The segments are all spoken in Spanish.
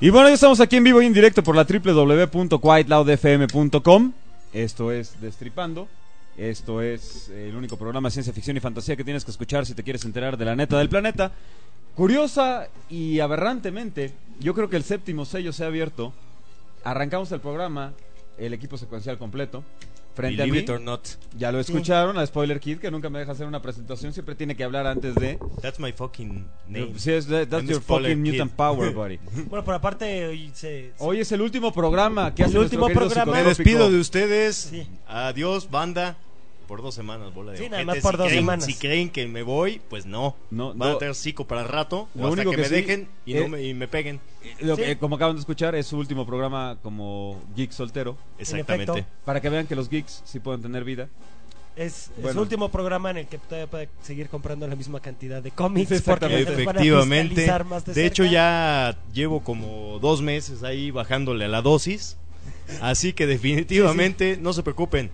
Y bueno, ya estamos aquí en vivo y en directo por la www.quietloudfm.com. Esto es Destripando. Esto es el único programa de ciencia ficción y fantasía que tienes que escuchar si te quieres enterar de la neta del planeta. Curiosa y aberrantemente, yo creo que el séptimo sello se ha abierto. Arrancamos el programa, el equipo secuencial completo. Frente Believe a mí, it or not. ya lo escucharon, a Spoiler Kid, que nunca me deja hacer una presentación, siempre tiene que hablar antes de... That's my fucking name. Sí, that's I'm your Spoiler fucking Kid. mutant power, buddy. Bueno, por aparte Hoy es el último programa que hace El último nuestro querido programa. Me psicotrópico. despido de ustedes. Sí. Adiós, banda. Por 2 semanas, bola de Sí, ojetes. nada más por 2 semanas. Si creen que me voy, pues no. No, Van no. a tener cico para el rato. Lo O hasta único que que me sí, dejen y, y me peguen. Lo que, Sí. como acaban de escuchar, es su último programa como geek soltero. Exactamente. efecto. Para que vean que los geeks sí pueden tener vida. Es Bueno. su último programa en el que todavía puede seguir comprando la misma cantidad de cómics. Sí, exactamente. Porque van a Efectivamente. fiscalizar más De hecho, cerca. ya llevo como 2 meses ahí bajándole a la dosis. Así que definitivamente no se preocupen.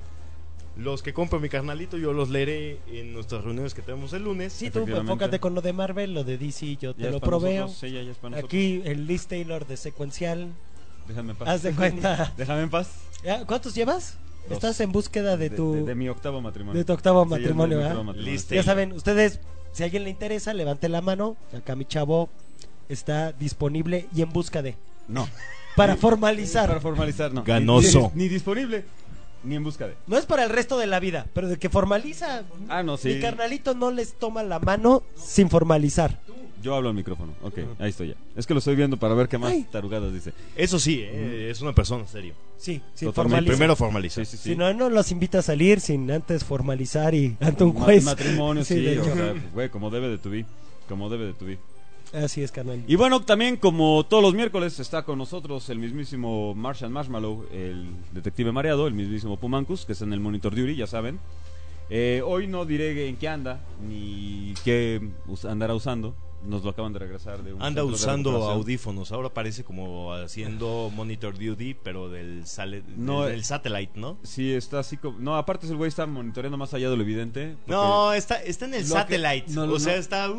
Los que compren mi carnalito yo los leeré en nuestras reuniones que tenemos el lunes. Sí, tú Efectivamente. enfócate con lo de Marvel, lo de DC yo Ya te es lo para proveo. nosotros, sí, ya es para nosotros. Aquí el Liz Taylor de secuencial. Déjame en paz. Haz de cuenta. Déjame en paz. ¿Ya? ¿Cuántos llevas? 2. Estás en búsqueda de tu de mi octavo matrimonio. de tu octavo Sí, ya es matrimonio, mi ¿verdad? octavo matrimonio. Listo. Ya saben, ustedes, si a alguien le interesa, levante la mano. Acá mi chavo está disponible y en busca de. No. Para Ni- formalizar. Para formalizar, no. Ganoso. Ni disponible, ni en busca de. No es para el resto de la vida, pero de que formaliza. Ah, no, sí. Mi carnalito no les toma la mano sin formalizar. Yo hablo al micrófono. Ok, ahí estoy ya. Es que lo estoy viendo para ver qué más Ay. tarugadas dice. Eso sí, es una persona serio. Sí, sin Totalmente. formalizar. Primero formaliza. Sí, sí, sí. Si no, no los invita a salir sin antes formalizar y ante un juez. Matrimonio, sí, de o hecho. sea, güey, como debe de tu vida. Como debe de tu vida. Así es, carnal. Y bueno, también como todos los miércoles está con nosotros el mismísimo Martian Marshmallow, el detective mareado, el mismísimo Pumancus, que está en el Monitor Duty, ya saben. Hoy no diré en qué anda, ni qué andará usando. Nos lo acaban de regresar de un Anda centro de usando recuperación. audífonos. Ahora parece como haciendo monitor duty, pero del satellite, ¿no? Sí, está así como... No, aparte el güey está monitoreando más allá de lo evidente. porque- No, está en el Lo que- satellite. no, o sea, no. está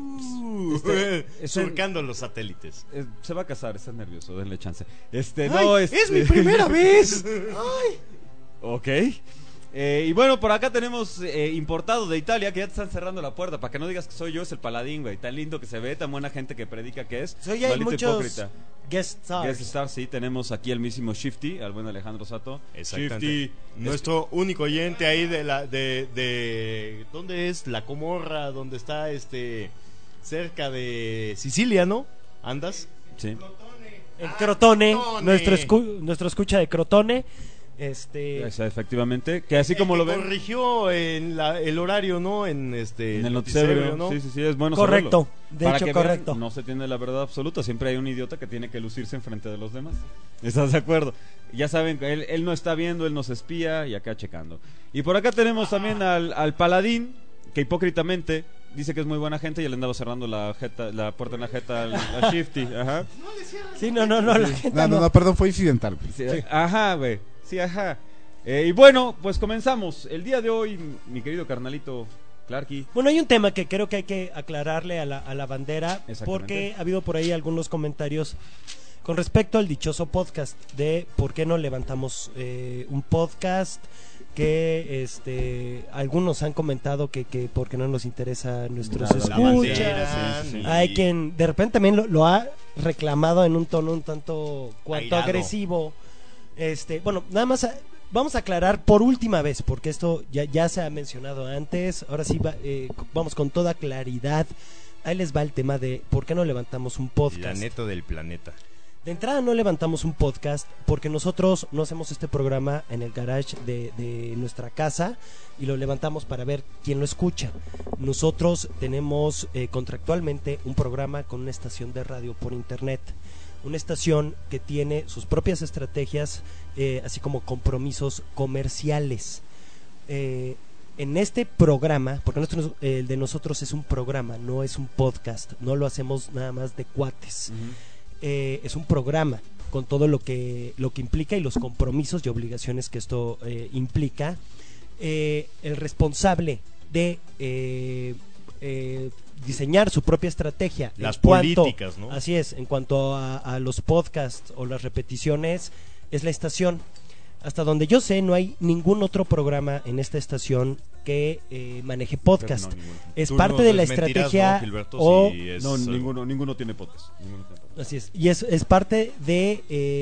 Está surcando los satélites. se va a casar, está nervioso, denle chance. Ay, No, es mi primera vez. Ok. Y bueno, por acá tenemos importado de Italia, que ya te están cerrando la puerta. Para que no digas que soy yo, es el paladín, güey. Tan lindo que se ve, tan buena gente que predica que es. Soy hay Maldito muchos hipócrita. guest stars. Guest star, sí, tenemos aquí al mismísimo Shifty, al buen Alejandro Sato. Exactamente. Shifty, Nuestro único oyente ahí de ¿dónde es? La Comorra, donde está cerca de Sicilia, ¿no? ¿Andas? sí. El Crotone, Crotone. nuestro escucha de Crotone. Esa, efectivamente, que así como lo ven corrigió el horario, ¿no? En en el noticiero, ¿no? sí, sí, sí, es bueno Correcto, saberlo. de Para hecho, que vean, correcto. no se tiene la verdad absoluta, siempre hay un idiota que tiene que lucirse enfrente de los demás. ¿Estás de acuerdo? Ya saben, él no está viendo, él nos espía y acá checando. Y por acá tenemos también al paladín, que hipócritamente dice que es muy buena gente y le andaba cerrando la puerta en la jeta al Shifty. Ajá. Sí, no, la gente No, perdón, fue incidental. Sí, ajá, güey. Sí, ajá. Y bueno, pues comenzamos. El día de hoy, mi querido carnalito Clarky. Bueno, hay un tema que creo que hay que aclararle a la bandera, Exactamente. porque ha habido por ahí algunos comentarios con respecto al dichoso podcast de por qué no levantamos un podcast, que algunos han comentado que por qué no nos interesa nuestros La escuchas. bandera, Sí, sí, sí. Hay quien de repente también lo ha reclamado en un tono un tanto cuanto Airado. agresivo. Bueno, nada más vamos a aclarar por última vez, porque esto ya se ha mencionado antes. Ahora sí vamos con toda claridad. Ahí les va el tema de por qué no levantamos un podcast. La neta del planeta. De entrada no levantamos un podcast porque nosotros no hacemos este programa en el garage de nuestra casa y lo levantamos para ver quién lo escucha. Nosotros tenemos contractualmente un programa con una estación de radio por internet. Una estación que tiene sus propias estrategias, así como compromisos comerciales. En este programa, porque el de nosotros es un programa, no es un podcast, no lo hacemos nada más de cuates. Es un programa con todo lo que implica y los compromisos y obligaciones que esto implica. El responsable de diseñar su propia estrategia. Las en cuanto, políticas, ¿no? Así es, en cuanto a los podcasts o las repeticiones, es la estación. Hasta donde yo sé, no hay ningún otro programa en esta estación que maneje podcast. No, ninguno. Es Tú parte nos de la desmentirás, estrategia ¿no, Gilberto? o... Si es- No, ninguno tiene podcast. Ninguno tiene podcast. Así es. Y es parte de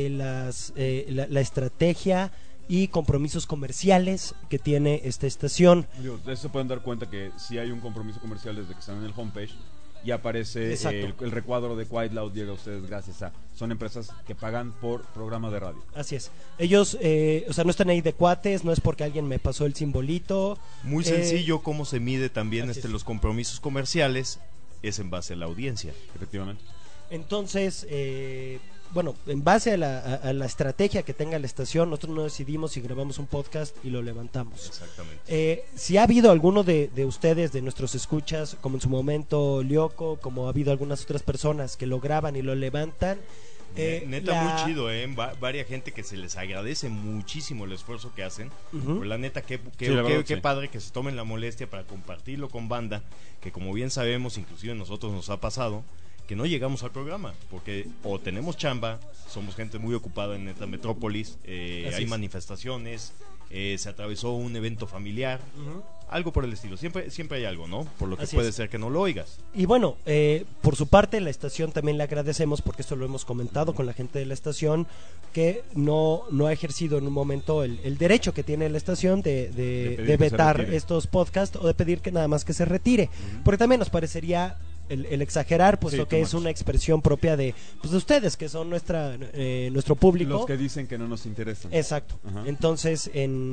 la estrategia y compromisos comerciales que tiene esta estación. Digo, de eso se pueden dar cuenta que si hay un compromiso comercial desde que están en el homepage y aparece Exacto. el recuadro de Quiet Loud llega a ustedes gracias a... Son empresas que pagan por programa de radio. Así es. Ellos, o sea, no están ahí de cuates, no es porque alguien me pasó el simbolito. Muy sencillo cómo se mide también así es. los compromisos comerciales, es en base a la audiencia. Efectivamente. Entonces, bueno, en base a la estrategia que tenga la estación, nosotros no decidimos si grabamos un podcast y lo levantamos. Exactamente. Si ha habido alguno de ustedes, de nuestros escuchas, como en su momento Lyoko, como ha habido algunas otras personas que lo graban y lo levantan, Neta, muy chido, varias gente que se les agradece muchísimo el esfuerzo que hacen. Ujú. Pues la neta, Sí, la verdad, qué sí. padre que se tomen la molestia para compartirlo con banda, que como bien sabemos, inclusive nosotros nos ha pasado, que no llegamos al programa, porque o tenemos chamba, somos gente muy ocupada en esta metrópolis, Así hay es. manifestaciones, se atravesó un evento familiar, Ujú. algo por el estilo. Siempre hay algo, ¿no? Por lo que Así puede es. ser que no lo oigas. Y bueno, por su parte, la estación también le agradecemos, porque esto lo hemos comentado con la gente de la estación, que no ha ejercido en un momento el derecho que tiene la estación de pedir de que se vetar retire. estos podcasts o de pedir que nada más que se retire. Porque también nos parecería el exagerar, puesto Sí, que too es much. una expresión propia de ustedes, que son nuestro público. Los que dicen que no nos interesan. Exacto. Ajá. Entonces,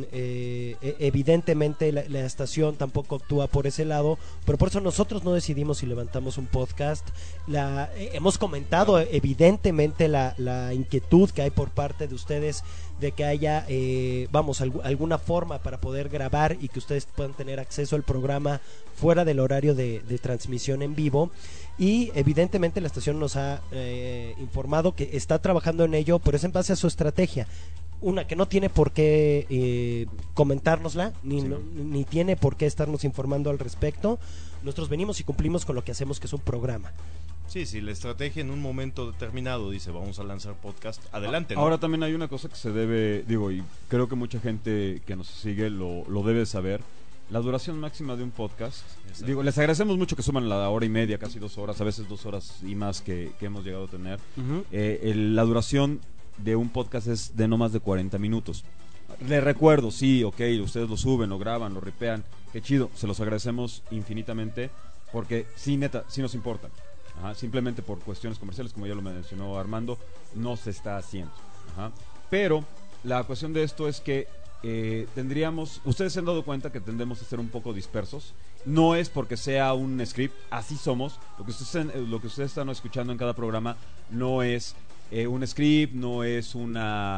evidentemente la estación tampoco actúa por ese lado, pero por eso nosotros no decidimos si levantamos un podcast. Hemos comentado evidentemente la inquietud que hay por parte de ustedes de que haya, alguna forma para poder grabar y que ustedes puedan tener acceso al programa fuera del horario de transmisión en vivo. Y evidentemente la estación nos ha informado que está trabajando en ello, pero es en base a su estrategia. Una que no tiene por qué comentárnosla, ni tiene por qué estarnos informando al respecto. Nosotros venimos y cumplimos con lo que hacemos, que es un programa. Sí, la estrategia en un momento determinado dice vamos a lanzar podcast, adelante, ¿no? Ahora también hay una cosa que se debe, digo, y creo que mucha gente que nos sigue lo debe saber. La duración máxima de un podcast. Exacto. Digo, les agradecemos mucho que suman la hora y media, casi 2 horas, a veces 2 horas y más que hemos llegado a tener. La duración de un podcast es de no más de 40 minutos. Les recuerdo, sí, ok, ustedes lo suben, lo graban, lo ripean, qué chido, se los agradecemos infinitamente porque sí, neta, sí nos importan. Ajá, simplemente por cuestiones comerciales, como ya lo mencionó Armando, no se está haciendo. Ajá. Pero la cuestión de esto es que ustedes se han dado cuenta que tendemos a ser un poco dispersos. No es porque sea un script, así somos. Lo que ustedes están escuchando en cada programa no es un script, no es un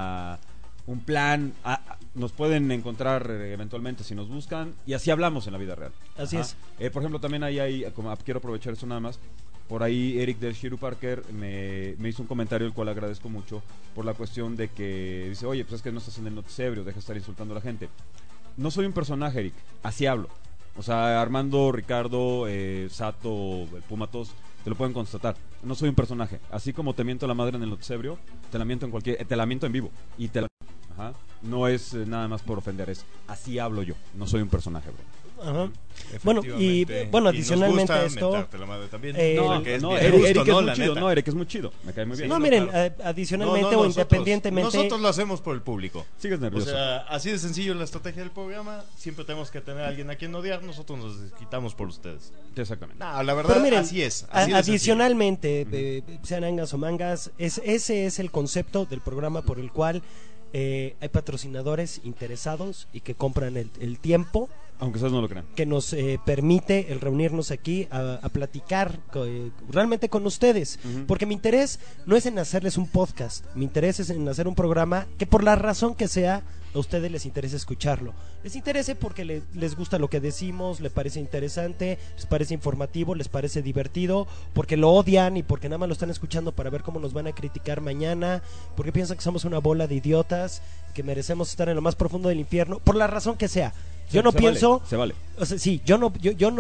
plan. Nos pueden encontrar eventualmente si nos buscan y así hablamos en la vida real. Así Ajá. Por ejemplo, también quiero aprovechar eso nada más. Por ahí Eric del Shiru Parker me hizo un comentario, el cual agradezco mucho, por la cuestión de que dice, oye, pues es que no estás en el noticiero, deja de estar insultando a la gente. No soy un personaje, Eric, así hablo. O sea, Armando, Ricardo, Sato, el Pumatos, te lo pueden constatar. No soy un personaje. Así como te miento la madre en el noticiero, te la miento en vivo. Ajá. No es nada más por ofender, es así hablo yo. No soy un personaje, bro. Ajá. Bueno, y Efectivamente. adicionalmente nos gusta a esto, mentarte la madre también. No, es no, bien Eric, justo, es ¿no? muy La chido. neta. No, Eric es muy chido. Me cae muy bien. no, Sí, miren, claro. adicionalmente No, o nosotros- independientemente, Nosotros lo hacemos por el público. Sigues O nervioso. sea, así de sencillo la estrategia del programa. Siempre tenemos que tener a alguien a quien odiar. Nosotros nos desquitamos por ustedes. Sí, exactamente. No, la verdad, pero miren, así es. Así de adicionalmente, sean angas o mangas, ese es el concepto del programa por el cual hay patrocinadores interesados y que compran el tiempo Aunque ustedes no lo crean. que nos permite el reunirnos aquí a platicar realmente con ustedes. Ujú. Porque mi interés no es en hacerles un podcast, mi interés es en hacer un programa que por la razón que sea, a ustedes les interese escucharlo. Les interese porque les gusta lo que decimos, les parece interesante, les parece informativo, les parece divertido, porque lo odian y porque nada más lo están escuchando para ver cómo nos van a criticar mañana, porque piensan que somos una bola de idiotas, que merecemos estar en lo más profundo del infierno, por la razón que sea. Yo no pienso... Se vale. O sea, sí, yo no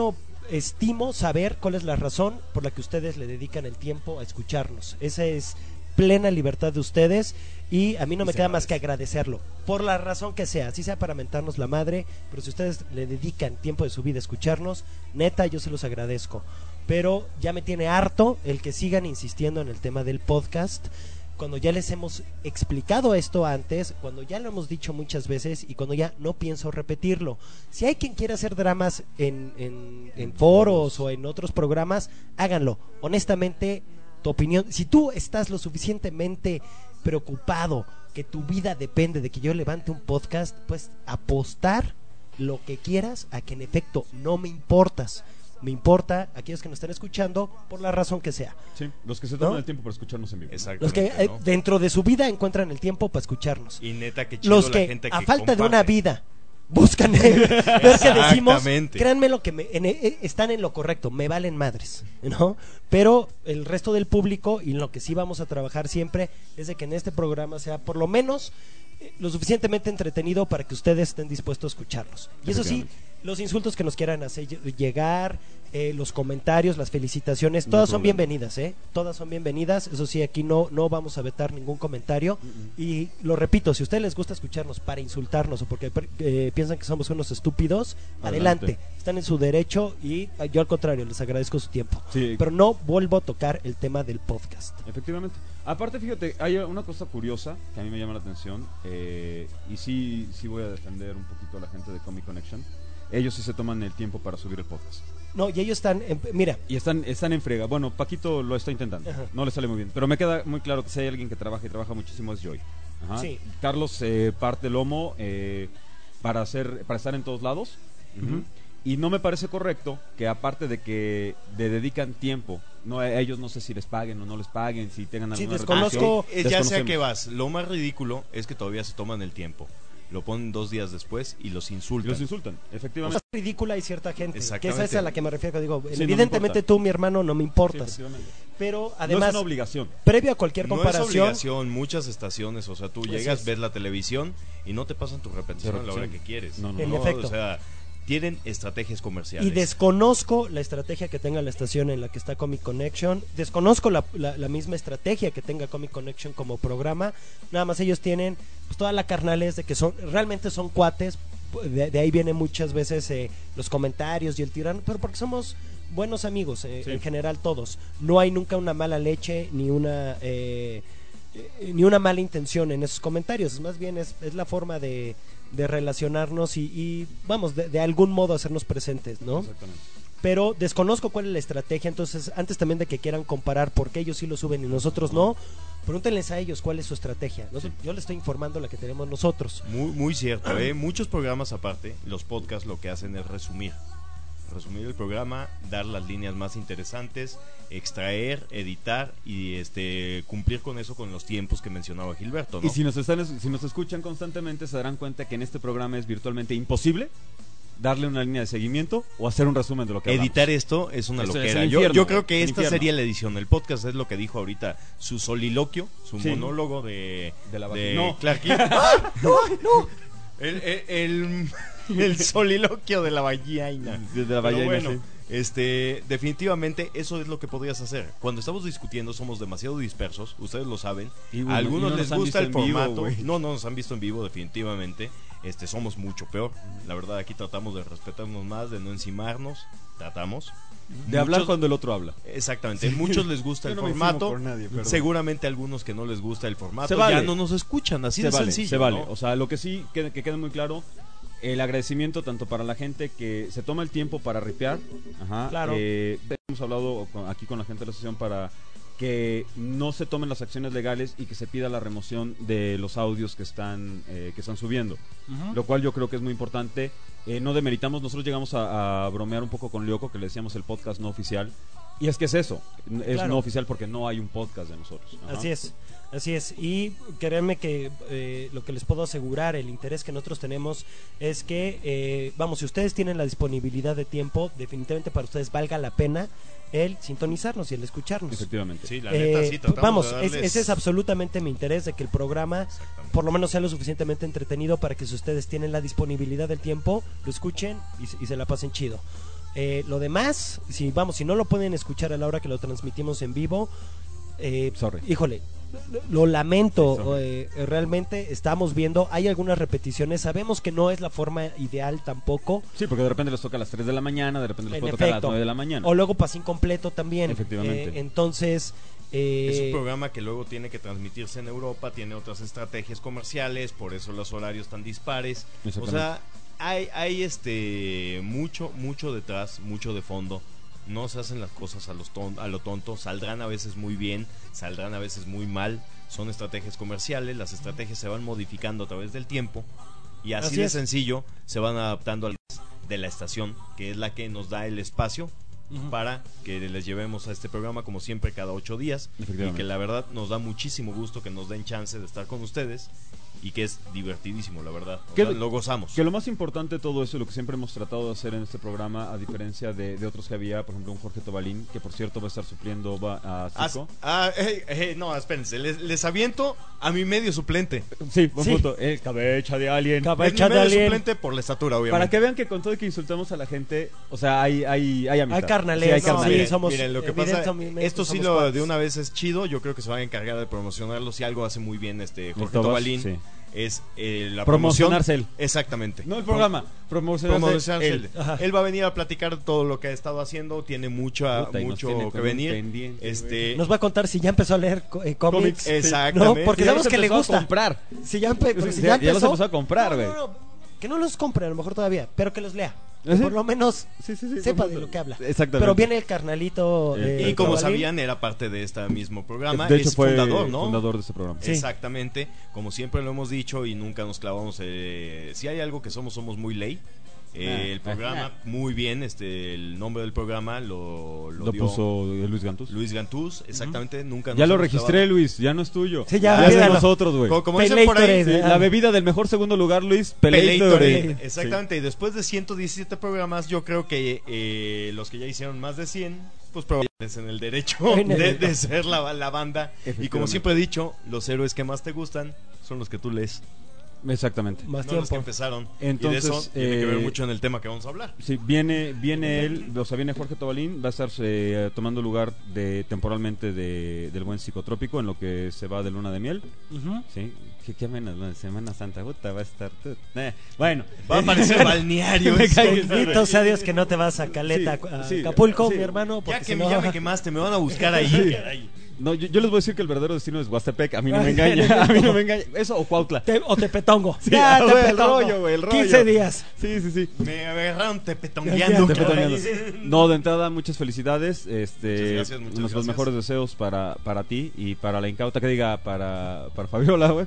estimo saber cuál es la razón por la que ustedes le dedican el tiempo a escucharnos. Esa es plena libertad de ustedes y a mí no me queda más que agradecerlo, por la razón que sea, así sea para mentarnos la madre, pero si ustedes le dedican tiempo de su vida a escucharnos, neta, yo se los agradezco. Pero ya me tiene harto el que sigan insistiendo en el tema del podcast, cuando ya les hemos explicado esto antes, cuando ya lo hemos dicho muchas veces y cuando ya no pienso repetirlo. Si hay quien quiera hacer dramas en foros o en otros programas, háganlo. Honestamente, tu opinión, si tú estás lo suficientemente preocupado que tu vida depende de que yo levante un podcast, pues apostar lo que quieras a que en efecto no me importas. Me importa aquellos que nos están escuchando por la razón que sea. Sí, los que se toman ¿no? el tiempo para escucharnos en vivo. Los que ¿no? dentro de su vida encuentran el tiempo para escucharnos. Y neta, que chido Los la que gente a que falta de una comparte. vida buscan ver qué decimos, Exactamente. créanme lo que están en lo correcto, me valen madres, ¿no? Pero el resto del público y en lo que sí vamos a trabajar siempre es de que en este programa sea por lo menos lo suficientemente entretenido para que ustedes estén dispuestos a escucharlos. Y eso sí, los insultos que nos quieran hacer llegar, los comentarios, las felicitaciones, todas son bienvenidas, todas son bienvenidas. Eso sí, aquí no vamos a vetar ningún comentario. Y lo repito, si a ustedes les gusta escucharnos para insultarnos o porque piensan que somos unos estúpidos, adelante, están en su derecho y yo al contrario, les agradezco su tiempo. Sí. Pero no vuelvo a tocar el tema del podcast. Efectivamente. Aparte, fíjate, hay una cosa curiosa que a mí me llama la atención y sí voy a defender un poquito a la gente de Comic Connection. Ellos sí se toman el tiempo para subir el podcast. No, y ellos están, mira. Y están en frega. Bueno, Paquito lo está intentando. Ajá. No le sale muy bien. Pero me queda muy claro que si hay alguien que trabaja y trabaja muchísimo es Joy. Ajá. Sí. Carlos parte el lomo para estar en todos lados. Ujú. Y no me parece correcto que aparte de que le dedican tiempo, no a ellos no sé si les paguen o no les paguen, si tengan Sí, alguna desconozco. retribución, Ya sea desconocemos. que vas, lo más ridículo es que todavía se toman el tiempo. Lo ponen 2 días después y los Y insultan. los insultan, O efectivamente. sea, ridícula hay cierta gente, que Exactamente. esa es a la que me refiero, que digo, Sí, no me evidentemente importa. tú, mi hermano, no me Sí, importas, efectivamente. pero No además, es una obligación. previo a cualquier No es comparación, obligación, muchas estaciones, o sea, tú Así llegas, es. ves la televisión y no te pasan tu repetición a la hora que Repetición. quieres. No, En efecto. O sea, tienen estrategias comerciales. y desconozco la estrategia que tenga la estación en la que está Comic Connection, desconozco la misma estrategia que tenga Comic Connection como programa, nada más ellos tienen pues toda la carnales de que realmente son cuates, de ahí vienen muchas veces los comentarios y el tirano, pero porque somos buenos amigos, Sí. en general todos, no hay nunca una mala leche ni una mala intención en esos comentarios, más bien es la forma de relacionarnos y vamos, de algún modo hacernos presentes, ¿no? Exactamente. Pero desconozco cuál es la estrategia, entonces antes también de que quieran comparar por qué ellos sí lo suben y nosotros no, pregúntenles a ellos cuál es su estrategia. Yo les estoy informando la que tenemos nosotros. Muy, muy cierto, ¿eh? Muchos programas aparte, los podcasts lo que hacen es resumir el programa, dar las líneas más interesantes, extraer, editar y cumplir con eso con los tiempos que mencionaba Gilberto, ¿no? Y si nos escuchan constantemente se darán cuenta que en este programa es virtualmente imposible darle una línea de seguimiento o hacer un resumen de lo que hablamos. Editar esto es una Esto es loquera. el Yo infierno, creo que el esta infierno. sería la edición. El podcast es lo que dijo ahorita, su soliloquio, su Sí. monólogo de la vagina. No. Clark Kent. El soliloquio de la ballena. De la Pero ballena, bueno, sí. definitivamente eso es lo que podrías hacer. Cuando estamos discutiendo somos demasiado dispersos, ustedes lo saben. Y bueno, A algunos y no les nos han gusta el visto en vivo, formato. güey. No nos han visto en vivo definitivamente. Somos mucho peor. La verdad aquí tratamos de respetarnos más, de no encimarnos. Tratamos. De hablar Muchos- cuando el otro habla. Exactamente, muchos les gusta Yo el no me formato. encimo por nadie, perdón. Seguramente algunos que no les gusta el formato Se vale. ya no nos escuchan, así de sencillo. Se vale. ¿no? O sea, lo que sí que quede muy claro, el agradecimiento tanto para la gente que se toma el tiempo para ripear. Ajá. Claro. Hemos hablado aquí con la gente de la asociación para que no se tomen las acciones legales y que se pida la remoción de los audios que están subiendo. Lo cual yo creo que es muy importante. No demeritamos, nosotros llegamos a bromear un poco con Lyoko, que le decíamos el podcast no oficial. Y es que es eso, es Claro. no oficial porque no hay un podcast de nosotros. Ajá. Así es, y créanme que lo que les puedo asegurar, el interés que nosotros tenemos es que, vamos, si ustedes tienen la disponibilidad de tiempo, definitivamente para ustedes valga la pena el sintonizarnos y el escucharnos. Efectivamente. Sí, la neta, sí, tratamos vamos, de darles- ese es absolutamente mi interés, de que el programa Exactamente. por lo menos sea lo suficientemente entretenido para que si ustedes tienen la disponibilidad del tiempo, lo escuchen y se la pasen chido. Lo demás, si no lo pueden escuchar a la hora que lo transmitimos en vivo, Sorry. híjole, lo lamento, realmente estamos viendo, hay algunas repeticiones, sabemos que no es la forma ideal tampoco. Sí, porque de repente les toca a las 3 de la mañana, de repente les En puede tocar a las efecto. 9 de la mañana. O luego pasa incompleto también. Efectivamente. Entonces, Es un programa que luego tiene que transmitirse en Europa, tiene otras estrategias comerciales, por eso los horarios tan dispares. O Exactamente. sea, hay mucho detrás, mucho de fondo. No se hacen las cosas a lo tonto, saldrán a veces muy bien, saldrán a veces muy mal. Son estrategias comerciales, las estrategias se van modificando a través del tiempo y así de es. sencillo se van adaptando al de la estación, que es la que nos da el espacio para que les llevemos a este programa como siempre cada 8 días y que la verdad nos da muchísimo gusto que nos den chance de estar con ustedes y que es divertidísimo, la verdad. O sea, lo gozamos. Que lo más importante de todo eso, lo que siempre hemos tratado de hacer en este programa, a diferencia de otros que había, por ejemplo un Jorge Tobalín, que por cierto va a estar supliendo a Zico. No, espérense, les aviento a mi medio suplente. Sí, buen Sí. punto. Cabeza de alien. Es mi medio suplente por la estatura, obviamente. Para que vean que con todo y que insultamos a la gente, o sea, hay amistad. hay carnales, Sí, hay no, carnales. sí, somos, miren, lo que evidentemente pasa, esto sí somos lo cuates. de una vez es chido. Yo creo que se van a encargar de promocionarlo. Si algo hace muy bien Jorge Tobas, Tobalín, sí. es la Promocionarse promoción. él. Exactamente. No el programa, promocionarse él. Ajá. Él va a venir a platicar todo lo que ha estado haciendo. Tiene mucho Puta, y nos tiene que con un venir. pendiente, Nos va a contar si ya empezó a leer cómics. Exactamente. No, porque Sí, ya sabemos los que le empezó a gusta. comprar. Si ya, pues, si Ya ya los empezó, empezó a comprar, güey. Que no los compre a lo mejor todavía, pero que los lea. Que ¿Sí? por lo menos Sí, sepa buen de punto. lo que habla. Exactamente. Pero viene el carnalito. Y como Tobalín. sabían, era parte de este mismo programa. De hecho es fue fundador, ¿no? fundador de ese programa. Sí. Exactamente, como siempre lo hemos dicho y nunca nos clavamos. Si hay algo que somos muy ley. El programa, muy bien, el nombre del programa lo dio puso Luis Gantús. Luis Gantús, exactamente, nunca Ya nos lo hemos registré, clavado. Luis, ya no es tuyo. Sí, ya, es de olvídalo. nosotros, güey. Como dicen por ahí, Peleitores, La bebida del mejor segundo lugar, Luis, Peleitore. exactamente, y después de 117 programas, yo creo que los que ya hicieron más de 100, pues probablemente en el derecho de ser la banda. Y como siempre he dicho, los héroes que más te gustan son los que tú lees, Exactamente. Más no los que tiempo. empezaron. Entonces, y de eso tiene que ver mucho en el tema que vamos a hablar. Sí, viene él, o sea, viene Jorge Tobalín, va a estar tomando lugar temporalmente del buen psicotrópico en lo que se va de luna de miel. Ujú. Sí, qué menos, ¿no? Semana Santa, puta, va a estar. Bueno, Va a parecer balneario. Me esto. cae- Bendito sea Dios que no te vas a Caleta, Sí, a sí, Acapulco, sí. mi hermano. Ya Porque que si me, no, ya me quemaste, me van a buscar ahí. Sí. Caray. no, yo les voy a decir que el verdadero destino es Huastepec, a mí no me engaña, a mí no me engaña. Eso o Cuautla. o Tepetongo. Sí, Ya, güey, el Tepetongo. rollo, güey, el rollo. 15 días. Sí. Me agarraron tepetongueando. Ya, Tepetongueando. caray. No, de entrada, muchas felicidades. Muchas gracias. Nuestros mejores deseos para ti y para la incauta, que diga para Fabiola, güey.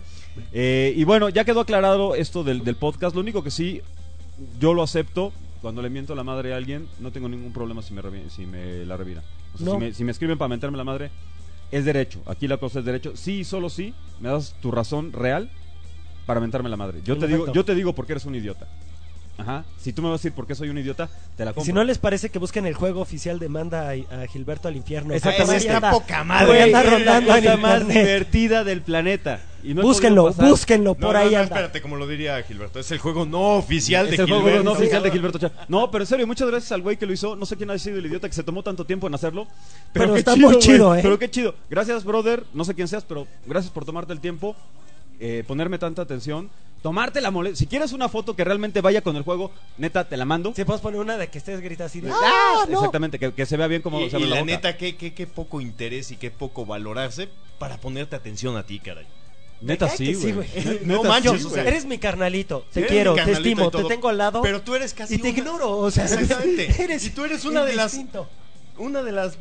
Y bueno, ya quedó aclarado esto del podcast. Lo único que sí, yo lo acepto. Cuando le miento a la madre a alguien, no tengo ningún problema si me la revira. O sea, No. si me escriben para mentarme la madre, es derecho. Aquí la cosa es derecho. Sí y solo sí, me das tu razón real para mentarme la madre. Yo Perfecto. te digo porque eres un idiota. Ajá. Si tú me vas a decir por qué soy un idiota, te la Y compro. si no les parece que busquen el juego oficial de Manda a Gilberto al infierno. Exactamente. Ahí Está anda. poca madre. Ahí anda Es la rondando en cosa más internet. divertida del planeta. Y no he Búsquenlo, podido pasar. búsquenlo, por ahí anda. Espérate, como lo diría Gilberto. Es el juego no oficial de Es el juego Gilberto. no oficial de Gilberto Chá. No, pero en serio, muchas gracias al güey que lo hizo. No sé quién ha sido el idiota que se tomó tanto tiempo en hacerlo. Pero qué está muy güey. chido, ¿eh? Pero qué chido. Gracias, brother. No sé quién seas, pero gracias por tomarte el tiempo. Ponerme tanta atención. Tomarte la molestia. Si quieres una foto que realmente vaya con el juego, neta, te la mando. Si puedes poner una de que estés gritando así de no. Exactamente, que se vea bien como Y, se abre y la la boca. neta, qué poco interés y qué poco valorarse para ponerte atención a ti, caray. Neta, Cae sí, que sí, güey. güey. Neta, No sí, manches, Yo- o sea, eres mi carnalito, te eres quiero, mi te carnalito estimo, y todo, te tengo al lado. Pero tú eres casi y te una- ignoro, o sea, Exactamente. eres Y tú eres una de las indistinto. una de las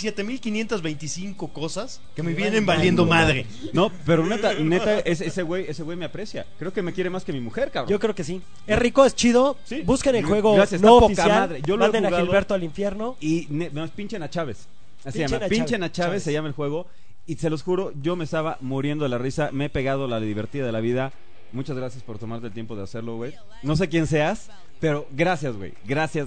27.525 cosas que me Me vienen vale valiendo madre. madre. No, pero neta, ese güey me aprecia. Creo que me quiere más que mi mujer, cabrón. Yo creo que sí. Es rico, es chido. Sí. Busquen el juego Gracias, no está poca oficial. madre. Yo lo he Manden a jugado. Gilberto al infierno. Y nos pinchen a Chávez. Así se Pinchen llama. a Pinchen Chávez. a Chávez se llama el juego. Y se los juro, yo me estaba muriendo de la risa. Me he pegado la divertida de la vida Muchas gracias por tomarte el tiempo de hacerlo, güey. No sé quién seas, pero gracias, güey. Gracias.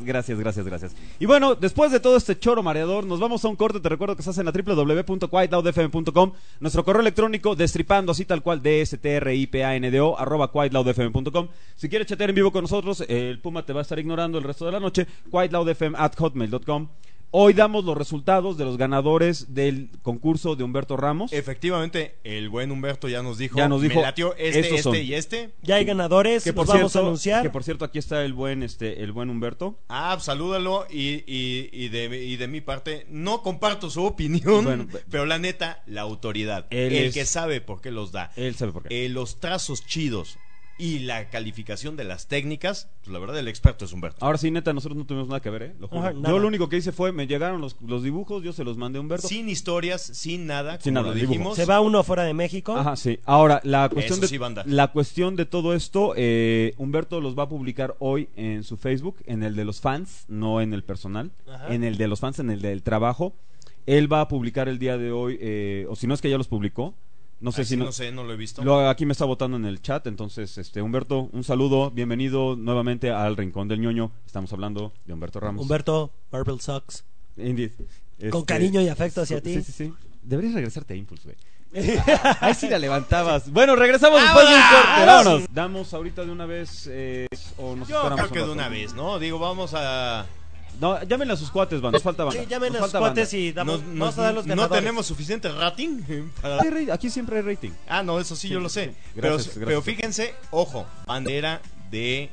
Y bueno, después de todo este choro mareador, nos vamos a un corte. Te recuerdo que estás en la www.quietloudfm.com. Nuestro correo electrónico, destripando, así tal cual, DSTRIPANDO, @quietloudfm.com. Si quieres chatear en vivo con nosotros, el Puma te va a estar ignorando el resto de la noche. quietloudfm@hotmail.com. Hoy damos los resultados de los ganadores del concurso de Humberto Ramos. Efectivamente, el buen Humberto ya nos dijo, me latió y este. Ya hay ganadores, Que por los vamos cierto, a anunciar. que por cierto, aquí está el buen Humberto. Salúdalo y de mi parte, no comparto su opinión, Bueno, pero la neta, la autoridad, que sabe por qué los da, Él sabe por qué. los trazos chidos y la calificación de las técnicas, pues la verdad el experto es Humberto. Ahora sí, neta, nosotros no tuvimos nada que ver, lo juro. Ajá, nada. Yo lo único que hice fue, me llegaron los dibujos, yo se los mandé a Humberto. Sin historias, sin nada, Sin como nada, lo dibujo. dijimos. Se va uno fuera de México. Ajá, sí. Ahora, la cuestión, Eso sí, banda. la cuestión de todo esto, Humberto los va a publicar hoy en su Facebook, en el de los fans, no en el personal, Ajá. en el de los fans, en el del trabajo. Él va a publicar el día de hoy, o si no es que ya los publicó, no sé si no sé, no lo he visto. Aquí me está votando en el chat, entonces, Humberto, un saludo, bienvenido nuevamente al Rincón del Ñoño. Estamos hablando de Humberto Ramos. Humberto, Marble Sox. Indeed. Con cariño y afecto hacia ti. Sí. Deberías regresarte a Impulse, güey. Ahí sí la levantabas. Bueno, regresamos después de un corte. Vámonos. Damos ahorita de una vez o nos Yo esperamos creo que un de rato? una vez, ¿no? Digo, vamos a... No, llámenle a sus cuates, banda. Nos falta banda. Sí, llamen Nos a sus falta cuates banda. y vamos a dar los no ganadores. tenemos suficiente rating para... Aquí siempre hay rating. No, eso sí, yo lo sé. sí. Gracias. Pero fíjense, ojo, bandera de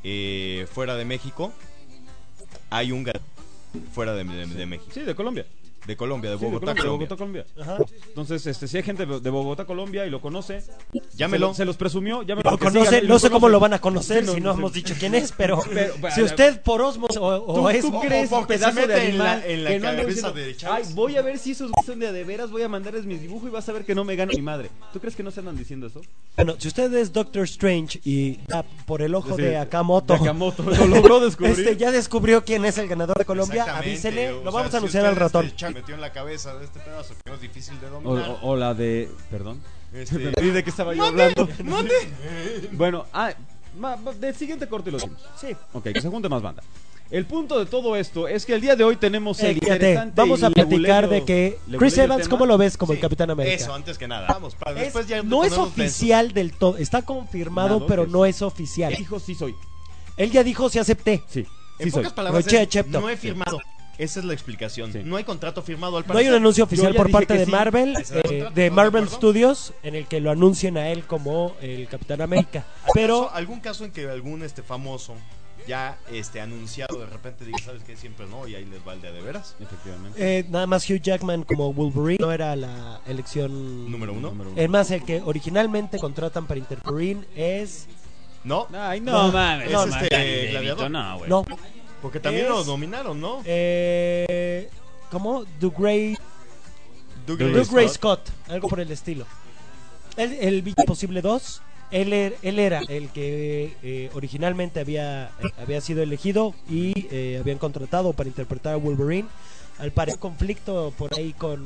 fuera de México. Hay un ganador fuera de México. Sí, de Colombia. De Colombia, de Sí, Bogotá, de Colombia. Bogotá, Colombia. Ajá. Entonces, si hay gente de Bogotá, Colombia y lo conoce, Llámelo. se los presumió, llámelo. Lo que conoce, sigan, no sé cómo conocen. lo van a conocer Sí, si no sí. hemos dicho quién es, pero Pero, si usted por osmos o es... ¿Tú crees porque pedazo se mete de animal en la que no anda cabeza diciendo, de Chávez? ay, voy a ver si esos güeyes son de veras, voy a mandarles mis dibujos y vas a ver que no me gana mi madre? ¿Tú crees que no se andan diciendo eso? Bueno, si usted es Doctor Strange y da por el ojo Sí, de Akamoto, Akamoto lo logró descubrir. ya descubrió quién es el ganador de Colombia, Exactamente, avísele, o lo sea, vamos a si anunciar al usted, ratón. Chávez metió en la cabeza de este pedazo que no es difícil de dominar. O la de... Perdón. Este- ¿Y de qué estaba yo hablando? Bueno, del siguiente corte lo decimos. Sí. Ok, que se junte más banda. El punto de todo esto es que el día de hoy tenemos el Fíjate, interesante vamos a y platicar de leguleyo- que leguleyo Chris Evans, tema. ¿cómo lo ves como el Sí, Capitán América? Eso, antes que nada. Vamos, para después ya No es ponernos oficial del todo, está confirmado, Nada, pero que no sí. es oficial. Dijo sí soy. Él ya dijo sí acepté. Sí, En sí soy. pocas palabras, Roche es, Chepto. no he firmado. Esa es la explicación. Sí. No hay contrato firmado al No hay un parecer. anuncio oficial ya por dije parte que de sí. Marvel, Ese contrato, de ¿estás Marvel de acuerdo? Studios, en el que lo anuncian a él como el Capitán América. Pero ¿Algún caso en que algún famoso ya anunciado de repente diga, ¿sabes qué? Siempre no, y ahí les va el de veras? Efectivamente. nada más Hugh Jackman como Wolverine no era la elección Número uno. Es más, el que originalmente contratan para interferir es... No, Ay, no, No, mames. es no, este mames, Gladiador. No, güey. No, porque también Es- lo nominaron, ¿no? ¿cómo? Dougray Scott, algo por el estilo. El Villa Imposible 2, él era el que originalmente había sido elegido y habían contratado para interpretar a Wolverine. Al parecer conflicto por ahí con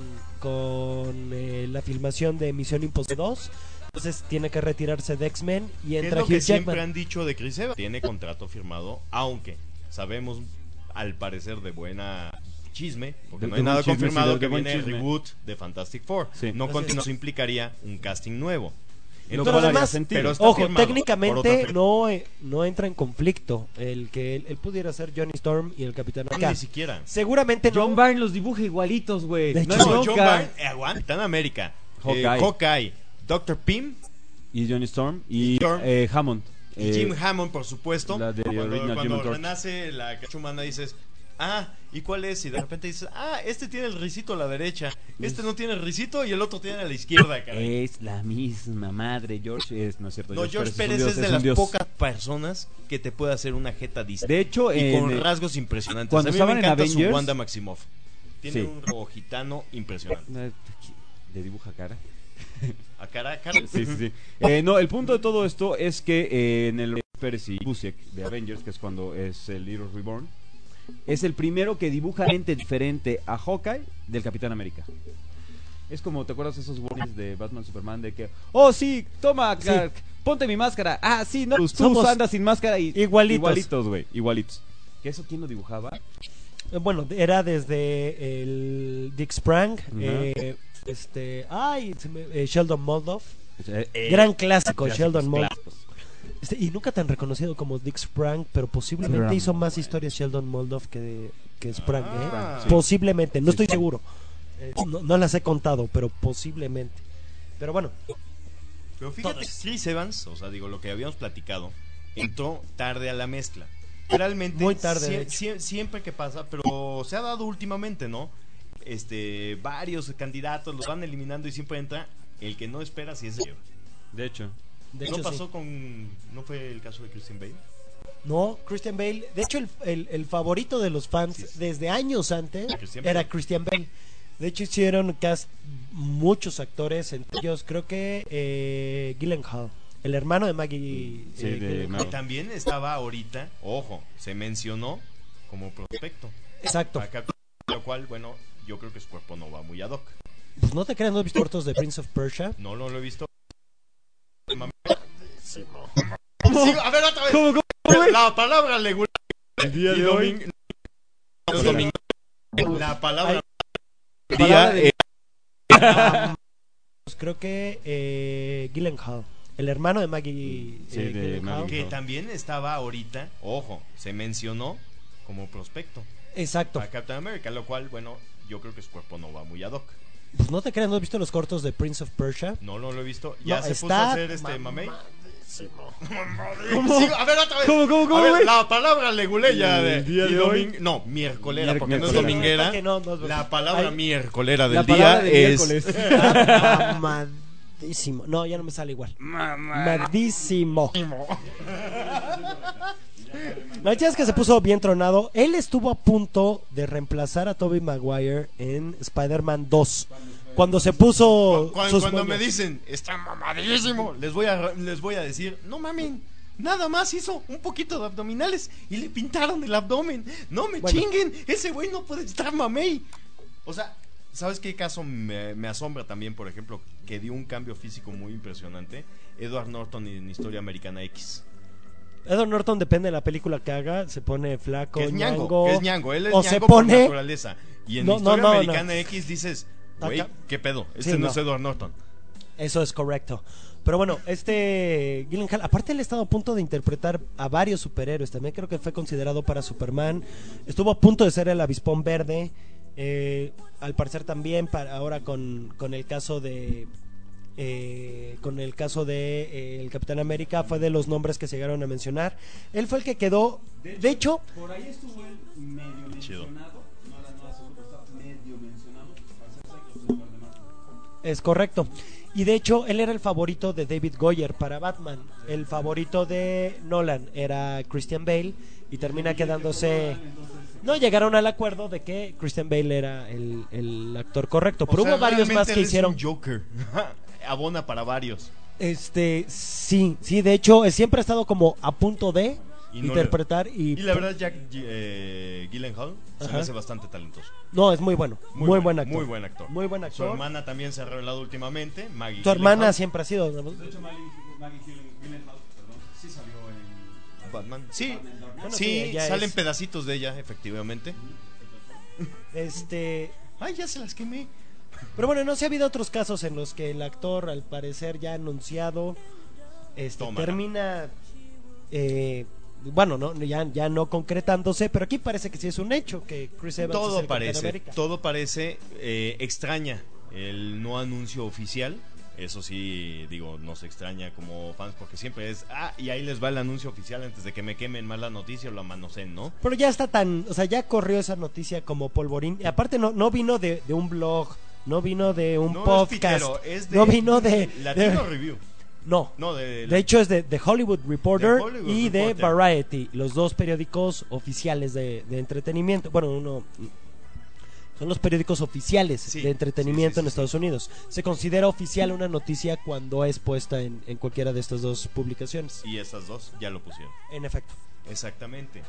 la filmación de Misión Imposible 2. Entonces tiene que retirarse de X-Men y ¿Qué es entra lo que Hugh siempre Jackman. han dicho de Chris Evans? Tiene contrato firmado, aunque sabemos, al parecer, de buena chisme, porque De no hay buen nada chisme, confirmado sí, de que buen viene el chisme. reboot de Fantastic Four. Sí. No Así continúa, es. eso implicaría un casting nuevo. Lo Pero cual haría además- sentido. pero está Ojo, firmado por técnicamente otra no entra en conflicto el que él pudiera ser Johnny Storm y el Capitán No, América. ni siquiera. Seguramente no. John Byrne los dibuja igualitos, güey. De No hecho, es No, bronca. John Byrne, aguanta, Capitán América, Hawkeye, Dr. Pym Y Johnny Storm y Storm. Hammond. y Jim Hammond, por supuesto. la de Original Human Cuando Torch. renace la cachumana dices, ¿y cuál es? Y de repente dices, este tiene el risito a la derecha, este no tiene el risito y el otro tiene a la izquierda, caray. Es la misma madre. George no es cierto. No, George Pérez un dios, es de un las dios. pocas personas que te puede hacer una jeta distinta. De hecho, y con en- rasgos impresionantes. cuando a mí estaban me en encanta Avengers- su Wanda Maximoff. Tiene Sí. un rojo gitano impresionante. Le dibuja cara. A cara. Sí, sí, sí. No, el punto de todo esto es que en el Pérez y Busiek de Avengers, que es cuando es el Heroes Reborn, es el primero que dibuja gente diferente a Hawkeye del Capitán América. Es como, ¿te acuerdas de esos warnings de Batman Superman de que, oh sí, toma, Sí. ponte mi máscara. Ah, sí, no, Pues tú somos andas sin máscara y igualitos. igualitos, güey, igualitos. ¿Que eso quién lo dibujaba? Bueno, era desde el Dick Sprang, Ajá. Sheldon Moldoff. Gran clásico, Sheldon Moldoff. Y nunca tan reconocido como Dick Sprang, pero posiblemente Sprang. hizo más historias Sheldon Moldoff que Sprang, Ah, sí. Posiblemente, no estoy sí. seguro. No las he contado, pero posiblemente. Pero bueno, Pero fíjate, Chris Evans, o sea, digo, lo que habíamos platicado, entró tarde a la mezcla. Realmente, Muy tarde, de hecho. siempre que pasa, pero se ha dado últimamente, ¿no? Varios candidatos los van eliminando y siempre entra el que no espera si es de lleva. De hecho. de ¿No hecho pasó sí. no fue el caso de Christian Bale? No, Christian Bale. De hecho, el favorito de los fans Sí. desde años antes Christian era Bale. Christian Bale. De hecho, hicieron cast muchos actores, entre ellos creo que Gyllenhaal, el hermano de Maggie. Sí, de Gyllenhaal. Maggie. Que también estaba ahorita, ojo, se mencionó como prospecto. Exacto. Acá, lo cual, bueno, yo creo que su cuerpo no va muy ad hoc. Pues no te creas, ¿no has visto cortos de Prince of Persia? No lo he visto. Sí, A ver, otra vez. ¿Cómo, La palabra legula. El día Y de hoy. domingo. La palabra. Palabra de- Pues creo que Gyllenhaal, el hermano de Maggie. Sí, de Gyllenhaal. Maggie. Que también estaba ahorita, ojo, se mencionó como prospecto Exacto. para Captain America, lo cual, bueno, yo creo que su cuerpo no va muy ad hoc. Pues no te creas, ¿no has visto los cortos de Prince of Persia? No lo he visto. Ya No, se puso está a hacer mamey. ¿Cómo? Sí, a ver, otra vez. ¿Cómo, A ver, güey? la palabra leguleya El de día de hoy. No, miércolera, porque no es Miércolera. dominguera. Que no es verdad. La palabra Ay, miércolera del La día palabra de es miércoles. mamadísimo. No, ya no me sale igual. Mamadísimo. La verdad es que se puso bien tronado. Él estuvo a punto de reemplazar a Tobey Maguire en Spider-Man 2. Cuando se puso sus Cuando me moños. dicen, está mamadísimo, les voy a decir, no mamen, nada más hizo un poquito de abdominales y le pintaron el abdomen. No me Bueno. chinguen, ese güey no puede estar mamey. O sea, ¿sabes qué caso me asombra también, por ejemplo, que dio un cambio físico muy impresionante? Edward Norton en Historia Americana X. Edward Norton, depende de la película que haga, se pone flaco, Que es ñango, él es o ñango se por pone naturaleza. Y en No, Historia no, no, Americana X dices, güey, Acá. ¿qué pedo? Este Sí, no no. es Edward Norton. Eso es correcto. Pero bueno, Gyllenhaal, aparte él ha estado a punto de interpretar a varios superhéroes. También creo que fue considerado para Superman. Estuvo a punto de ser el Avispón Verde. Al parecer también ahora con el caso de el Capitán América fue de los nombres que se llegaron a mencionar. Él fue el que quedó. De hecho, Por ahí estuvo él medio Chido. mencionado. No era nada seguro, pero estaba medio mencionado. Para ser exactos, en lugar de más. es correcto. Y de hecho, él era el favorito de David Goyer para Batman. El favorito de Nolan era Christian Bale. Y termina quedándose. No llegaron al acuerdo de que Christian Bale era el actor correcto. Pero O sea, hubo varios más realmente que él es hicieron. un Joker. Abona para varios. Sí, de hecho, siempre ha estado como a punto de Y no interpretar. Y la verdad, Jack Gyllenhaal se Ajá. me hace bastante talentoso. No, es muy bueno. Muy buen actor. Muy buen actor. Muy buen Su actor. hermana también se ha revelado últimamente, Maggie Tu hermana Gyllenhaal. siempre ha sido. De hecho, Maggie Gyllenhaal, perdón, sí salió en Batman. Sí, Bueno, sí, sí, ella salen es- pedacitos de ella, efectivamente. Ay, ya se las quemé. Pero bueno, no sé, ha habido otros casos en los que el actor, al parecer ya anunciado, Tómala. termina, bueno, no, ya no concretándose, pero aquí parece que sí es un hecho que Chris Evans es el Capitán América. Todo parece extraña el no anuncio oficial. Eso sí, digo, nos extraña como fans porque siempre es, y ahí les va el anuncio oficial antes de que me quemen más la noticia o la manoseen, ¿no? Pero ya está o sea, ya corrió esa noticia como polvorín. Y aparte no vino de un blog, no vino de un No, podcast, no es pitero, es de no vino de Latino Review. no. No, De hecho es de Hollywood Reporter The Hollywood y de Reporter. Variety, los dos periódicos oficiales de entretenimiento. Bueno, son los periódicos oficiales Sí, de entretenimiento sí, en Estados Unidos. Se considera oficial una noticia cuando es puesta en cualquiera de estas dos publicaciones. Y esas dos ya lo pusieron. En efecto. Exactamente.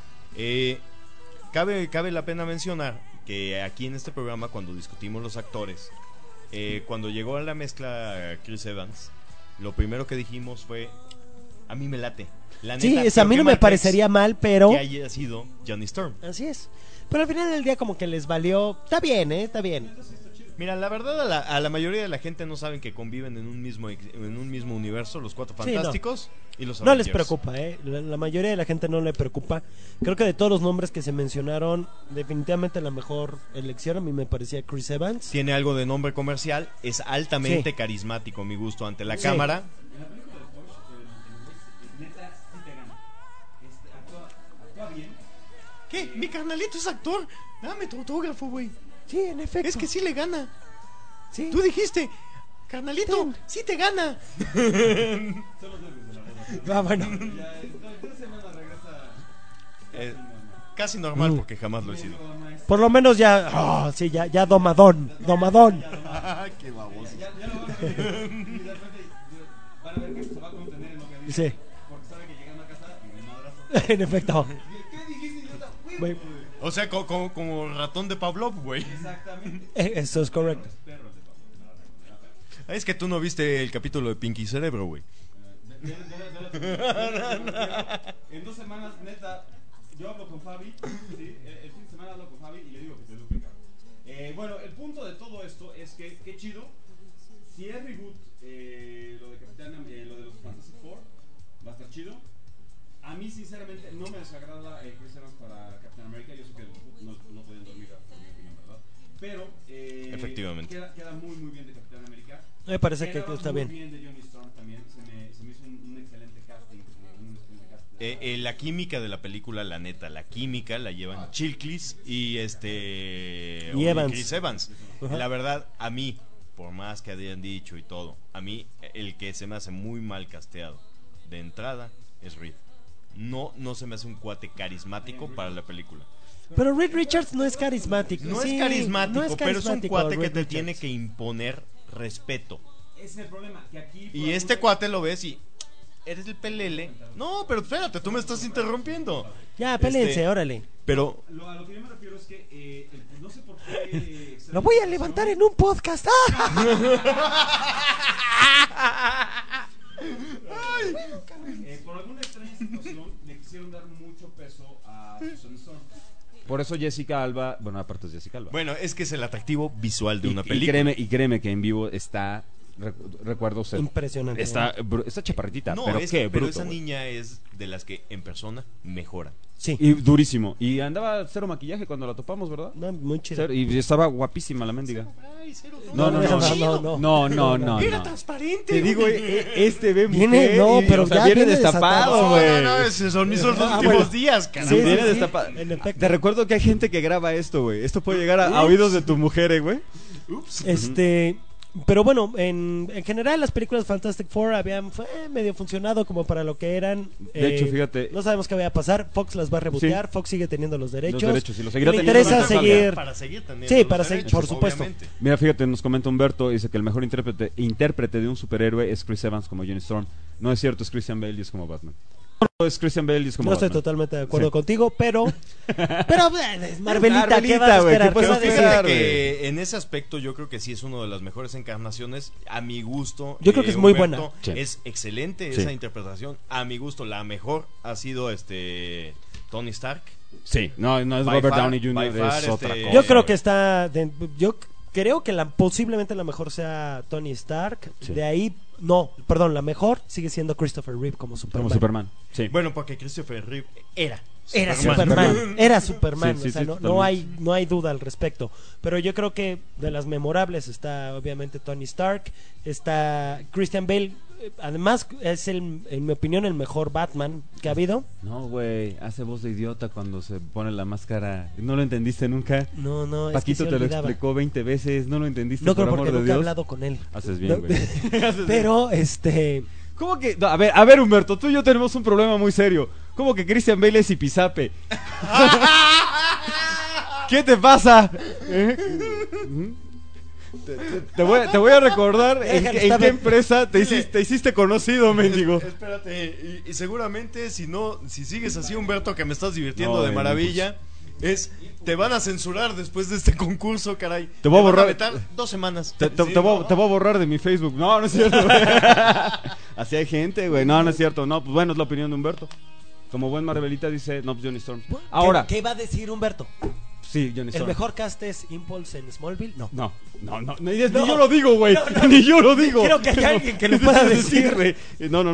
Cabe la pena mencionar que aquí en este programa, cuando discutimos los actores, cuando llegó a la mezcla Chris Evans, lo primero que dijimos fue, A mí me late. La Sí, neta, es, a creo mí que no me Maltex parecería mal, pero... que haya sido Johnny Storm. Así es. Pero al final del día como que les valió... Está bien, está bien. Mira, la verdad a la mayoría de la gente no saben que conviven en un mismo universo los Cuatro Sí, no. Fantásticos y los No les Avengers. preocupa, la mayoría de la gente no le preocupa. Creo que de todos los nombres que se mencionaron, definitivamente la mejor elección a mí me parecía Chris Evans. Tiene algo de nombre comercial, es altamente Sí. carismático a mi gusto ante la Sí. cámara. En la película de Porsche, neta, sí te gana. Actúa bien. ¿Qué? Mi carnalito es actor. Dame tu autógrafo, güey. Sí, en efecto. Es que sí le gana. sí. Tú dijiste, carnalito, sí te gana. Son los nervios de la boda. Ah, bueno. Ya, en 3 semanas regresa. Casi normal porque jamás lo he sido. Por lo menos ya... sí, ya domadón. Domadón. Qué baboso. Ya lo van a ver. Y de repente van a ver que se va a contener en lo que dice. Sí. Porque sabe que llegan a casa y de madrazo. En efecto. ¿Qué dijiste, idiota? Güey. O sea, como ratón de Pavlov, güey. Exactamente. Eso es correcto. Perros de papá. Es que tú no viste el capítulo de Pinky Cerebro, güey. En 2 semanas, neta, yo hablo con Fabi, ¿sí? El fin de semana hablo con Fabi y le digo que se duplica. Bueno, el punto de todo esto es que, qué chido, si es reboot, lo de Capitán, lo de los Fantastic Four, va a estar chido. A mí, sinceramente, no me desagrada Chris Evans para Capitán América. Yo sé que no pueden dormir, por mi opinión, ¿verdad? Pero, Efectivamente. Queda muy, muy bien de Capitán América. Me parece que Queda está muy bien. de Johnny Storm también. Se me hizo un excelente casting. Un excelente casting. La química de la película, la neta, la química la llevan Chilclis y Y Evans. Chris Evans. Ajá. La verdad, a mí, por más que hayan dicho y todo, a mí el que se me hace muy mal casteado de entrada es Reed. No se me hace un cuate carismático para la película. Pero Reed Richards no es carismático. No Sí, es carismático, no es pero es un carismático, cuate que Reed te Richards. tiene que imponer respeto. Ese es el problema, que aquí... por Y este alguna- cuate lo ves y eres el pelele. No, pero espérate, tú me estás interrumpiendo. Ya, pélense, Este, órale. Pero A lo que yo me refiero es que no sé por qué... Lo voy a levantar en un podcast. por alguna extraña situación le quisieron dar mucho peso a Susan Storm. Por eso Jessica Alba, bueno, aparte es Jessica Alba. bueno, es que es el atractivo visual de una Y película. créeme que en vivo está, recuerdo usted, Impresionante. está chaparritita, No, pero es qué que, pero bruto, esa güey. niña es de las que en persona mejora. Sí. Y durísimo. Y andaba cero maquillaje cuando la topamos, ¿verdad? No, muy chido. Cero, y estaba guapísima la mendiga. Ay, cero, No. Era transparente. Te digo, este ve Viene- mujer no, y, pero o sea, ya viene viene destapado, desatado. güey. esos son mis últimos bueno. días, Sí, carajo. Sí, viene sí, destapado. en efecto. Te recuerdo que hay gente que graba esto, güey. Esto puede llegar a oídos de tu mujer, güey. Ups. Pero bueno, en general las películas Fantastic Four fue medio funcionado como para lo que eran. De hecho, fíjate. No sabemos qué va a pasar. Fox las va a rebotear. Fox sigue teniendo los derechos. Los derechos, y los seguirá le teniendo interesa mientras seguir. Para seguir teniendo Sí, los para seguir, derechos, por supuesto. obviamente. Mira, fíjate, nos comenta Humberto, dice que el mejor intérprete de un superhéroe es Chris Evans como Johnny Storm. No es cierto, es Christian Bale y es como Batman. No, es Christian Bale y es como No estoy Batman. totalmente de acuerdo Sí. contigo, pero es Marvelita, ¿qué Marvelita, vas a güey, esperar? ¿qué puedes ¿Qué vas a decir? esperar? Fíjate que en ese aspecto yo creo que sí es una de las mejores encarnaciones. A mi gusto, Yo creo que es muy Humberto, buena. Sí. Es excelente Sí. esa interpretación. A mi gusto, la mejor ha sido Tony Stark. Sí, no es By Robert far, Downey Jr., by far, es otra cosa. Yo creo que yo creo que posiblemente la mejor sea Tony Stark. Sí. De ahí, no, perdón, la mejor sigue siendo Christopher Reeve como Superman. Como Superman, sí. Bueno, porque Christopher Reeve era Era Superman, era Superman, Sí, sí, o sea, sí, no totalmente. hay duda al respecto. Pero yo creo que de las memorables está obviamente Tony Stark, está Christian Bale, además es en mi opinión el mejor Batman que ha habido. No, güey, hace voz de idiota cuando se pone la máscara. ¿No lo entendiste nunca? No, es Paquito que se te lo olvidaba. explicó 20 veces, ¿no lo entendiste? No por creo amor porque de nunca he Dios? hablado con él. Haces bien, güey. Pero ¿Cómo que? No, a ver, Humberto, tú y yo tenemos un problema muy serio. ¿Cómo que Christian Bale es Zipizape? ¿Qué te pasa? Te voy a recordar en qué empresa te hiciste conocido, mendigo. Espérate, y seguramente si sigues así, Humberto, que me estás divirtiendo No, de maravilla, te van a censurar después de este concurso, caray. Te voy a borrar. Van a vetar 2 semanas. Te Sí, voy a borrar de mi Facebook. No es cierto. Así hay gente, güey. No, no es cierto. No, pues bueno, es la opinión de Humberto. Como buen Marvelita dice, no, pues Johnny Storm. Ahora, ¿Qué va a decir Humberto? sí, Johnny ¿El Storm. mejor cast es Impulse en Smallville? No. No, ni yo lo digo, güey. Ni yo lo digo. Creo que hay alguien que lo pueda decir. güey. No.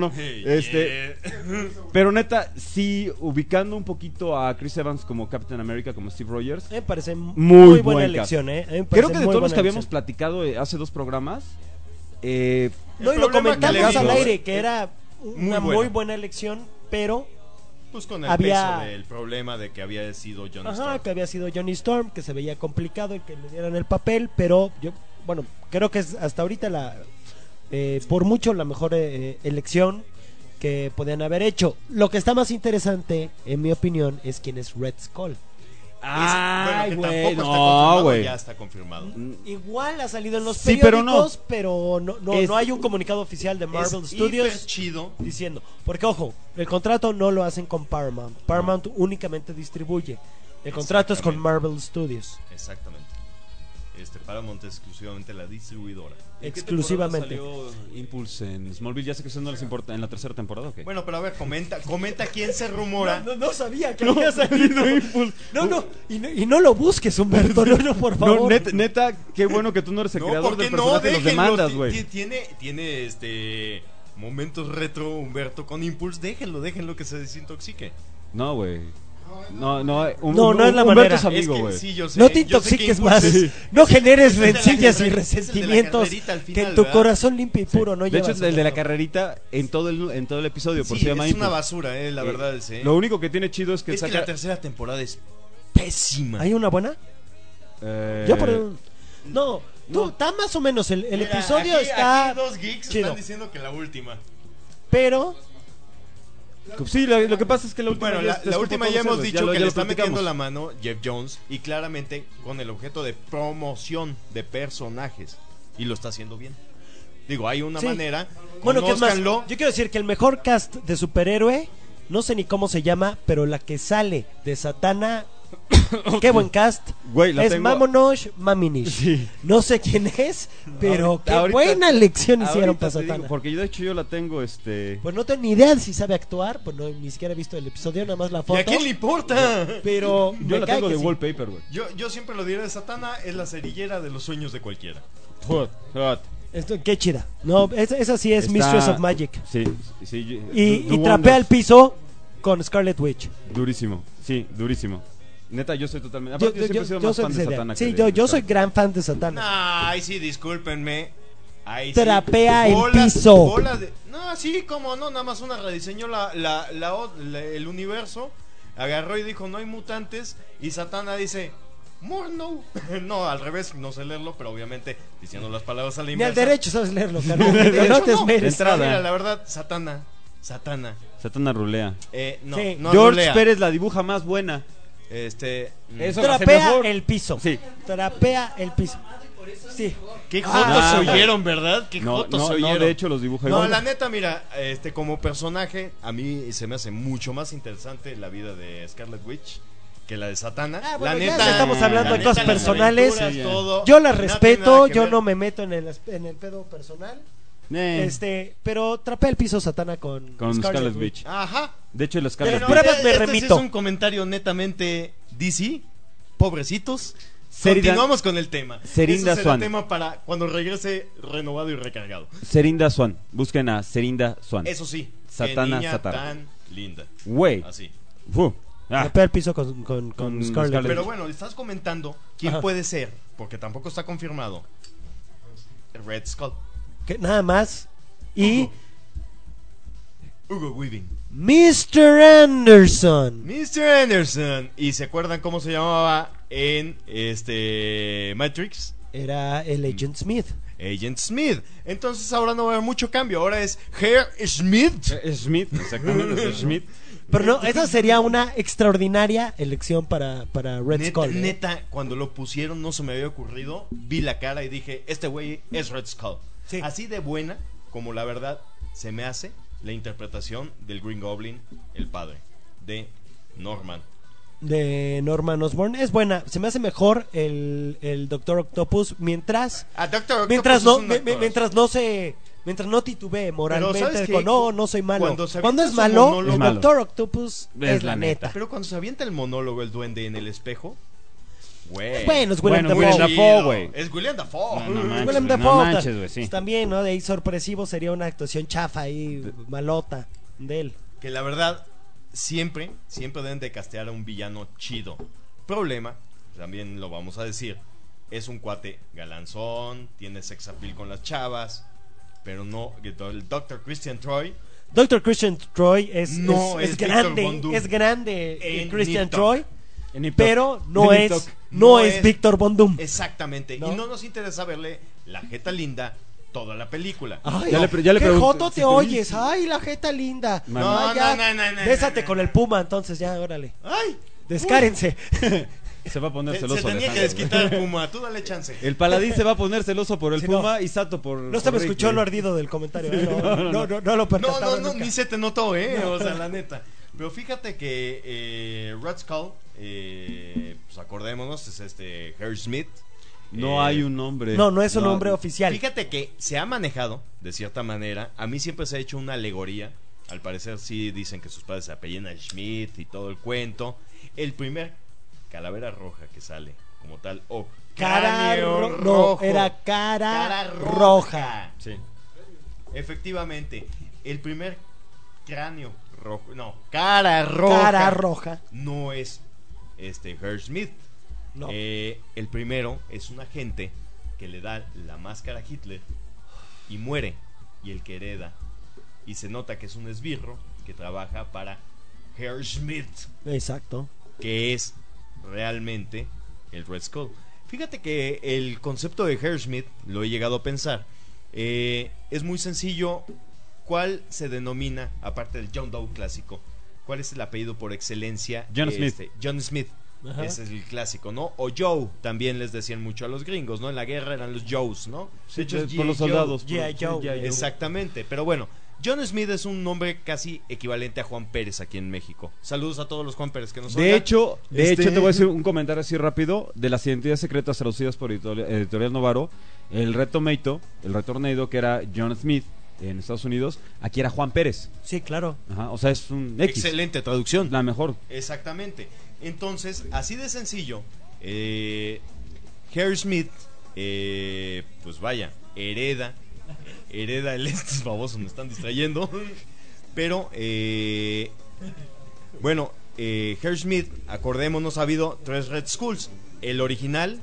Pero neta, sí, ubicando un poquito a Chris Evans como Captain America, como Steve Rogers. Me parece Muy buena buen elección, me parece Creo que de muy todos los buena que habíamos elección. platicado hace 2 programas, No, y lo problema comentamos que le al digo, aire, que era una buena. muy buena elección, pero Pues con el Había- peso del problema de que había sido Johnny ajá, Storm. que había sido Johnny Storm, que se veía complicado el que le dieran el papel, pero yo, bueno, creo que es hasta ahorita por mucho la mejor elección que podían haber hecho. Lo que está más interesante, en mi opinión, es quién es Red Skull. ay, Bueno, que güey, tampoco está no, confirmado, güey. ya está confirmado. Igual ha salido en los Sí, pero periódicos, pero no Es- hay un comunicado oficial de Marvel Es Studios hiper chido. diciendo, porque ojo, el contrato no lo hacen con Paramount. Paramount únicamente distribuye. El contrato es con Exactamente. Marvel Studios. Exactamente. Paramount es exclusivamente la distribuidora. ¿En qué Exclusivamente. temporada salió Impulse en Smallville? Ya sé que eso no les importa en la 3ª temporada, ¿o qué? Bueno, pero a ver, comenta quién se rumora. No sabía que había salido Impulse. No, y no lo busques, Humberto, no, por favor. No, neta, qué bueno que tú no eres el No, creador ¿por qué del personaje, los Déjenlo. demandas, güey. Tiene momentos retro Humberto con Impulse. Déjenlo que se desintoxique. No, güey. No, No es la Humberto manera. es amigo, Es que güey. sí, yo sé, No te yo sé que intoxiques Impulse más. es- No generes es el de la rencillas y carrera- resentimientos es el de la carrerita al que final, en tu ¿verdad? corazón limpio y puro no De llevas. hecho, es el de la Humberto. carrerita en todo el episodio, por Sí, si se llama es una Impulse. basura, la verdad es. Lo único que tiene chido es que Es que saca... la tercera temporada es pésima. ¿Hay una buena? Yo por no, está más o menos el Mira, episodio aquí, está aquí 2 geeks chido. están diciendo que la última. pero Sí, lo que pasa es que la última Bueno, ya la es culpa última de ya todos hemos ellos, dicho lo- que ya le lo está metiendo platicamos. la mano Jeff Jones y claramente con el objeto de promoción de personajes y lo está haciendo bien. Digo, hay una Sí. manera. bueno, que es más, conózcanlo. yo quiero decir que el mejor cast de superhéroe, no sé ni cómo se llama, pero la que sale de Satana, qué buen cast, Güey, la es tengo- Mamonosh Maminish. Sí. No sé quién es, pero Ahorita- qué ahorita- buena lección hicieron ahorita para te digo, Satana. porque yo de hecho yo la tengo, Pues no tengo ni idea de si sabe actuar, pues no, ni siquiera he visto el episodio, nada más la ¿Y foto. a quién le importa? Pero yo me la cae tengo que de sí. wallpaper, güey. Yo siempre lo diré de Satana, es la cerillera de los sueños de cualquiera. Qué chida. No, esa sí es Está- Mistress of Magic. Sí, sí. Y do trapea wonders. el piso con Scarlet Witch. Durísimo, sí, durísimo. Neta, yo soy totalmente... Yo, Aparte, yo siempre he sido yo más soy fan de de esa idea. Satana. Sí, que de yo soy Scarlet. gran fan de Satana. Ay, sí, discúlpenme. Ahí Trapea sí. el piso. No, sí, como no, nada más una rediseñó el universo. Agarró y dijo, no hay mutantes. Y Satana dice, more no. No, al revés, no sé leerlo, pero obviamente diciendo las palabras a la Ni inversa. al derecho sabes leerlo, carnal. De No hecho, te no. esmeres. Entrada. Mira, la verdad, Satana. Satana rulea. No, Sí. no George rulea. Pérez la dibuja más buena. Eso va a ser Trapea mejor. el piso. Sí. Trapea el piso. Sí. Qué jotos Ah. se oyeron, ¿verdad? Qué No, jotos no, se no, oyeron. de hecho los dibuja No, igual. la neta, mira, como personaje, a mí se me hace mucho más interesante la vida de Scarlet Witch que la de Satana. Ah, bueno, la ya neta, estamos hablando de la cosas neta, las personales. aventuras, Sí, ya. todo, Yo las no tiene respeto, nada que yo ver. no me meto en el pedo personal. Pero trapea el piso Satana con Scarlet Witch. Ajá. De hecho, el De Scarlet las Witch. pruebas me sí remito. es un comentario netamente DC. Pobrecitos. Sheridan- Continuamos con el tema. Serinda Ese será Swan. tema para cuando regrese renovado y recargado. Serinda Swan. Busquen a Serinda Swan. Eso sí. Satana qué niña Satara. tan linda. Güey. Así. Trapea el piso con Con Scarlet. Scarlet. Pero bueno, estás comentando quién Ajá. puede ser, porque tampoco está confirmado. Red Skull. Que nada más. Y Hugo Weaving. Mr. Anderson. Mr. Anderson. ¿Y se acuerdan cómo se llamaba en Matrix? Era el Agent Smith. Agent Smith. Entonces ahora no va a haber mucho cambio. Ahora es Herr Smith. Smith, exactamente. Smith. Pero no, esa sería una extraordinaria elección para Red Neta, Skull. ¿eh? neta, cuando lo pusieron no se me había ocurrido. Vi la cara y dije, este güey es Red Skull. Sí. Así de buena como la verdad se me hace la interpretación del Green Goblin, el padre de Norman. De Norman Osborn. Es buena. Se me hace mejor el Doctor Octopus mientras Doctor Octopus mientras es no un actorazo. Mientras no titubee moralmente, ¿sabes qué? no soy malo. Cuando Es su malo, monólogo- Es malo. Doctor Octopus Es es la la neta. Pero cuando se avienta el monólogo el duende en el espejo, güey. Bueno, es William Bueno, Dafoe. William Dafoe, güey. Es William Dafoe. No, no manches, Willem güey, Dafoe, no manches, güey, sí. También, ¿no? De ahí sorpresivo sería una actuación chafa ahí, malota de él. Que la verdad, siempre deben de castear a un villano chido. Problema, también lo vamos a decir, es un cuate galanzón, tiene sex appeal con las chavas, pero no, el Dr. Christian Troy Dr. Christian Troy es No, es Victor Von grande, Doom. es grande En Christian Nip Tuck. Troy, En Nip Tuck. pero no En Nip es Tuck. No es es- Victor Von Doom. exactamente, ¿No? y no nos interesa verle la jeta linda toda la película. Ay, Ya le qué pregunté- joto si te te oyes. dice- Ay, la jeta linda. No, Ay, ya. no, Bésate no, con no. el puma, entonces ya, órale. Ay, Descárense. Se va a poner se celoso. tenía que Alejandro, desquitar güey. el Puma, tú dale chance. El paladín se va a poner celoso por el Sí, Puma y Sato por. No se me por Rick, escuchó güey. lo ardido del comentario. No lo No, percataba nunca. ni se te notó, o sea, la neta. Pero fíjate que Red Skull, pues acordémonos, es Harry Smith. No hay un nombre. No es un nombre oficial. Fíjate que se ha manejado, de cierta manera, a mí siempre se ha hecho una alegoría. Al parecer sí dicen que sus padres se apellidan Schmidt y todo el cuento. El primer calavera roja que sale como tal, o cráneo No, rojo. era cara roja. Sí. Efectivamente, el primer cráneo rojo, no, cara roja. Cara roja. No es Herr Smith. No. El primero es un agente que le da la máscara a Hitler y muere, y el que hereda, y se nota que es un esbirro que trabaja para Herr Smith, Exacto. que es realmente el Red Skull. Fíjate que el concepto de Herr Smith lo he llegado a pensar. Es muy sencillo. ¿Cuál se denomina, aparte del John Doe clásico, cuál es el apellido por excelencia? John Smith. John Smith. Ajá. Ese es el clásico, ¿no? O Joe, también les decían mucho a los gringos, ¿no? En la guerra eran los Joes, ¿no? Sí, De hecho, es por los G.I. Joe. soldados. G.I. Joe. Sí, G.I. Joe. Exactamente, pero bueno, John Smith es un nombre casi equivalente a Juan Pérez aquí en México. Saludos a todos los Juan Pérez que nos De oigan. hecho, Este- te voy a decir un comentario así rápido de las identidades secretas traducidas por Editorial Novaro. El Red Tomato, el Retornado, que era John Smith en Estados Unidos, aquí era Juan Pérez. Sí, claro. Ajá, o sea, es un X. Excelente traducción. La mejor. Exactamente. Entonces, así de sencillo, Harry Smith, pues vaya, hereda estos babosos me están distrayendo, pero bueno, Harry Smith, acordémonos, ha habido 3 Red Skulls. El original,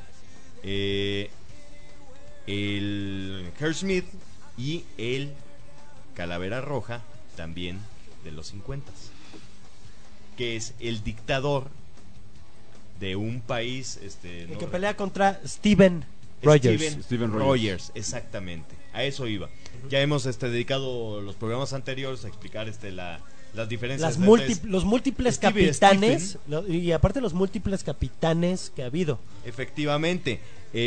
el Harry Smith y el Calavera Roja, también de los 50, que es el dictador de un país, El no que recuerdo. pelea contra Steven Rogers. Steven Rogers. Rogers, exactamente. A eso iba. Ya hemos dedicado los programas anteriores a explicar las diferencias Los múltiples Steve capitanes y aparte los múltiples capitanes que ha habido. Efectivamente.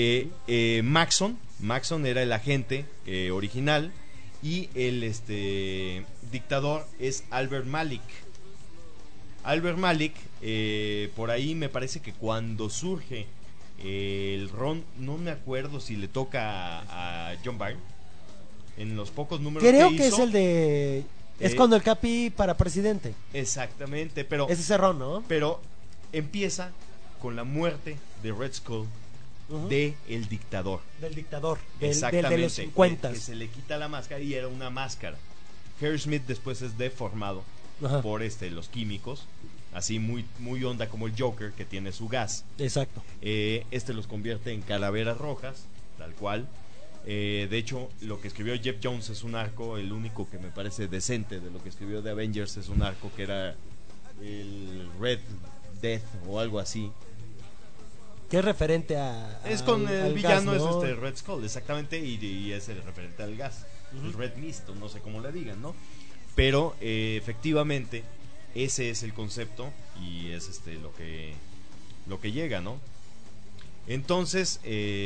Maxon era el agente original y el dictador es Albert Malik. Albert Malik, por ahí me parece que cuando surge el ron, no me acuerdo si le toca a John Byrne en los pocos números Creo que que hizo. es el de es cuando el Capi para presidente. Exactamente, pero Es ese ron, ¿no? pero empieza con la muerte de Red Skull, Ujú. de el dictador. Del dictador, del Exactamente, de los 50. que se le quita la máscara y era una máscara. Harry Smith después es deformado Ajá. por los químicos, así muy muy onda como el Joker, que tiene su gas. Exacto. Los convierte en calaveras rojas, tal cual. De hecho, lo que escribió Jeff Jones es un arco, el único que me parece decente de lo que escribió de Avengers es un arco que era el Red Death o algo así. Que es referente a Es con el al villano, gas, ¿no? es Red Skull, exactamente, y es el referente al gas, el Red Mist, o no sé cómo le digan, ¿no? Pero efectivamente ese es el concepto y es lo que llega, ¿no? Entonces,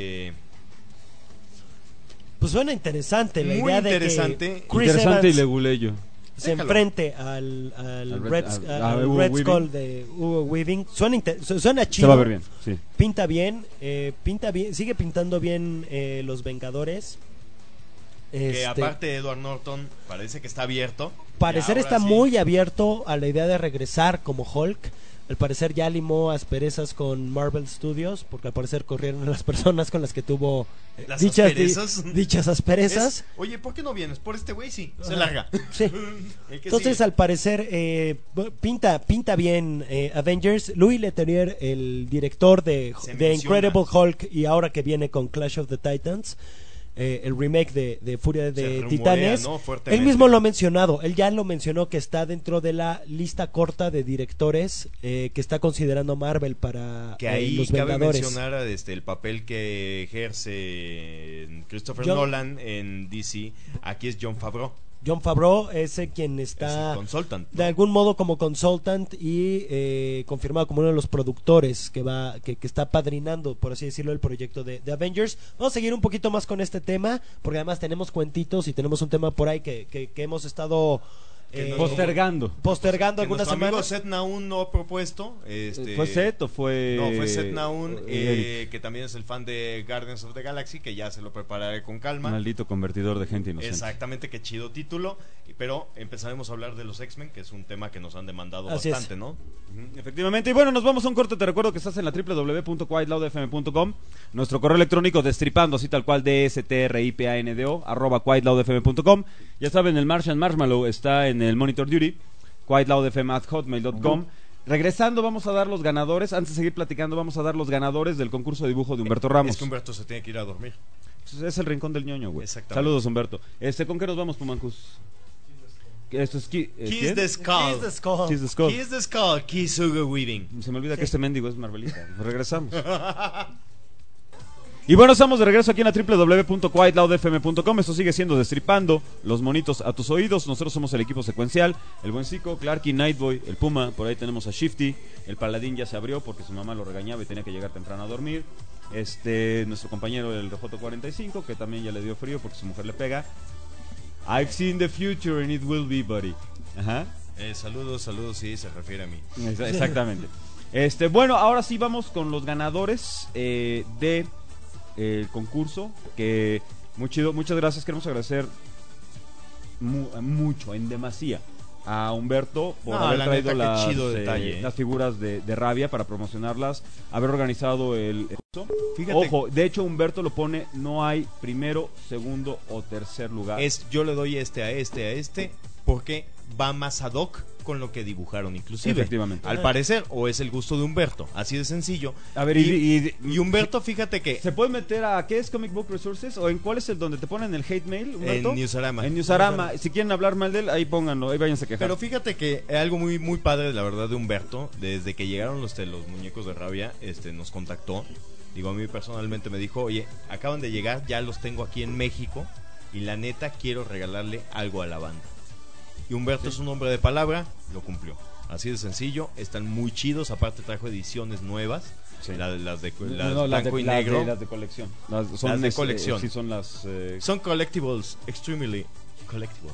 Pues suena interesante la Muy idea de interesante. que Chris Interesante y Evans leguleyo. se Déjalo. enfrente al Red- al Hugo Red Weaving. Skull de Hugo Weaving. Suena Se chido. va a ver bien, sí. Pinta bien, sigue pintando bien Los Vengadores. Que aparte Edward Norton parece que está abierto. Parecer está sí. muy abierto a la idea de regresar como Hulk. Al parecer ya limó asperezas con Marvel Studios, porque al parecer corrieron a las personas con las que tuvo ¿Las dichas asperezas? dichas asperezas. Oye, ¿por qué no vienes? Por este güey sí, se Ajá. larga. Sí. El que Entonces sigue. al parecer pinta bien Avengers. Louis Leterrier, el director de Se The menciona. Incredible Hulk, y ahora que viene con Clash of the Titans, el remake de Furia Se de rumorea, Titanes, ¿no? Fuertemente. él mismo lo ha mencionado. Él ya lo mencionó, que está dentro de la lista corta de directores que está considerando Marvel para Que ahí los cabe Vengadores. mencionar el papel que ejerce Christopher John- Nolan en DC. Aquí es Jon Favreau, Jon Favreau es quien es está el consultant, ¿no? de algún modo como consultant y confirmado como uno de los productores que está padrinando, por así decirlo, el proyecto de Avengers. Vamos a seguir un poquito más con este tema, porque además tenemos cuentitos y tenemos un tema por ahí que hemos estado Que nos- Postergando. postergando Que algunas nuestro amigo semanas. Seth Naun no ha propuesto. ¿Fue Seth o fue...? No, fue Seth Naun, Eric? que también es el fan de Guardians of the Galaxy, que ya se lo prepararé con calma. Maldito convertidor de gente inocente. Exactamente, qué chido título. Pero empezaremos a hablar de los X-Men, que es un tema que nos han demandado Así es. bastante, ¿no? Ujú, efectivamente. Y bueno, nos vamos a un corte. Te recuerdo que estás en la www.quietloudfm.com. Nuestro correo electrónico destripando, así tal cual, DSTRIPANDO @quietloudfm.com. Ya saben, el Martian Marshmallow está en el Monitor Duty. quietloudfm@hotmail.com. Regresando, vamos a dar los ganadores. Antes de seguir platicando, vamos a dar los ganadores del concurso de dibujo de Humberto Ramos. Es que Humberto se tiene que ir a dormir. Es el rincón del ñoño, güey. Exactamente. Saludos, Humberto. ¿Con qué nos vamos, Pumancus? Esto es Kiss ¿quién? the Skull. Kiss the Skull. Kiss the Skull. Kiss the Skull. Kiss Hugo Weaving. Se me olvida que este mendigo es Marvelita. Regresamos. Y bueno, estamos de regreso aquí en la www.quietloudfm.com. Esto sigue siendo Destripando, los monitos a tus oídos. Nosotros somos el equipo secuencial, el buen Zico, Clarky, Nightboy, el Puma. Por ahí tenemos a Shifty. El Paladín ya se abrió porque su mamá lo regañaba y tenía que llegar temprano a dormir. Nuestro compañero el RJ45, que también ya le dio frío porque su mujer le pega. I've seen the future and it will be, buddy. Ajá. Saludos, sí, se refiere a mí. Exactamente. Bueno, ahora sí vamos con los ganadores de el concurso, que muy chido. Muchas gracias. Queremos agradecer mucho, en demasía, a Humberto por No, haber la traído neta, qué chido detalle, las figuras de Rabia para promocionarlas, haber organizado el concurso. Fíjate. Ojo, de hecho Humberto lo pone, no hay primero, segundo o tercer lugar. Yo le doy a este, porque va más ad hoc con lo que dibujaron inclusive. Efectivamente. Al parecer, o es el gusto de Humberto, así de sencillo. A ver, y Humberto, fíjate que ¿se puede meter a qué es Comic Book Resources? ¿O en cuál es el donde te ponen el hate mail, Humberto? en Newsarama. En Newsarama. Si quieren hablar mal de él, ahí pónganlo, ahí váyanse a quejar. Pero fíjate que algo muy muy padre, la verdad, de Humberto, desde que llegaron los muñecos de Rabia, nos contactó. Digo, a mí personalmente me dijo, oye, acaban de llegar, ya los tengo aquí en México y la neta quiero regalarle algo a la banda. Y Humberto es un hombre de palabra, lo cumplió. Así de sencillo, están muy chidos, aparte trajo ediciones nuevas, Sí. las de No, blanco y negro. las de colección. Las de colección. Sí, son las... Son collectibles, extremely collectible.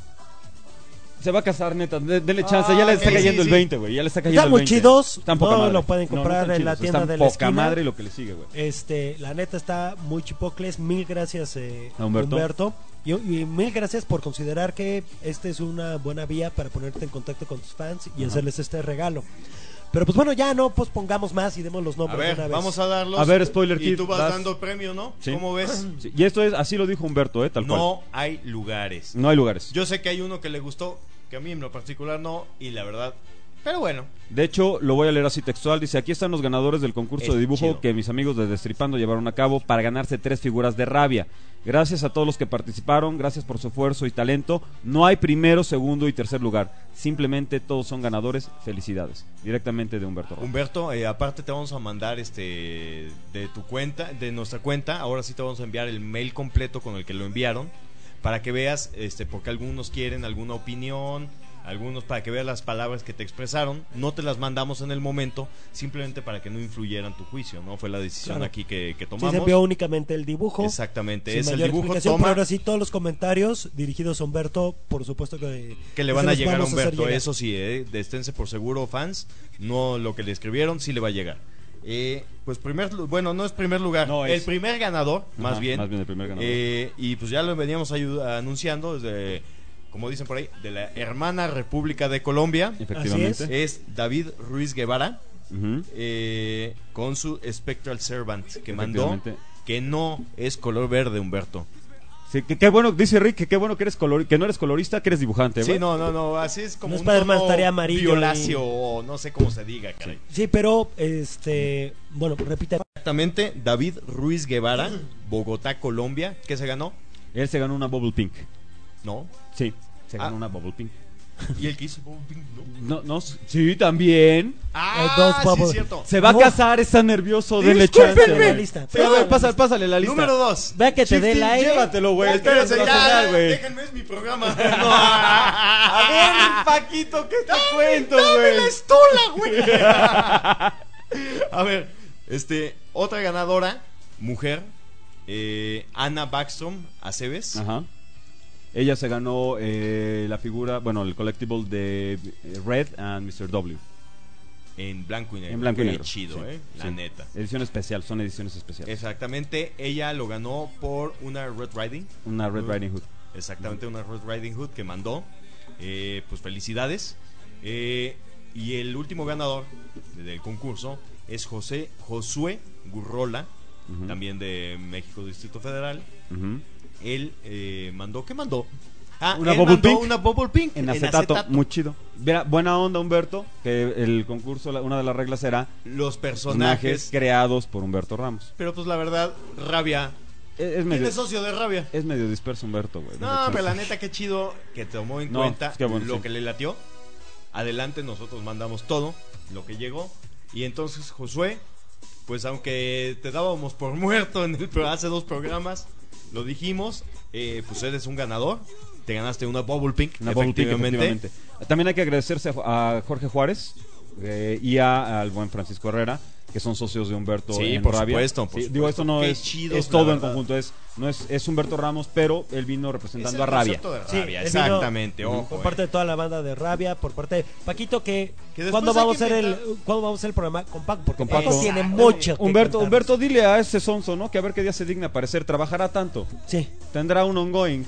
Se va a casar, neta. Denle chance. Ya le está sí, cayendo sí, el sí. 20, güey. Ya le está cayendo Están el muy 20. chidos. Están poca No madre. lo pueden comprar están en la chidos. tienda Están de la poca esquina. madre y lo que le sigue, güey. La neta está muy chipocles. Mil gracias, ¿A Humberto? Y mil gracias por considerar que esta es una buena vía para ponerte en contacto con tus fans y hacerles este regalo. Pero pues bueno, ya no pospongamos más y demos los A nombres de ver, una vez. vamos a darlos. A ver, Spoiler Y Kid, tú vas vas. dando premio, ¿no? Sí. ¿Cómo ves? Sí, y esto es, así lo dijo Humberto, tal cual. No hay lugares. No hay lugares. Yo sé que hay uno que le gustó, que a mí en lo particular no, y la verdad, pero bueno. De hecho, lo voy a leer así textual. Dice, aquí están los ganadores del concurso Es de dibujo chido. que mis amigos de Destripando llevaron a cabo para ganarse 3 figuras de Rabia. Gracias a todos los que participaron, gracias por su esfuerzo y talento. No hay primero, segundo y tercer lugar. Simplemente todos son ganadores. Felicidades. Directamente de Humberto Ramos. Humberto, aparte te vamos a mandar de tu cuenta, de nuestra cuenta, ahora sí te vamos a enviar el mail completo con el que lo enviaron, para que veas, porque algunos quieren alguna opinión, algunos para que veas las palabras que te expresaron. No te las mandamos en el momento, simplemente para que no influyeran tu juicio, ¿no? Fue la decisión Claro. aquí que Sí, tomamos. se envió únicamente el dibujo. Exactamente, Sin es el mayor dibujo, explicación, toma, pero ahora sí todos los comentarios dirigidos a Humberto, por supuesto que que le van a se los llegar a vamos hacer Humberto, llegar. eso sí, esténse por seguro, fans, no lo que le escribieron, sí le va a llegar. Pues bueno, no es primer lugar, No, el es- primer ganador, más Ajá, bien. Más bien el primer ganador. Y pues ya lo veníamos anunciando desde, como dicen por ahí, de la hermana República de Colombia. Efectivamente. Es David Ruiz Guevara, Ujú. con su Spectral Servant, que mandó, Efectivamente. que no es color verde, Humberto. Sí, qué bueno, dice Rick, que qué bueno que que no eres colorista, que eres dibujante, Sí, güey. no, así es como No es un Spider-Man, tono estaría amarillo violáceo, o no sé cómo se diga, caray. Sí, pero, bueno, repite. Exactamente, David Ruiz Guevara, Bogotá, Colombia. ¿Qué se ganó? Él se ganó una Bubble Pink. No. Sí, se ganó Ah. una Bubble Pink. ¿Y el que hizo? No. Sí, también. dos Sí, bubble- es cierto. Se va No. a casar, está nervioso, denle Discúlpenme. chance. La güey. lista. Sí, a ver, pásale la lista. Número 2. Vea que te dé el aire. Llévatelo, güey. Espérense, Espérense, ya, güey. déjenme, es mi programa. A ver, Paquito, ¿qué te cuento, ¡Dame güey? la estola, güey! A ver, otra ganadora, mujer, Ana Backstrom Aceves. Ajá. Ella se ganó la figura, bueno, el collectible de Red and Mr. W. En blanco y negro. En blanco y Qué negro. chido, Sí, la sí. neta. Edición especial, son ediciones especiales. Exactamente, ella lo ganó por una Red Riding. Una Red Riding Hood. Exactamente, una Red Riding Hood que mandó. Pues felicidades. Y el último ganador del concurso es Josué Gurrola, Ujú. también de México Distrito Federal. Ujú. Él mandó, ¿qué mandó? Ah, Una él Bubble mandó Pink. una Bubble Pink En acetato, muy chido. Mira, buena onda, Humberto, que el concurso, una de las reglas era Los personajes personajes. creados por Humberto Ramos. Pero pues la verdad, Rabia. Es ¿Quién medio, es socio de Rabia? es medio disperso Humberto, güey. No, pero la neta, qué chido que tomó en No, cuenta es que bueno, lo sí. que le latió. Adelante, nosotros mandamos todo lo que llegó. Y entonces, Josué, pues aunque te dábamos por muerto hace 2 programas, lo dijimos, pues eres un ganador. Te ganaste una Bubble Pink, Una Bubble Pink, efectivamente. efectivamente. También hay que agradecerse a Jorge Juárez y al buen Francisco Herrera, que son socios de Humberto Sí, en por Rabia. supuesto, Sí, por digo, supuesto. esto no Qué es, chidos, es todo la en verdad. conjunto, es Humberto Ramos, pero él vino Es representando el a Rabia. concepto de Sí, Rabia, él exactamente, vino ojo. por parte de toda la banda de Rabia, por parte de Paquito, que después ¿cuándo hay vamos que a hacer inventar- ¿cuándo vamos a hacer el programa con Paco? Porque Con Paco Paco. tiene Exacto. mucho que Humberto, contarnos. Humberto, dile a ese sonso, ¿no? Que a ver qué día se digna aparecer. Trabajará tanto. Sí. Tendrá un ongoing.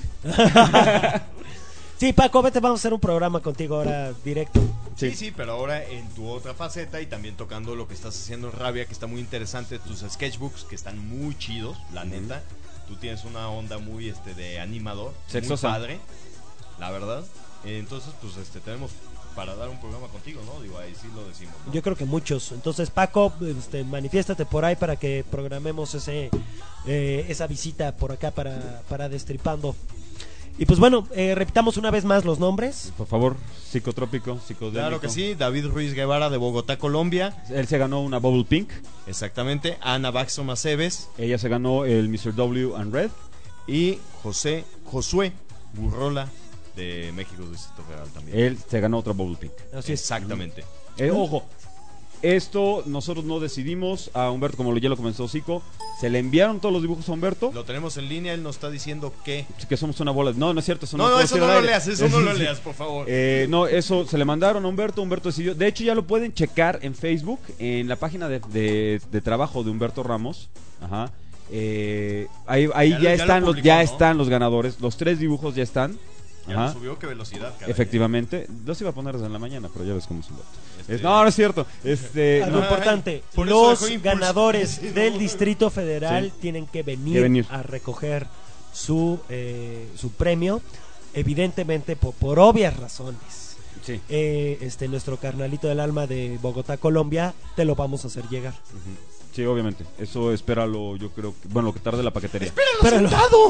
Sí, Paco, vete, vamos a hacer un programa contigo ahora directo. Sí, pero ahora en tu otra faceta y también tocando lo que estás haciendo en Rabia, que está muy interesante, tus sketchbooks que están muy chidos, la neta. Tú tienes una onda muy de animador, Sexosa. muy padre, la verdad. Entonces, pues tenemos para dar un programa contigo, ¿no? Digo, ahí sí lo decimos, ¿no? Yo creo que muchos. Entonces, Paco, manifiéstate por ahí para que programemos esa visita por acá para Destripando. Y pues bueno, repitamos una vez más los nombres. Por favor, psicotrópico, psicodélico. Claro que sí, David Ruiz Guevara de Bogotá, Colombia. Él se ganó una Bubble Pink. Exactamente, Ana Backstrom Aceves Ella se ganó el Mr. W and Red. y Josué Burrola de México Distrito Federal también. Él se ganó otra Bubble Pink. Así es. Exactamente. Ojo, esto nosotros no decidimos. A Humberto, como ya lo comenzó Zico, se le enviaron todos los dibujos a Humberto. Lo tenemos en línea, él nos está diciendo que... Que somos una bola. No, no es cierto. Eso No, puedo eso decir no al lo aire. leas, eso no lo leas, por favor. No, eso se le mandaron a Humberto. Humberto decidió. De hecho, ya lo pueden checar en Facebook, en la página de trabajo de Humberto Ramos. Ajá. Ahí Ya lo- ya ya están lo los, publicó, ya ¿no? están los ganadores. Los 3 dibujos ya están. Ya Ajá. lo subió, qué velocidad, caray. Efectivamente. Los iba a poner desde la mañana, pero ya ves cómo es Humberto. Este- No, no es cierto. Algo No. importante, por eso los dejó impulso. ganadores del Distrito Federal Sí. tienen que Que venir. venir a recoger su premio, evidentemente por obvias razones. Sí. Nuestro carnalito del alma de Bogotá, Colombia, te lo vamos a hacer llegar. Sí, obviamente. Eso espéralo, yo creo que... Bueno, lo que tarde la paquetería. Pero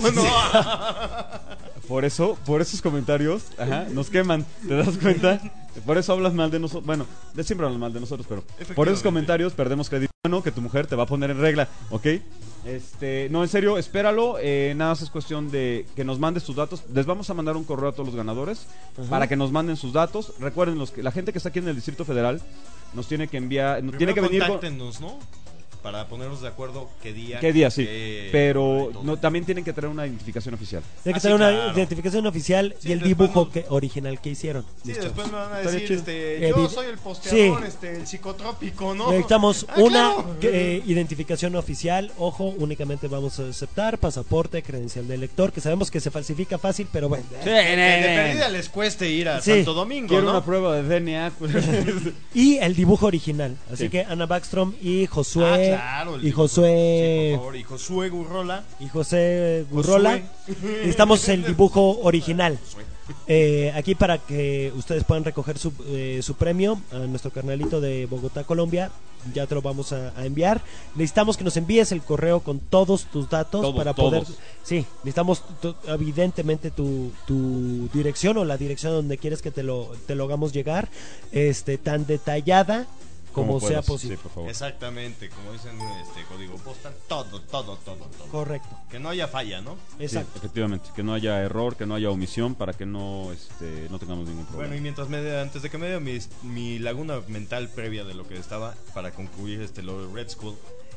Por esos comentarios, ajá, nos queman, ¿te das cuenta? Por eso hablas mal de nosotros. Bueno, siempre hablas mal de nosotros, pero por esos Efectivamente. comentarios perdemos crédito. Bueno, que tu mujer te va a poner en regla, ¿ok? No, en serio, espéralo. Nada más es cuestión de que nos mandes tus datos. Les vamos a mandar un correo a todos los ganadores para que nos manden sus datos. Recuerden, la gente que está aquí en el Distrito Federal nos tiene que enviar, tiene que venir con... Contáctenos, ¿no? para ponernos de acuerdo qué día. ¿Qué día? Sí. Pero Pero no, también tienen que traer una identificación oficial. Tiene que Ah, tener sí, una claro. identificación oficial Sí, y el después dibujo no- original que hicieron. Sí, Listo. después me van a Estaría decir, chido. yo Evi- soy el posteador, sí. el psicotrópico, ¿no? Necesitamos Ah, una claro. identificación oficial. Ojo, únicamente vamos a aceptar pasaporte, credencial de lector, que sabemos que se falsifica fácil, pero bueno. Sí, Que de perdida les cueste ir a Sí. Santo Domingo, Quiero ¿no? una prueba de DNA. Y el dibujo original. Así Sí. que Ana Backstrom y Josué. Ah, claro. el y dibujo. Josué. Sí, por favor, y Josué Gurrola. Y José Gurrola. Josué. Necesitamos el dibujo original. Aquí para que ustedes puedan recoger su premio a nuestro carnalito de Bogotá, Colombia. Ya te lo vamos a enviar. Necesitamos que nos envíes el correo con todos tus datos Todos, para poder. todos. Sí, necesitamos evidentemente tu dirección o la dirección donde quieres que te lo hagamos llegar, tan detallada como sea puedas. posible. Sí, por favor. Exactamente, como dicen código postal, todo. Correcto. Que no haya falla, ¿no? Sí, Exacto. efectivamente, que no haya error, que no haya omisión, para que no tengamos ningún problema. Bueno, y antes de que me dé mi laguna mental previa de lo que estaba para concluir lo de Red Skull,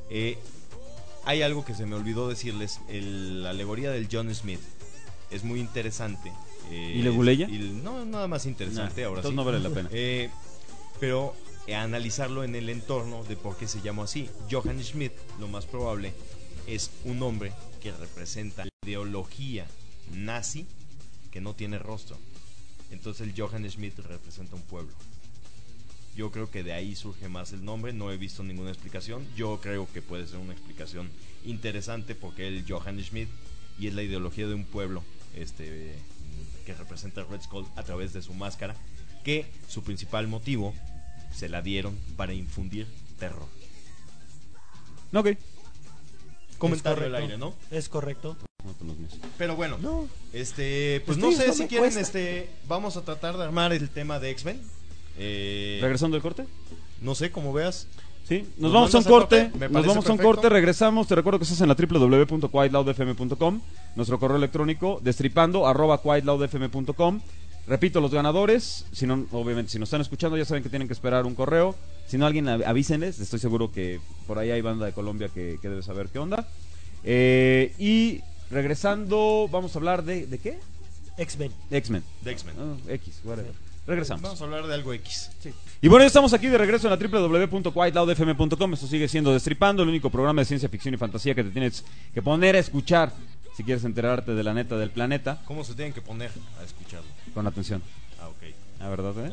hay algo que se me olvidó decirles, la alegoría del John Smith es muy interesante. ¿Y Leguleya? No, nada más interesante, Nah, ahora entonces sí. no vale la pena. Pero analizarlo en el entorno de por qué se llamó así. Johann Schmidt, lo más probable, es un hombre que representa la ideología nazi que no tiene rostro. Entonces el Johann Schmidt representa un pueblo. Yo creo que de ahí surge más el nombre. No he visto ninguna explicación. Yo creo que puede ser una explicación interesante porque el Johann Schmidt y es la ideología de un pueblo que representa a Red Skull a través de su máscara, que su principal motivo se la dieron para infundir terror. Ok. Comentario Es al correcto. aire, ¿no? Es correcto. No con los míos. Pero bueno, No. pues Estoy- no sé no si me quieren, cuesta. vamos a tratar de armar el tema de X-Men. ¿Regresando del corte? No sé, como veas. Sí, ¿Nos nos vamos a un mandas a corte, corte? Me nos parece vamos a un perfecto. corte, regresamos, te recuerdo que estás en la www.quietloudfm.com, nuestro correo electrónico, destripando@quietloudfm.com. Repito, los ganadores, si no, obviamente, si nos están escuchando ya saben que tienen que esperar un correo, si no alguien avísenles, estoy seguro que por ahí hay banda de Colombia que debe saber qué onda. Y regresando, vamos a hablar de ¿qué? X-Men. X-Men. De X-Men. X, whatever. Regresamos. Vamos a hablar de algo X. Y bueno, ya estamos aquí de regreso en la www.quietloudfm.com. Esto sigue siendo Destripando, el único programa de ciencia ficción y fantasía que te tienes que poner a escuchar si quieres enterarte de la neta del planeta. ¿Cómo se tienen que poner a escucharlo? Con atención. Ah, ok. La verdad, ¿eh?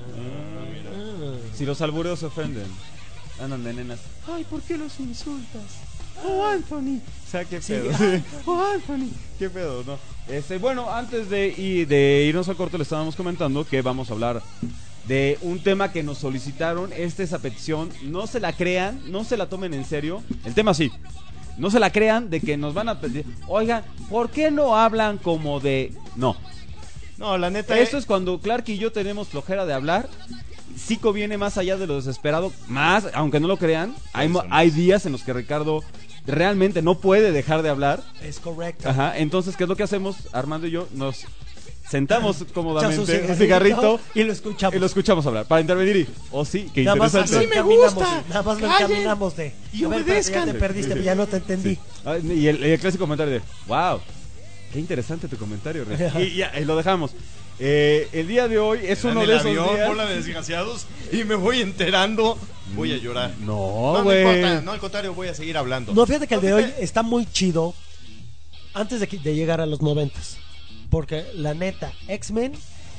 Ah. Si los albureos se ofenden, andan de nenas. Ay, ¿por qué los insultas? Oh, Anthony. O sea, qué Sí. pedo. Sí. Oh, Anthony. Qué pedo, ¿no? Bueno, antes de irnos al corte, le estábamos comentando que vamos a hablar de un tema que nos solicitaron. Esa petición, no se la crean, no se la tomen en serio. El tema sí. No se la crean de que nos van a pedir, oigan, ¿por qué no hablan como de...? No. No, la neta. Eso es cuando Clark y yo tenemos flojera de hablar. Sí conviene más allá de lo desesperado. Más, aunque no lo crean, hay días en los que Ricardo realmente no puede dejar de hablar. Es correcto. Ajá. Entonces, ¿qué es lo que hacemos? Armando y yo nos sentamos Echas cómodamente, un cigarrito y lo escuchamos. y lo escuchamos hablar para intervenir y, oh sí, qué Nada más lo interesante. encaminamos, nada más lo encaminamos de. y a ver, obedezcan. ya te perdiste, ya no te entendí. Ah, y el clásico comentario de, wow, qué interesante tu comentario, Rey". Y ya, y lo dejamos. El día de hoy es Me dan uno el de esos avión, días. bola de desgraciados, y me voy enterando. Voy a llorar. No, No güey. importa, no, al contrario, voy a seguir hablando. No, fíjate que el de hoy fíjate. está muy chido antes de llegar a los 90s. Porque la neta, X-Men,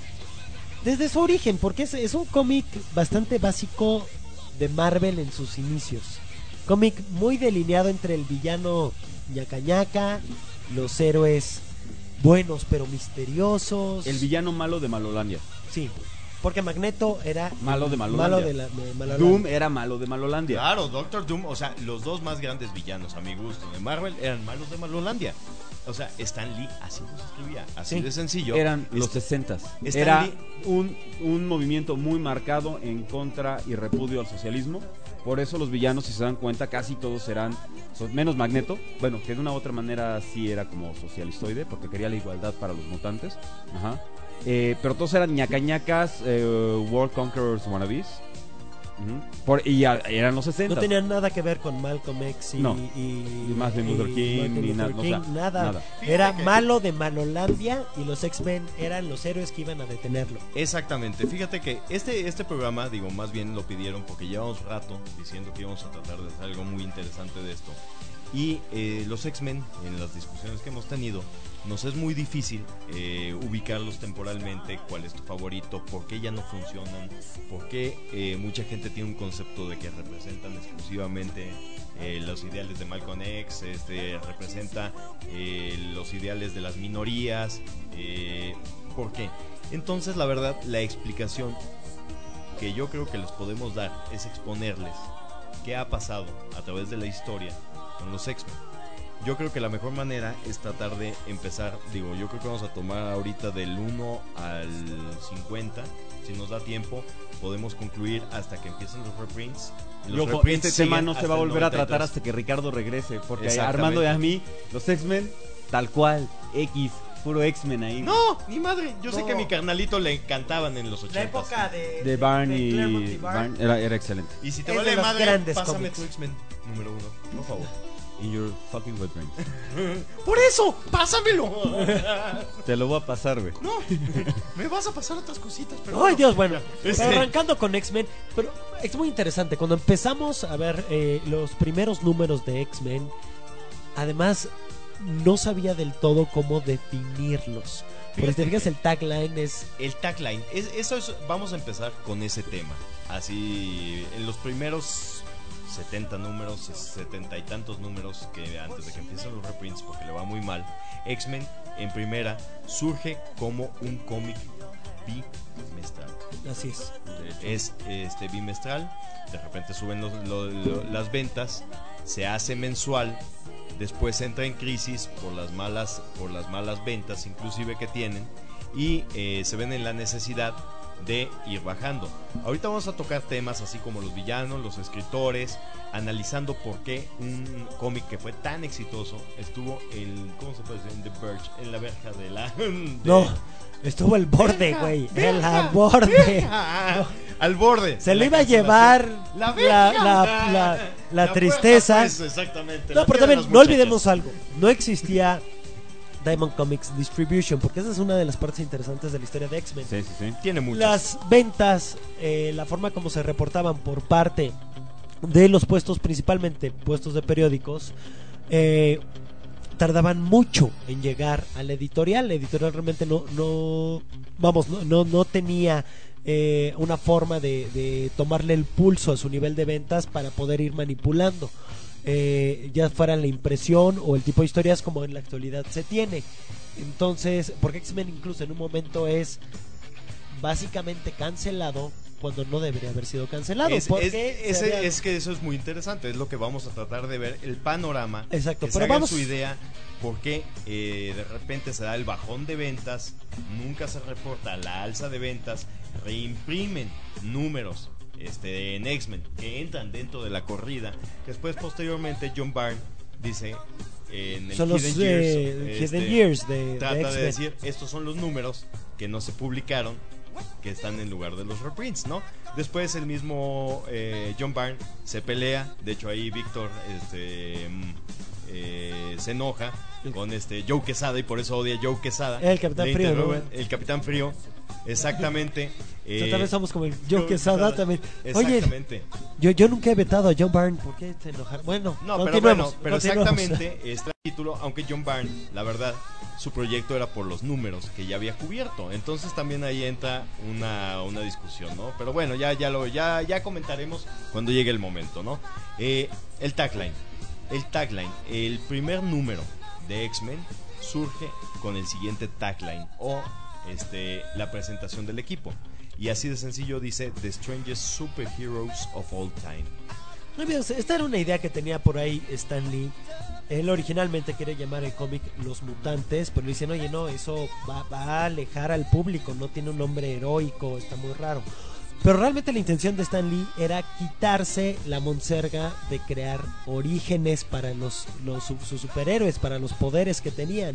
desde su origen, porque es un cómic bastante básico de Marvel en sus inicios. Cómic muy delineado entre el villano ñaca ñaca, los héroes buenos pero misteriosos. El villano malo de Malolandia. Sí, porque Magneto era Malo de Malolandia. malo de Malolandia. Doom era malo de Malolandia. Claro, Doctor Doom, o sea, los dos más grandes villanos a mi gusto de Marvel eran malos de Malolandia. O sea, Stan Lee así los escribía, así Sí. de sencillo. Eran los Este- 60s. Stan Era Lee- un movimiento muy marcado en contra y repudio al socialismo. Por eso los villanos, si se dan cuenta, casi todos eran, menos Magneto. Bueno, que de una u otra manera sí era como socialistoide, porque quería la igualdad para los mutantes. Ajá. Pero todos eran ñacañacas, World Conquerors wannabes. Eran los 60. No tenían nada que ver con Malcolm X No. Y Martin Luther King, ni nada, o sea, nada. Fíjate Era que- malo de Malolandia y los X-Men eran los héroes que iban a detenerlo. Exactamente, fíjate que este programa, digo, más bien lo pidieron porque llevamos rato diciendo que íbamos a tratar de hacer algo muy interesante de esto. Y los X-Men, en las discusiones que hemos tenido, nos es muy difícil ubicarlos temporalmente, cuál es tu favorito, por qué ya no funcionan, por qué mucha gente tiene un concepto de que representan exclusivamente los ideales de Malcolm X, representa los ideales de las minorías, ¿por qué? Entonces, la verdad, la explicación que yo creo que les podemos dar es exponerles qué ha pasado a través de la historia con los X-Men. Yo creo que la mejor manera es tratar de empezar, digo, yo creo que vamos a tomar ahorita del 1 al 50, si nos da tiempo, podemos concluir hasta que empiecen los reprints. Y ojo, reprints este tema siguen no se hasta va a el volver a 93. tratar hasta que Ricardo regrese, porque Exactamente. Armando y a mí, los X-Men, tal cual, X, puro X-Men ahí. No, ni madre, yo sé No. que a mi carnalito le encantaban en los 80. De Barney, Claremont y Byrne. era excelente. Y si te Es vale de los madre, grandes pásame cómics. tu X-Men número 1, por favor. In your fucking wet brain. ¡Por eso! ¡Pásamelo! Te lo voy a pasar, güey. No, me vas a pasar otras cositas, pero Ay, Dios, bueno. Este- Pero arrancando con X-Men, pero es muy interesante. Cuando empezamos a ver los primeros números de X-Men, además no sabía del todo cómo definirlos. Porque si te fijas, el tagline es el tagline, vamos a empezar con ese tema. Así, en los primeros 70 números, 70 y tantos números, que antes de que empiecen los reprints, porque le va muy mal, X-Men en primera surge como un cómic bimestral. así es. Es bimestral, de repente suben las ventas, se hace mensual, después entra en crisis por las malas ventas inclusive que tienen, y se ven en la necesidad de ir bajando. Ahorita vamos a tocar temas así como los villanos, los escritores, analizando por qué un cómic que fue tan exitoso estuvo ¿cómo se puede decir? En The Verge, en la verja de la... No, estuvo al borde, güey. El borde. Al borde. Se le La iba a cancelación. llevar La verja. la tristeza. puerta, pues, exactamente. No, la pero vida de también las no muchachas. olvidemos algo. No existía Diamond Comics Distribution, porque esa es una de las partes interesantes de la historia de X-Men. Sí, sí, sí. Tiene muchas. Las ventas, la forma como se reportaban por parte de los puestos, principalmente puestos de periódicos, tardaban mucho en llegar a la editorial. La editorial realmente no tenía una forma de tomarle el pulso a su nivel de ventas para poder ir manipulando, ya fuera la impresión o el tipo de historias como en la actualidad se tiene. Entonces, porque X-Men incluso en un momento es básicamente cancelado cuando no debería haber sido cancelado. Es que eso es muy interesante. Es lo que vamos a tratar de ver, el panorama. Exacto, que pero se hagan vamos- su idea por qué de repente se da el bajón de ventas, nunca se reporta la alza de ventas, reimprimen números en X-Men que entran dentro de la corrida. Después, posteriormente, John Byrne dice en el son los Hidden Years, Hidden Years de trata de X-Men. decir, estos son los números que no se publicaron, que están en lugar de los reprints, ¿no? Después el mismo John Byrne se pelea, de hecho ahí Víctor se enoja con Joe Quesada y por eso odia a Joe Quesada. El Capitán Le Frío, ¿no? interrogan, el Capitán Frío, exactamente. O sea, tal vez somos como el Joe Joe Quesada Quesada. también. Oye, Exactamente. yo nunca he vetado a John Byrne. ¿Por qué te enojar? Bueno, No, pero continuemos, bueno, pero continuemos. exactamente este título, aunque John Byrne, la verdad, su proyecto era por los números que ya había cubierto. Entonces también ahí entra una discusión, ¿no? Pero bueno, ya comentaremos cuando llegue el momento, ¿no? El tagline, el primer número de X-Men surge con el siguiente tagline o la presentación del equipo. Y así de sencillo dice The Strangest Superheroes of All Time. No, mira, esta era una idea que tenía por ahí Stan Lee. Él originalmente quiere llamar el cómic Los Mutantes, pero le dicen, oye, no, eso va a alejar al público, no tiene un nombre heroico, está muy raro. Pero realmente la intención de Stan Lee era quitarse la monserga de crear orígenes para sus superhéroes, para los poderes que tenían.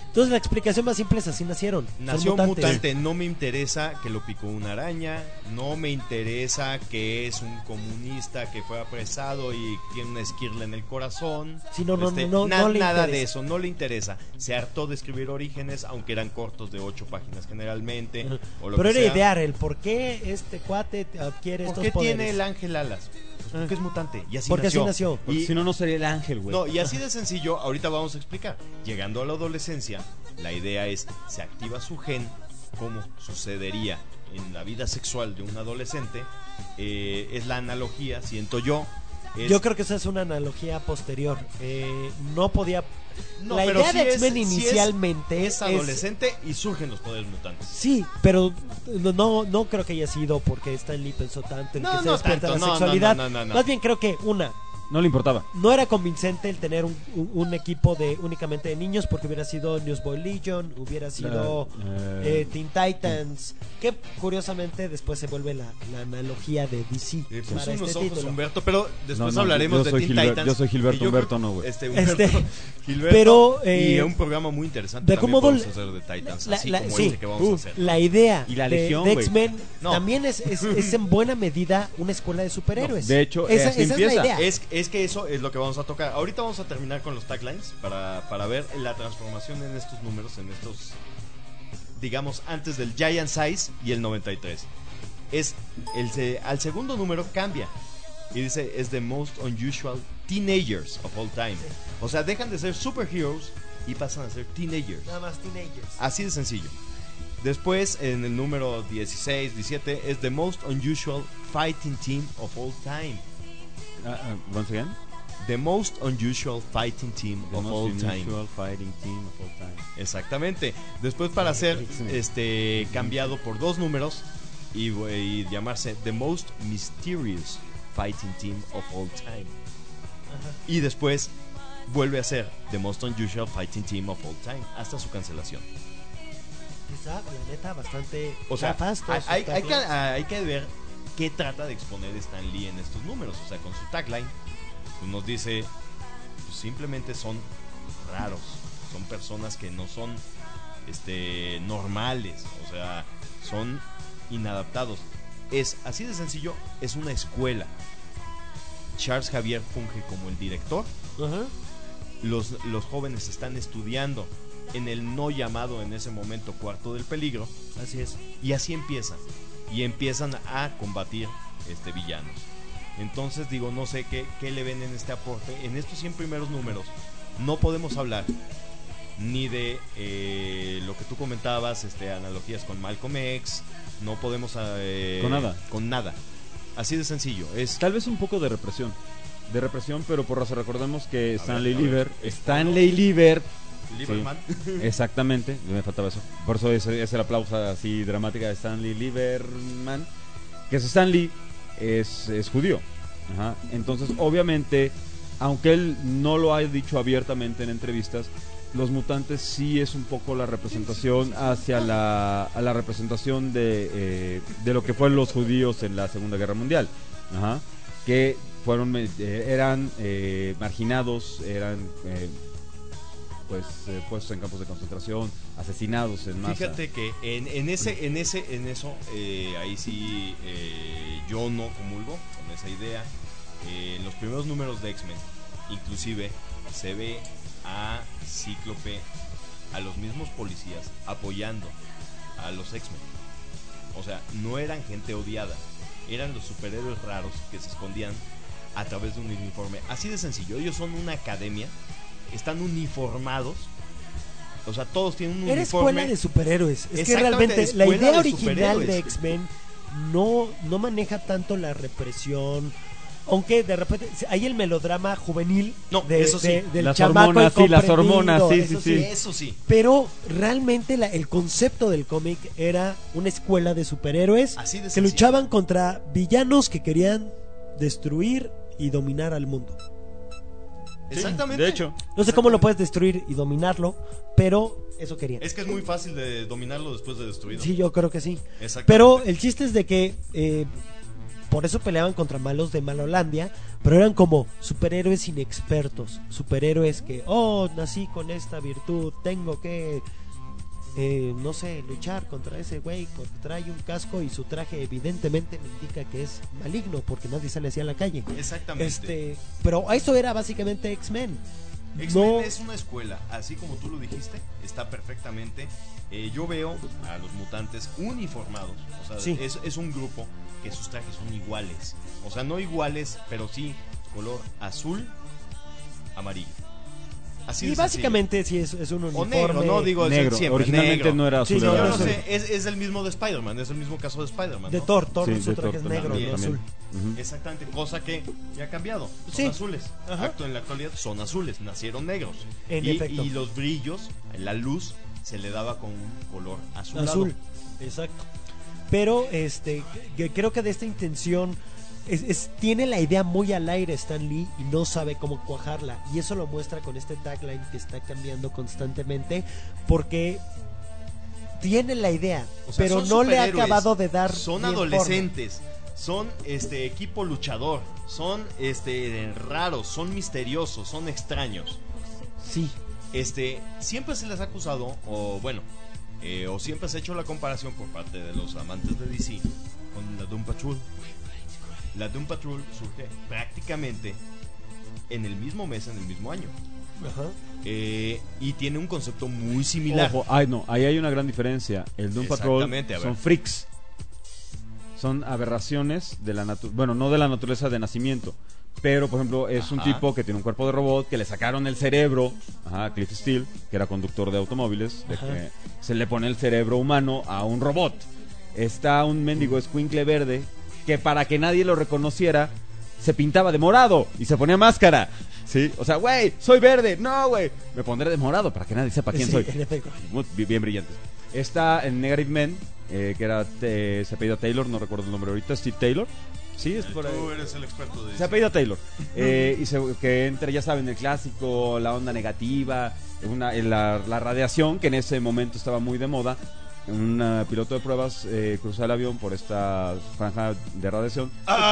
Entonces la explicación más simple es así nacieron. Son Nació mutantes. mutante, no me interesa que lo picó una araña, no me interesa que es un comunista que fue apresado y tiene una esquirla en el corazón. Sí, no le nada interesa. de eso, no le interesa. Se hartó de escribir orígenes, aunque eran cortos de 8 páginas generalmente. Ajá. O lo Pero que era sea. idear el por qué este cuate adquiere ¿Por estos qué poderes. tiene el ángel alas? Pues porque es mutante y así Porque así nació. nació. Porque Y- si no, no sería el ángel, güey. No, y así de sencillo, ahorita vamos a explicar. Llegando a la adolescencia, la idea es, se activa su gen, como sucedería en la vida sexual de un adolescente. Es la analogía, siento yo. Yo creo que esa es una analogía posterior. No podía. No, la pero idea sí de es- X-Men sí inicialmente es adolescente y surgen los poderes mutantes. Sí, pero no creo que haya sido porque Stan Lee pensó tanto en No, que se no despierta tanto, la no, sexualidad. no. Más bien creo que No le importaba. no era convincente el tener un equipo de únicamente de niños porque hubiera sido Newsboy Legion, hubiera sido Teen Titans, que curiosamente después se vuelve la analogía de DC Puso para unos este ojos título. Humberto, pero después No, hablaremos yo de soy Teen Gilbert- Titans. yo soy Gilberto Y yo Humberto, creo- no, güey. Humberto, Gilberto, pero, y un programa muy interesante de también cómo podemos hacer de Titans, así como sí, este que vamos a hacer. la idea Y la de Legión, de güey. X-Men No. también es en buena medida una escuela de superhéroes. No, de hecho, esa así es la empieza. idea. Es que eso es lo que vamos a tocar. Ahorita vamos a terminar con los taglines para ver la transformación en estos números, en estos, digamos, antes del Giant Size y el 93. Al segundo número cambia y dice, es the most unusual teenagers of all time. O sea, dejan de ser superheroes y pasan a ser teenagers. Nada más teenagers. Así de sencillo. Después, en el número 16, 17, es the most unusual fighting team of all time. Once again. The most unusual fighting team The of most all time. unusual fighting team of all time. Exactamente. Después, para ser X-Men. cambiado por 2 números y llamarse The Most Mysterious Fighting Team of All Time. Y después vuelve a ser The Most Unusual Fighting Team of All Time hasta su cancelación. Está, la neta, bastante O sea, chafas todos sus hay taglines. que ver qué trata de exponer Stan Lee en estos números. O sea, con su tagline pues nos dice, pues, simplemente son raros, son personas que no son normales, o sea, son inadaptados. Es así de sencillo, es una escuela. Charles Xavier funge como el director. Ajá. Los jóvenes están estudiando en el no llamado en ese momento cuarto del peligro. Así es. Y así empiezan. Y empiezan a combatir villanos. Entonces digo, no sé qué le ven en este aporte. En estos 100 primeros números no podemos hablar ni de lo que tú comentabas, analogías con Malcolm X. No podemos con nada. Así de sencillo. Es Tal vez un poco de represión. De represión, pero por razón recordemos que Stanley a ver. Lieber, Lieberman. exactamente, me faltaba eso. Por eso es el aplauso así dramática de Stanley Lieberman, que es Stanley es judío. Ajá. Entonces, obviamente, aunque él no lo ha dicho abiertamente en entrevistas, los mutantes sí es un poco la representación hacia a la representación de lo que fueron los judíos en la Segunda Guerra Mundial. Ajá. Que fueron eran marginados, eran puestos en campos de concentración, asesinados en masa. Fíjate que en eso ahí sí yo no comulgo con esa idea. En los primeros números de X-Men inclusive se ve a Cíclope, a los mismos policías apoyando a los X-Men. O sea, no eran gente odiada, eran los superhéroes raros que se escondían a través de un uniforme. Así de sencillo, ellos son una academia, están uniformados. O sea, todos tienen un Era uniforme. escuela de superhéroes. Es que Exactamente, realmente la escuela idea de original superhéroes. de X-Men no maneja tanto la represión. Aunque de repente hay el melodrama juvenil No, eso sí. del Las chamaco hormonas, sí, las incomprendido, hormonas, sí, eso sí. Eso sí. Pero realmente el concepto del cómic era una escuela de superhéroes Así de que sencillo. luchaban contra villanos que querían destruir y dominar al mundo. Exactamente. De hecho, No sé cómo lo puedes destruir y dominarlo, pero eso querían. Es que es muy fácil de dominarlo después de destruido. Sí, yo creo que sí. Exactamente. Pero el chiste es de que por eso peleaban contra malos de Malolandia, pero eran como superhéroes inexpertos, superhéroes que, nací con esta virtud, tengo que, no sé, luchar contra ese güey porque trae un casco y su traje evidentemente me indica que es maligno porque nadie sale así a la calle. Exactamente. Pero eso era básicamente X-Men. X-Men es una escuela, así como tú lo dijiste, está perfectamente. Yo veo a los mutantes uniformados, o sea, sí. es un grupo que sus trajes son iguales, o sea, no iguales, pero sí color azul, amarillo. Así y básicamente sí es un uniforme. O negro, no digo negro. siempre, Originalmente negro. no era azul. Sí, Yo era no azul. sé, es el mismo de Spider-Man, es el mismo caso de Spider-Man, De ¿no? Thor, Sí, su de traje es Thor negro, también, no azul. Ujú. Exactamente, cosa que ya ha cambiado. Son Sí. azules. Ajá. En la actualidad son azules, nacieron negros. En efecto. Y los brillos, la luz, se le daba con un color azulado. Azul, exacto. Pero que creo que de esta intención tiene la idea muy al aire Stan Lee y no sabe cómo cuajarla, y eso lo muestra con este tagline que está cambiando constantemente porque tiene la idea, O sea, pero son no le ha superhéroes, acabado de dar son bien adolescentes, son equipo luchador, son raros, son misteriosos, son extraños. forma. Sí, Siempre se les ha acusado, o siempre se ha hecho la comparación por parte de los amantes de DC con la Doom Patrol. La Doom Patrol surge prácticamente en el mismo mes, en el mismo año. ajá. Y tiene un concepto muy similar. Ojo, ahí hay una gran diferencia. El Doom Patrol Exactamente, a ver. son freaks. Son aberraciones de la naturaleza. Bueno, no de la naturaleza de nacimiento. Pero, por ejemplo, es un Ajá. tipo que tiene un cuerpo de robot, que le sacaron el cerebro. Ajá, Cliff Steele, que era conductor de automóviles. De Ajá. que se le pone el cerebro humano a un robot. Está un mendigo escuincle verde que para que nadie lo reconociera se pintaba de morado y se ponía máscara. ¿Sí? O sea, güey, soy verde. No, güey, me pondré de morado para que nadie sepa quién Sí, soy. en efecto. Bien brillantes. Está en Negative Men, que era se apellida Taylor, no recuerdo el nombre ahorita, Steve Taylor. Sí, es por ahí. Tú eres el experto de Se apellida Taylor. Que entra, ya saben, el clásico, la onda negativa, la radiación, que en ese momento estaba muy de moda. Un piloto de pruebas cruzaba el avión por esta franja de radiación.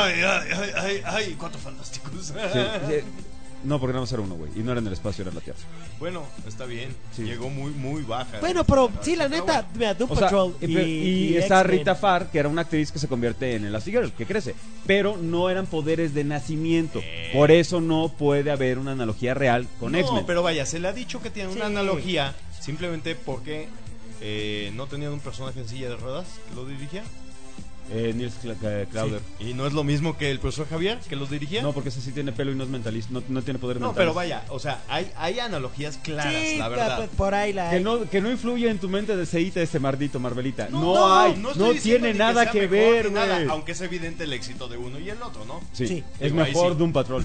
Ay, cuántos fantásticos. Sí. No, porque no era uno, güey. Y no era en el espacio, era en la Tierra. Bueno, está bien. Sí. Llegó muy, muy baja. Bueno, pero sí, la neta, mira, Doom O sea, Patrol y está X-Men. Rita Farr, que era una actriz que se convierte en Elastigirl, que crece. Pero no eran poderes de nacimiento. Por eso no puede haber una analogía real con No, X-Men. pero vaya, se le ha dicho que tiene una Sí. analogía simplemente porque no tenían un personaje en silla de ruedas que lo dirigía. Nils Clauder. Sí. Y no es lo mismo que el profesor Javier que los dirigía. No, porque ese sí tiene pelo y no es mentalista, no tiene poderes No, mentales. pero vaya, o sea, hay analogías claras, Sí, la verdad. por ahí la Que hay. no influye en tu mente de seíta ese mardito, Marvelita. No, estoy no diciendo tiene ni que nada sea que mejor ver, ni nada, güey. aunque es evidente el éxito de uno y el otro, ¿no? Sí, Sí. es Digo, ahí mejor sí. de un patrón.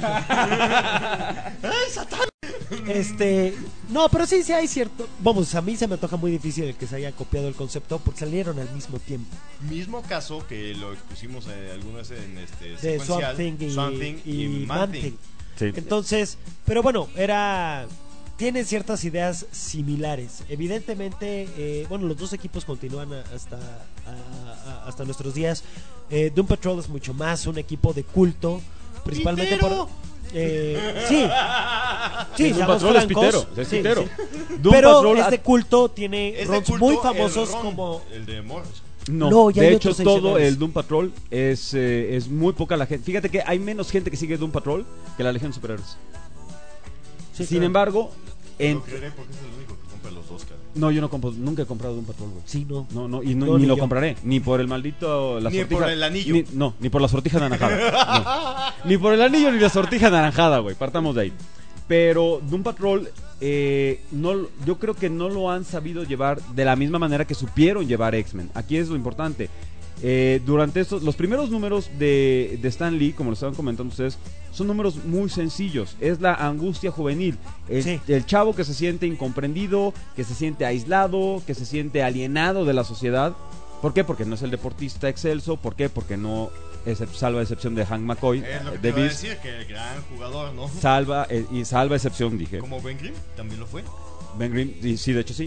No, pero sí hay cierto. Vamos, a mí se me antoja muy difícil el que se haya copiado el concepto porque salieron al mismo tiempo. Mismo caso que lo expusimos algunas en De secuencial, Swamp Thing y Man Thing. Sí. Entonces, pero bueno, tienen ciertas ideas similares. Evidentemente, bueno, los dos equipos continúan hasta nuestros días. Doom Patrol es mucho más un equipo de culto, principalmente ¡Pitero! sí, Doom seamos Patrol es francos, pitero, es sí, pitero. sí. Doom Pero Patrol este culto tiene Es de runs culto muy el famosos ron, como el de Morrison. No, ya de hay hecho otros todo adicionales. el Doom Patrol es muy poca la gente. Fíjate que hay menos gente que sigue Doom Patrol que la Legión de Superhéroes. Sí, Sin claro. embargo, Lo creeré porque es el único que compra los dos, cara. no, yo nunca he comprado Doom Patrol, güey. Sí, no. Y No, ni ni lo yo. compraré, ni por el maldito la Ni sortija, por el anillo. ni por la sortija anaranjada. No. Ni por el anillo ni la sortija anaranjada, güey. Partamos de ahí. Pero Doom Patrol yo creo que no lo han sabido llevar de la misma manera que supieron llevar X-Men. Aquí es lo importante. Durante los primeros números de Stan Lee, como lo estaban comentando ustedes, son números muy sencillos. Es la angustia juvenil. Sí. El chavo que se siente incomprendido, que se siente aislado, que se siente alienado de la sociedad. ¿Por qué? Porque no es el deportista excelso. ¿Por qué? Porque no, salva excepción de Hank McCoy, Es lo que te de iba a Beast. decir, que el gran jugador, ¿no? Salva excepción, dije. Como Ben Grimm también lo fue. Ben Grimm, sí, de hecho sí.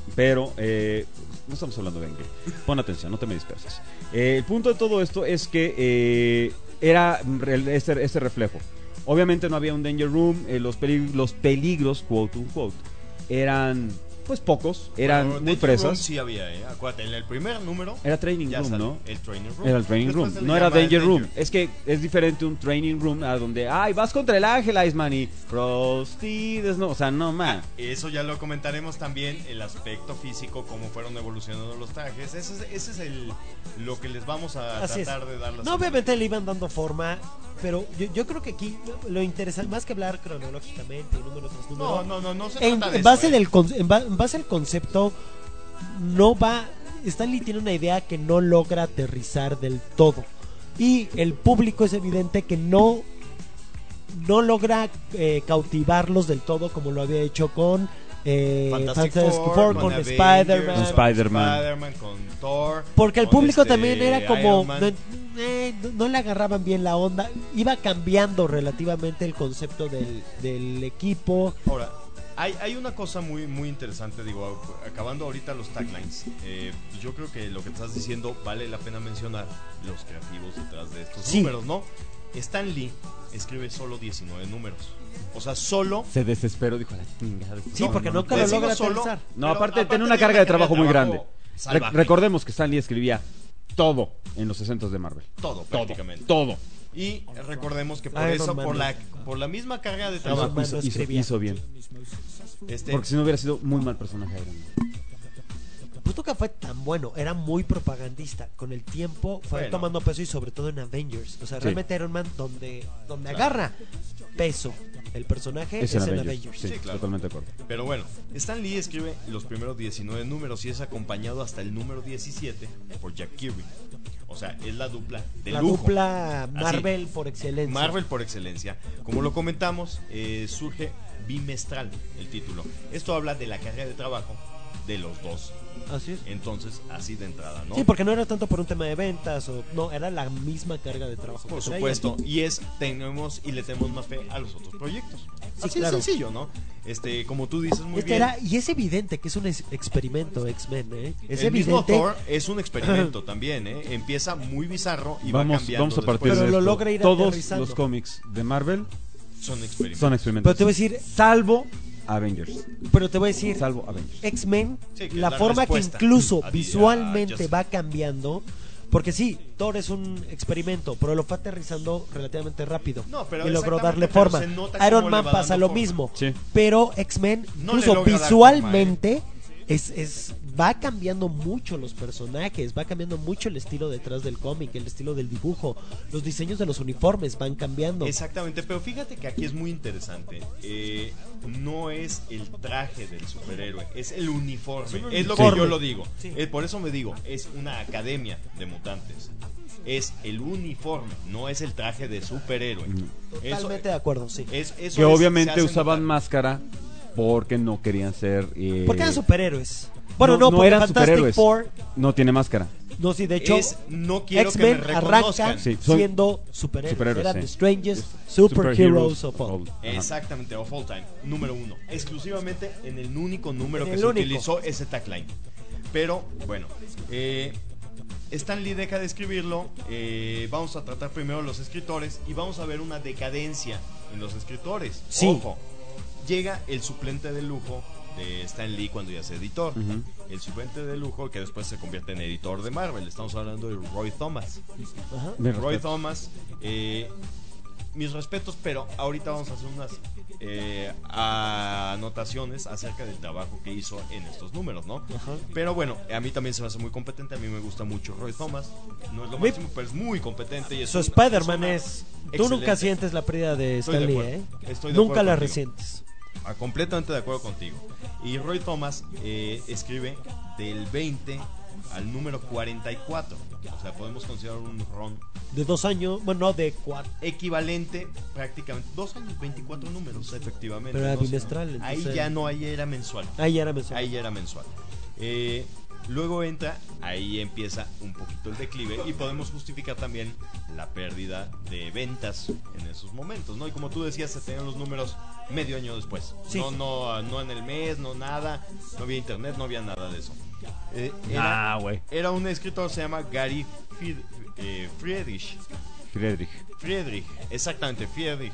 pero no estamos hablando de Endgame. Pon atención, no te me disperses. El punto de todo esto es que era este reflejo. Obviamente no había un danger room, los peligros, quote unquote, eran pues pocos, eran Bueno, muy Danger Room presas. sí había, acuérdate, en el primer número Era training ya room, salió ¿no? el training room. Era el training Después room, se le no era llama el danger room. Es que es diferente un training room a donde, ay, vas contra el ángel, Iceman, y Prostides, no, o sea, no, man. Eso ya lo comentaremos también, el aspecto físico, cómo fueron evolucionando los trajes. Ese es lo que les vamos a Así tratar es. de dar. No, obviamente le iban dando forma, pero yo creo que aquí lo interesante, más que hablar cronológicamente, número tras número, No se en trata de base eso, en base al concepto, no va. Stanley tiene una idea que no logra aterrizar del todo. Y el público es evidente que no logra cautivarlos del todo como lo había hecho con Fantastic Four, con Avengers, Spider-Man. Con Spider-Man. con Thor. Porque el con público también era como Iron Man. no le agarraban bien la onda. Iba cambiando relativamente el concepto del equipo. Ahora, hay una cosa muy, muy interesante, digo, acabando ahorita los taglines. Yo creo que lo que estás diciendo vale la pena mencionar los creativos detrás de estos Sí. números, ¿no? Stan Lee escribe solo 19 números. O sea, solo. Se desesperó, dijo la chingada. Sí, porque nunca lo decimos logra solo, aterrizar. No, pero aparte tiene una carga de trabajo muy grande. salvaje. Recordemos que Stan Lee escribía todo en los 60 de Marvel. Todo, prácticamente. Todo. Y recordemos que por Iron eso, Man, por la misma carga de Iron trabajo, Man no escribía. Hizo bien. Porque si no hubiera sido muy mal personaje Iron Man. Pues nunca fue tan bueno, era muy propagandista. Con el tiempo fue Bueno. tomando peso y sobre todo en Avengers. O sea, Sí. realmente Iron Man donde agarra peso el personaje Es es en en Avengers. Avengers. Sí, Sí, claro. totalmente de acuerdo. Pero bueno, Stan Lee escribe los primeros 19 números y es acompañado hasta el número 17 por Jack Kirby. O sea, es la dupla de La lujo. dupla Marvel por excelencia. Marvel por excelencia. Como lo comentamos, surge bimestral el título. Esto habla de la carga de trabajo de los dos. Así es. Entonces, así de entrada, ¿no? Sí, porque no era tanto por un tema de ventas o no, era la misma carga de trabajo. Por que traían. supuesto, y le tenemos más fe a los otros proyectos. Sí, Así claro. de sencillo, ¿no? Como tú dices muy bien. Y es evidente que es un experimento X-Men, ¿eh? Es el mismo evidente. Thor es un experimento también, ¿eh? Empieza muy bizarro y va cambiando. Vamos a partir Pero de lo esto. logra ir Todos aterrizando. los cómics de Marvel Son experimentos. son experimentos. Pero te voy a decir, salvo Avengers. salvo Avengers. X-Men, Sí, que la es la forma que respuesta incluso a visualmente Justice. va cambiando. Porque sí, Thor es un experimento, pero lo fue aterrizando relativamente rápido. No, pero y logró exactamente, darle pero forma. se nota Iron cómo Man le va pasa dando lo forma. mismo. Sí. Pero X-Men, No le incluso logra dar visualmente, va cambiando mucho los personajes, va cambiando mucho el estilo detrás del cómic, el estilo del dibujo, los diseños de los uniformes van cambiando. Exactamente, pero fíjate que aquí es muy interesante. No es el traje del superhéroe, es el uniforme. Es lo que uniforme. yo lo digo. Sí. Por eso me digo, es una academia de mutantes. Es el uniforme, no es el traje de superhéroe. Totalmente de acuerdo, sí. Eso Que se obviamente hace usaban notar. máscara porque no querían ser. Porque eran superhéroes. Bueno, no, no porque eran Fantastic superhéroes. Four, No tiene máscara. no, sí, de hecho, No quiero que me X-Men reconozcan. arranca Sí, son siendo superhéroes. superhéroes, Eran sí. the strangest superheroes of all. Ajá. Exactamente, of all time, número 1. Exclusivamente en el único número En que el se único. utilizó ese tagline. Pero, bueno, Stan Lee deja de escribirlo. Vamos a tratar primero los escritores y vamos a ver una decadencia en los escritores. Sí. Ojo, llega el suplente de lujo de Stan Lee cuando ya es editor. Ujú. El suplente de lujo que después se convierte en editor de Marvel. Estamos hablando de Roy Thomas. Ajá. Me Roy respeto. Thomas, mis respetos, pero ahorita vamos a hacer unas anotaciones acerca del trabajo que hizo en estos números, ¿no? Ajá. Pero bueno, a mí también se me hace muy competente, a mí me gusta mucho Roy Thomas, no es lo Mi- máximo, pero es muy competente y es Su una Spider-Man persona es. Tú nunca excelente. sientes la pérdida de Estoy Stan de Lee, acuerdo. ¿eh? Estoy de Nunca acuerdo la contigo. resientes. Completamente de acuerdo contigo. Y Roy Thomas escribe del 20 al número 44, o sea, podemos considerar un run De 2 años, bueno, no, de 4. equivalente prácticamente 2 años, 24 números efectivamente. Pero era Entonces, bimestral, ahí entonces- ya no, ahí era mensual. Ahí ya era mensual. Ahí ya era mensual. Luego entra, ahí empieza un poquito el declive y podemos justificar también la pérdida de ventas en esos momentos, ¿no? Y como tú decías, se tenían los números medio año después. Sí. No en el mes, no nada, no había internet, no había nada de eso. Güey. Era un escritor, se llama Gary Friedrich, exactamente, Friedrich,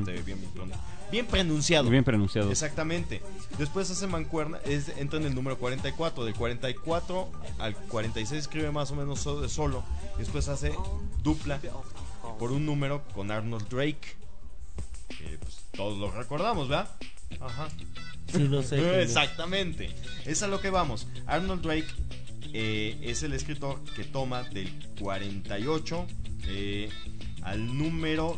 bien pronunciado. Bien pronunciado. Exactamente. Después hace mancuerna, entra en el número 44. Del 44 al 46 escribe más o menos solo. Después hace dupla por un número con Arnold Drake. Que pues, todos lo recordamos, ¿verdad? Ajá. Sí, no sé. quién es. Exactamente. Es a lo que vamos. Arnold Drake es el escritor que toma del 48 al número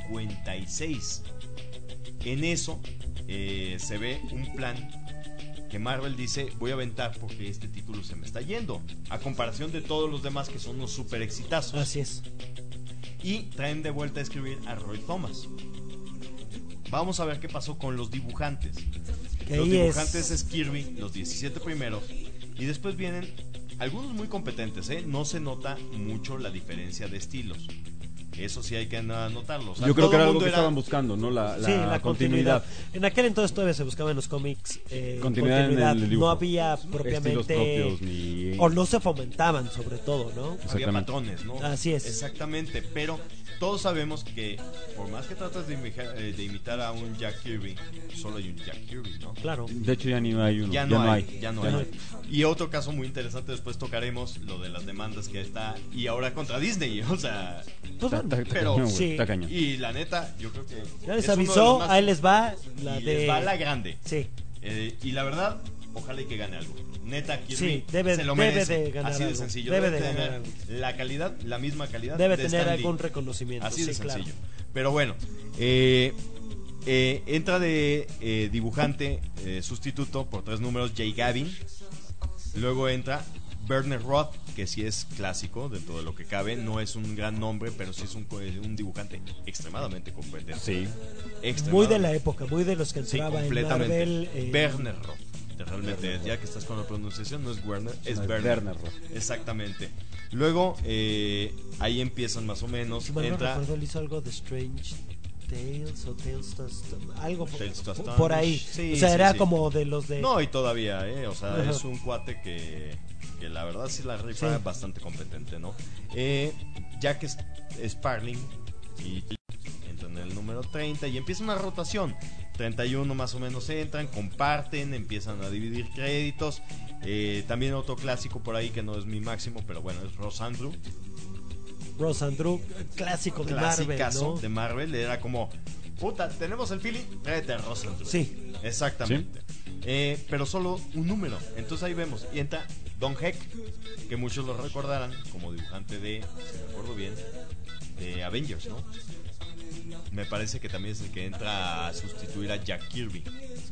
56. En eso se ve un plan que Marvel dice: voy a aventar porque este título se me está yendo, a comparación de todos los demás que son unos super exitazos. Así es. Y traen de vuelta a escribir a Roy Thomas. Vamos a ver qué pasó con los dibujantes. Que Los ahí dibujantes es Kirby, los 17 primeros. Y después vienen algunos muy competentes, ¿eh? No se nota mucho la diferencia de estilos. Eso sí hay que anotarlo. O sea, Yo creo todo que era el algo mundo que estaban buscando, ¿no? Sí, la continuidad. En aquel entonces todavía se buscaba en los cómics Continuidad en el dibujo. No había Estilos propiamente propios ni... o no se fomentaban, sobre todo, ¿no? Había Exactamente. patrones, ¿no? Así es. Exactamente, pero todos sabemos que por más que tratas de imitar a un Jack Kirby, solo hay un Jack Kirby, ¿no? Claro. De hecho ya ni hay uno. Ya no hay. hay. Y otro caso muy interesante, después tocaremos lo de las demandas que está y ahora contra Disney, o sea, Pues bueno, pero cañón, güey, sí. está cañón. y la neta, yo creo que ya les es uno de avisó, los más- ahí les va la y de les va la grande. Sí. Y la verdad, ojalá y que gane algo. Neta, Kirby Sí, debe- se lo debe merece. de ganar Así de algo. sencillo. Debe Debe de tener ganar algo. la calidad, la misma calidad. Debe de tener Stan Lee. algún reconocimiento. Así de sí, claro. sencillo. Pero bueno, entra de dibujante sustituto por 3 números Jay Gavin. Luego entra Werner Roth, que sí es clásico dentro de lo que cabe. No es un gran nombre, pero sí es un dibujante extremadamente competente. Sí. Muy de la época, muy de los que Sí, entraba en completamente. Marvel. Werner Roth. Realmente, ya que estás con la pronunciación, no es Werner, es No, es Werner. Werner Roth. Exactamente. Luego, ahí empiezan más o menos. Si mal no Entra recuerdo, él hizo algo de Strange Tales o algo Tales to Astonish. por ahí. Sí, o sea, sí, era sí. como de los de... No, y todavía, o sea, Ajá. es un cuate que la verdad sí la rifa Sí. bastante competente, ¿no? Jack Sparling y entran en el número 30 y empieza una rotación. 31 más o menos entran, comparten, empiezan a dividir créditos. También otro clásico por ahí que no es mi máximo, pero bueno, es Ross Andrew. Ross Andrew, clásico de Marvel, Clasicazo ¿no? de Marvel. Era como, puta, tenemos el feeling, tráete a Ross Andrew. Sí. Exactamente. Pero solo un número. Entonces ahí vemos. Y entra Don Heck, que muchos lo recordarán como dibujante de, si me acuerdo bien, de Avengers, ¿no? Me parece que también es el que entra a sustituir a Jack Kirby.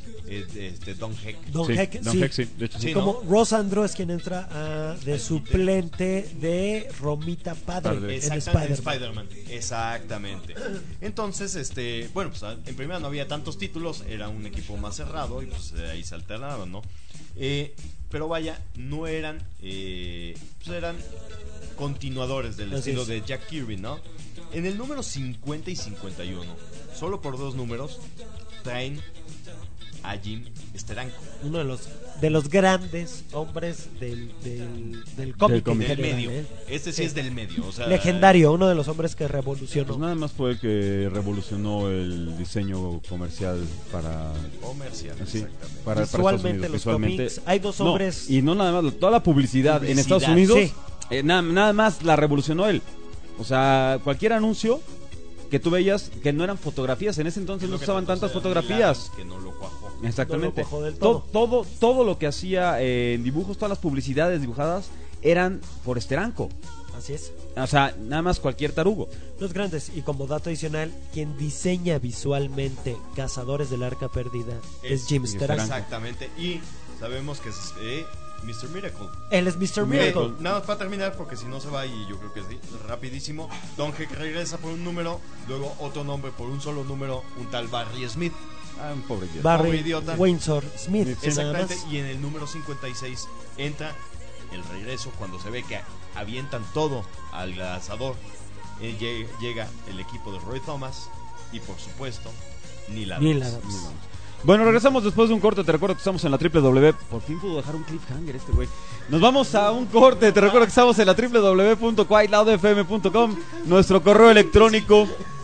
Don Heck. Don Sí, Heck, Don sí. Heck, sí, de hecho sí. Sí, Como ¿no? Ross Andrew es quien entra de suplente de Romita Padre Padre. en Exactamente, Spider-Man. Exactamente. Entonces, bueno, pues en primera no había tantos títulos, era un equipo más cerrado y pues ahí se alternaban, ¿no? Pero vaya, no eran, pues eran continuadores del Así estilo es. de Jack Kirby, ¿no? En el número 50 y 51, solo por 2 números, traen a Jim Steranko. Uno de los grandes hombres del cómic. cómic. en Del general, medio. ¿eh? Este sí es del medio, o sea, Legendario, uno de los hombres que revolucionó. Pues nada más fue el que revolucionó el diseño comercial para... comercial. Sí, Exactamente. para Estados Unidos. Los cómics, hay dos hombres. No, y no nada más, toda la publicidad en Estados Publicidad, Unidos, sí. nada más la revolucionó él. O sea, cualquier anuncio que tú veías que no eran fotografías, en ese entonces Es no lo se que usaban trató tantas de hacer fotografías. Milagros, que no lo cuajó. Exactamente. No lo cuajó del todo. Todo lo que hacía en dibujos, todas las publicidades dibujadas eran por Steranko. Así es. O sea, nada más cualquier tarugo. Los grandes. Y como dato adicional, quien diseña visualmente Cazadores del Arca Perdida es Jim Steranko. Exactamente. Y sabemos que es Mr. Miracle. Él es Mr. Miracle. Nada más para terminar, porque si no se va, y yo creo que sí, rapidísimo. Don Heck regresa por un número, luego otro nombre por un solo número, un tal Barry Smith. Ah, un pobre idiota. Barry Pobre idiota. Windsor Smith. nada Exactamente. más. Y en el número 56 entra el regreso, cuando se ve que avientan todo al asador, llega el equipo de Roy Thomas y por supuesto Neil Adams. Bueno, regresamos después de un corte. Te recuerdo que estamos en la www. Por fin pudo dejar un cliffhanger este güey. Nos vamos a un corte. Te recuerdo que estamos en la www.quietloudfm.com. Nuestro correo electrónico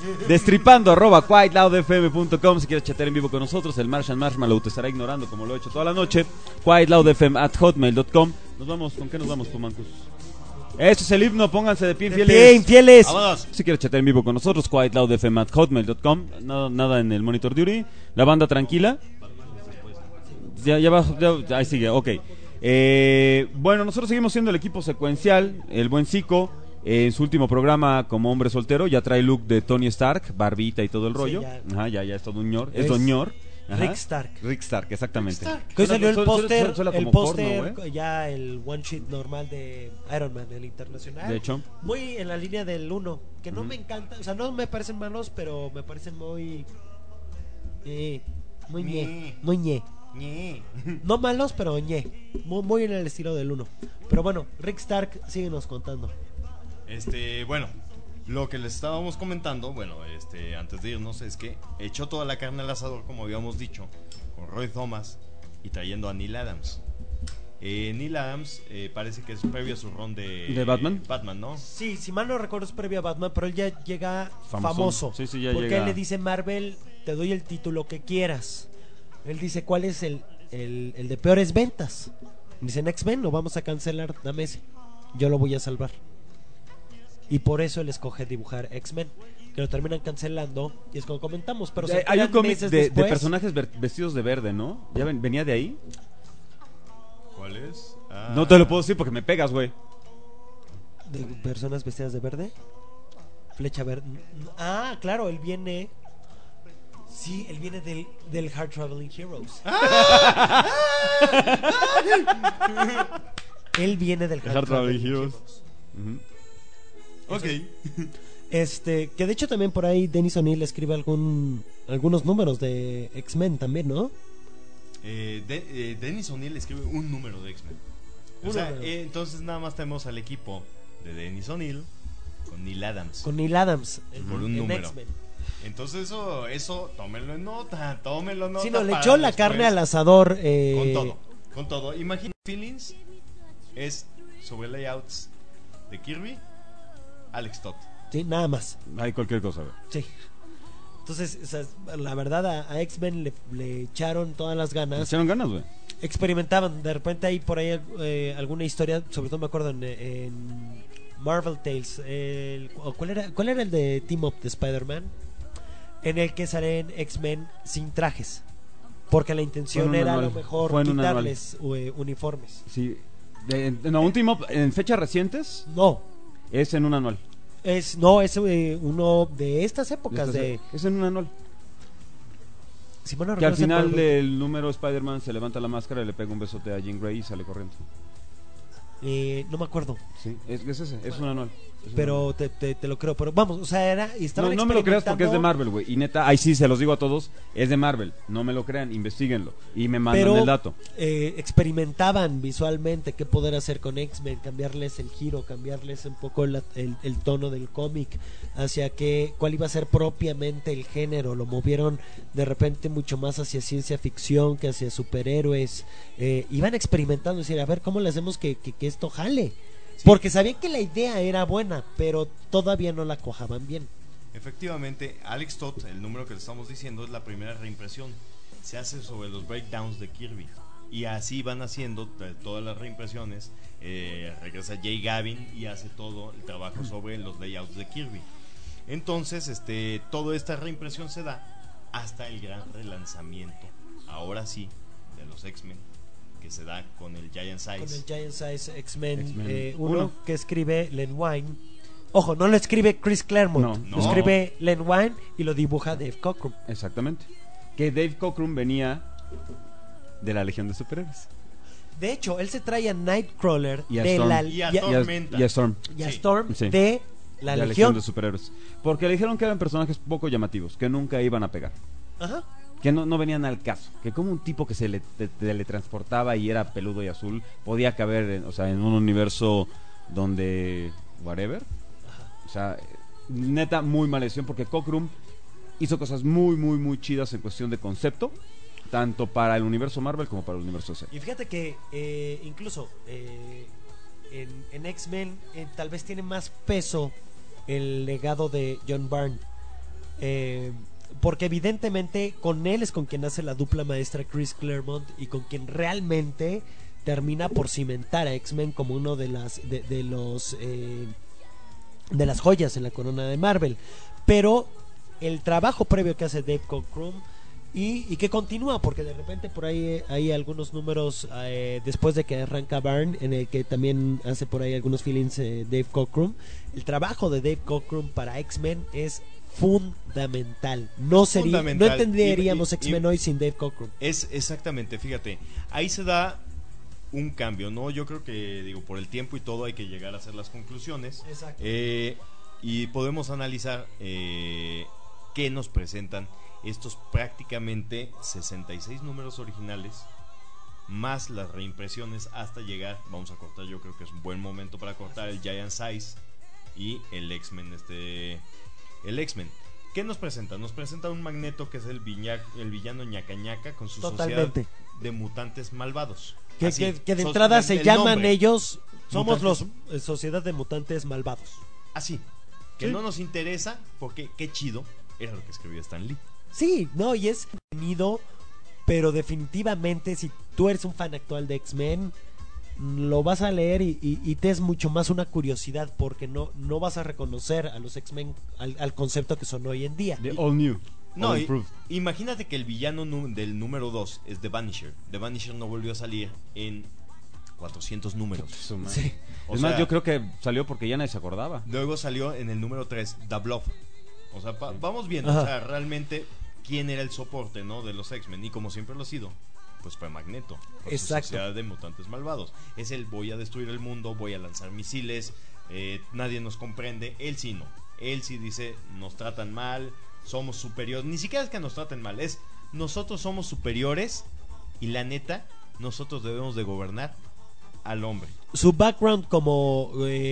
destripando@quietloudfm.com. Si quieres chatear en vivo con nosotros, el Martian Marshmallow te estará ignorando como lo he hecho toda la noche. quietloudfm@hotmail.com. Nos vamos, ¿con qué nos vamos, Pumancus? Este es el himno, pónganse de pie, infieles. Vámonos. Si quieres chatear en vivo con nosotros, quietloudfm@hotmail.com. Nada en el Monitor Duty. La banda tranquila. Ya va, ahí sigue, ok. Bueno, nosotros seguimos siendo el equipo secuencial. El buen Zico, en su último programa como hombre soltero, ya trae look de Tony Stark, barbita y todo el rollo. ya. Ajá, ya es todo un ñor. Es don ñor. Ajá. Rick Stark, exactamente. que hoy salió el póster, porno, ya el one sheet normal de Iron Man, el internacional. De hecho, muy en la línea del 1, que no me encanta, o sea, no me parecen malos, pero me parecen muy ñe. No malos, pero ñe. Muy en el estilo del 1. Pero bueno, Rick Stark, síguenos contando. Bueno, lo que les estábamos comentando, antes de irnos, es que echó toda la carne al asador, como habíamos dicho, con Roy Thomas y trayendo a Neil Adams. Neil Adams parece que es previo a su ron de Batman. Batman, ¿no? Sí, si mal no recuerdo es previo a Batman, pero él ya llega famoso. Sí, ya porque llega. él le dice: Marvel, te doy el título que quieras. Él dice: ¿cuál es el de peores ventas? Dicen: X-Men, lo vamos a cancelar, dame ese, yo lo voy a salvar. Y por eso él escoge dibujar X-Men, que lo terminan cancelando. Y es como comentamos, pero hay un cómic de personajes vestidos de verde, ¿no? ¿Ya venía de ahí? ¿Cuál es? No te lo puedo decir porque me pegas, güey. ¿De personas vestidas de verde? Flecha verde. Ah, claro, él viene... Sí, él viene del Hard Traveling Heroes. Él viene del Hard Traveling Heroes. Ok. Que de hecho también por ahí Dennis O'Neil escribe algunos números de X-Men también, ¿no? Dennis O'Neil escribe un número de X-Men. Entonces nada más tenemos al equipo de Dennis O'Neil con Neil Adams. Con Neil Adams por un número. X-Men. Entonces eso tómenlo en nota. Sí, no, le echó la carne al asador. Con todo. Imagina Feelings es sobre layouts de Kirby, Alex Todd. Sí, nada más. Hay cualquier cosa, güey. Sí. Entonces, o sea, la verdad a X-Men le echaron todas las ganas. Le echaron ganas, güey. Experimentaban. De repente hay por ahí alguna historia, sobre todo me acuerdo en Marvel Tales. ¿Cuál era el de Team Up de Spider-Man? En el que salen X-Men sin trajes. Porque la intención era a lo mejor quitarles uniformes. Sí. Un team up en fechas recientes. No. Es en un anual. Es uno de estas épocas. Es en un anual. Si mal no que al recuerdo, final del número Spider-Man se levanta la máscara y le pega un besote a Jean Grey y sale corriendo. No me acuerdo. Sí, es ese, es un anual. Pero te lo creo, pero vamos, o sea, no me lo creas porque es de Marvel, güey. Y neta, ahí sí se los digo a todos, es de Marvel. No me lo crean, investíguenlo y me mandan el dato. Experimentaban visualmente qué poder hacer con X-Men, cambiarles el giro, cambiarles un poco el tono del cómic, hacia cuál iba a ser propiamente el género. Lo movieron de repente mucho más hacia ciencia ficción que hacia superhéroes. Iban experimentando, decir, a ver cómo le hacemos que esto jale. Sí. Porque sabían que la idea era buena, pero todavía no la cuajaban bien. Efectivamente, Alex Todd, el número que le estamos diciendo, es la primera reimpresión. Se hace sobre los breakdowns de Kirby. Y así van haciendo todas las reimpresiones. Regresa Jay Gavin y hace todo el trabajo sobre los layouts de Kirby. Entonces, toda esta reimpresión se da hasta el gran relanzamiento, ahora sí, de los X-Men, que se da con el Giant Size. Con el Giant Size X-Men 1 que escribe Len Wein. Ojo, no lo escribe Chris Claremont, no. Lo escribe Len Wein y lo dibuja Dave Cockrum. Exactamente. Que Dave Cockrum venía de la Legión de Superhéroes. De hecho, él se trae a Nightcrawler y a de Storm. la y a Tormenta. Y a Storm. Y a Storm Sí. de la Legión Legión de Superhéroes. Porque le dijeron que eran personajes poco llamativos, que nunca iban a pegar. Ajá. que no venían al caso. Que como un tipo que se le teletransportaba y era peludo y azul podía caber, o sea, en un universo donde whatever. O sea, neta, muy mala decisión porque Cockrum hizo cosas muy chidas en cuestión de concepto, tanto para el universo Marvel como para el universo DC. Y fíjate que incluso en X-Men tal vez tiene más peso el legado de John Byrne, porque evidentemente con él es con quien hace la dupla maestra Chris Claremont y con quien realmente termina por cimentar a X-Men como uno de las de las joyas en la corona de Marvel. Pero el trabajo previo que hace Dave Cockrum y que continúa, porque de repente por ahí hay algunos números después de que arranca Byrne, en el que también hace por ahí algunos feelings Dave Cockrum. El trabajo de Dave Cockrum para X-Men es fundamental. No entenderíamos X-Men hoy sin Dave Cockrum. Es exactamente, fíjate, ahí se da un cambio, ¿no? Yo creo que, digo, por el tiempo y todo hay que llegar a hacer las conclusiones. Exacto. Y podemos analizar qué nos presentan estos prácticamente 66 números originales más las reimpresiones hasta llegar, vamos a cortar, yo creo que es un buen momento para cortar el Giant Size y el X-Men, el X-Men. ¿Qué nos presenta? Nos presenta un Magneto que es el villano ñaca ñaca con su Totalmente. sociedad de mutantes malvados. Que de entrada se llaman ellos, somos los Sociedad de Mutantes Malvados. Así, que sí. No nos interesa porque qué chido era lo que escribía Stan Lee. Sí, no, y es entretenido, pero definitivamente si tú eres un fan actual de X-Men, lo vas a leer y te es mucho más una curiosidad, porque no vas a reconocer a los X-Men al concepto que son hoy en día. The All New. No, All Improved. imagínate que el villano del número 2 es The Vanisher. The Vanisher no volvió a salir en 400 números. Sí. Es más, yo creo que salió porque ya nadie se acordaba. Luego salió en el número 3 The Blob. O sea, vamos viendo, Ajá. o sea, realmente quién era el soporte, ¿no? De los X-Men. Y como siempre lo ha sido, pues fue Magneto. Con Exacto. su sociedad de mutantes malvados. Es el voy a destruir el mundo, voy a lanzar misiles, nadie nos comprende. Él sí no. Él sí dice, nos tratan mal, somos superiores. Ni siquiera es que nos traten mal, es nosotros somos superiores y la neta, nosotros debemos de gobernar al hombre. Su background como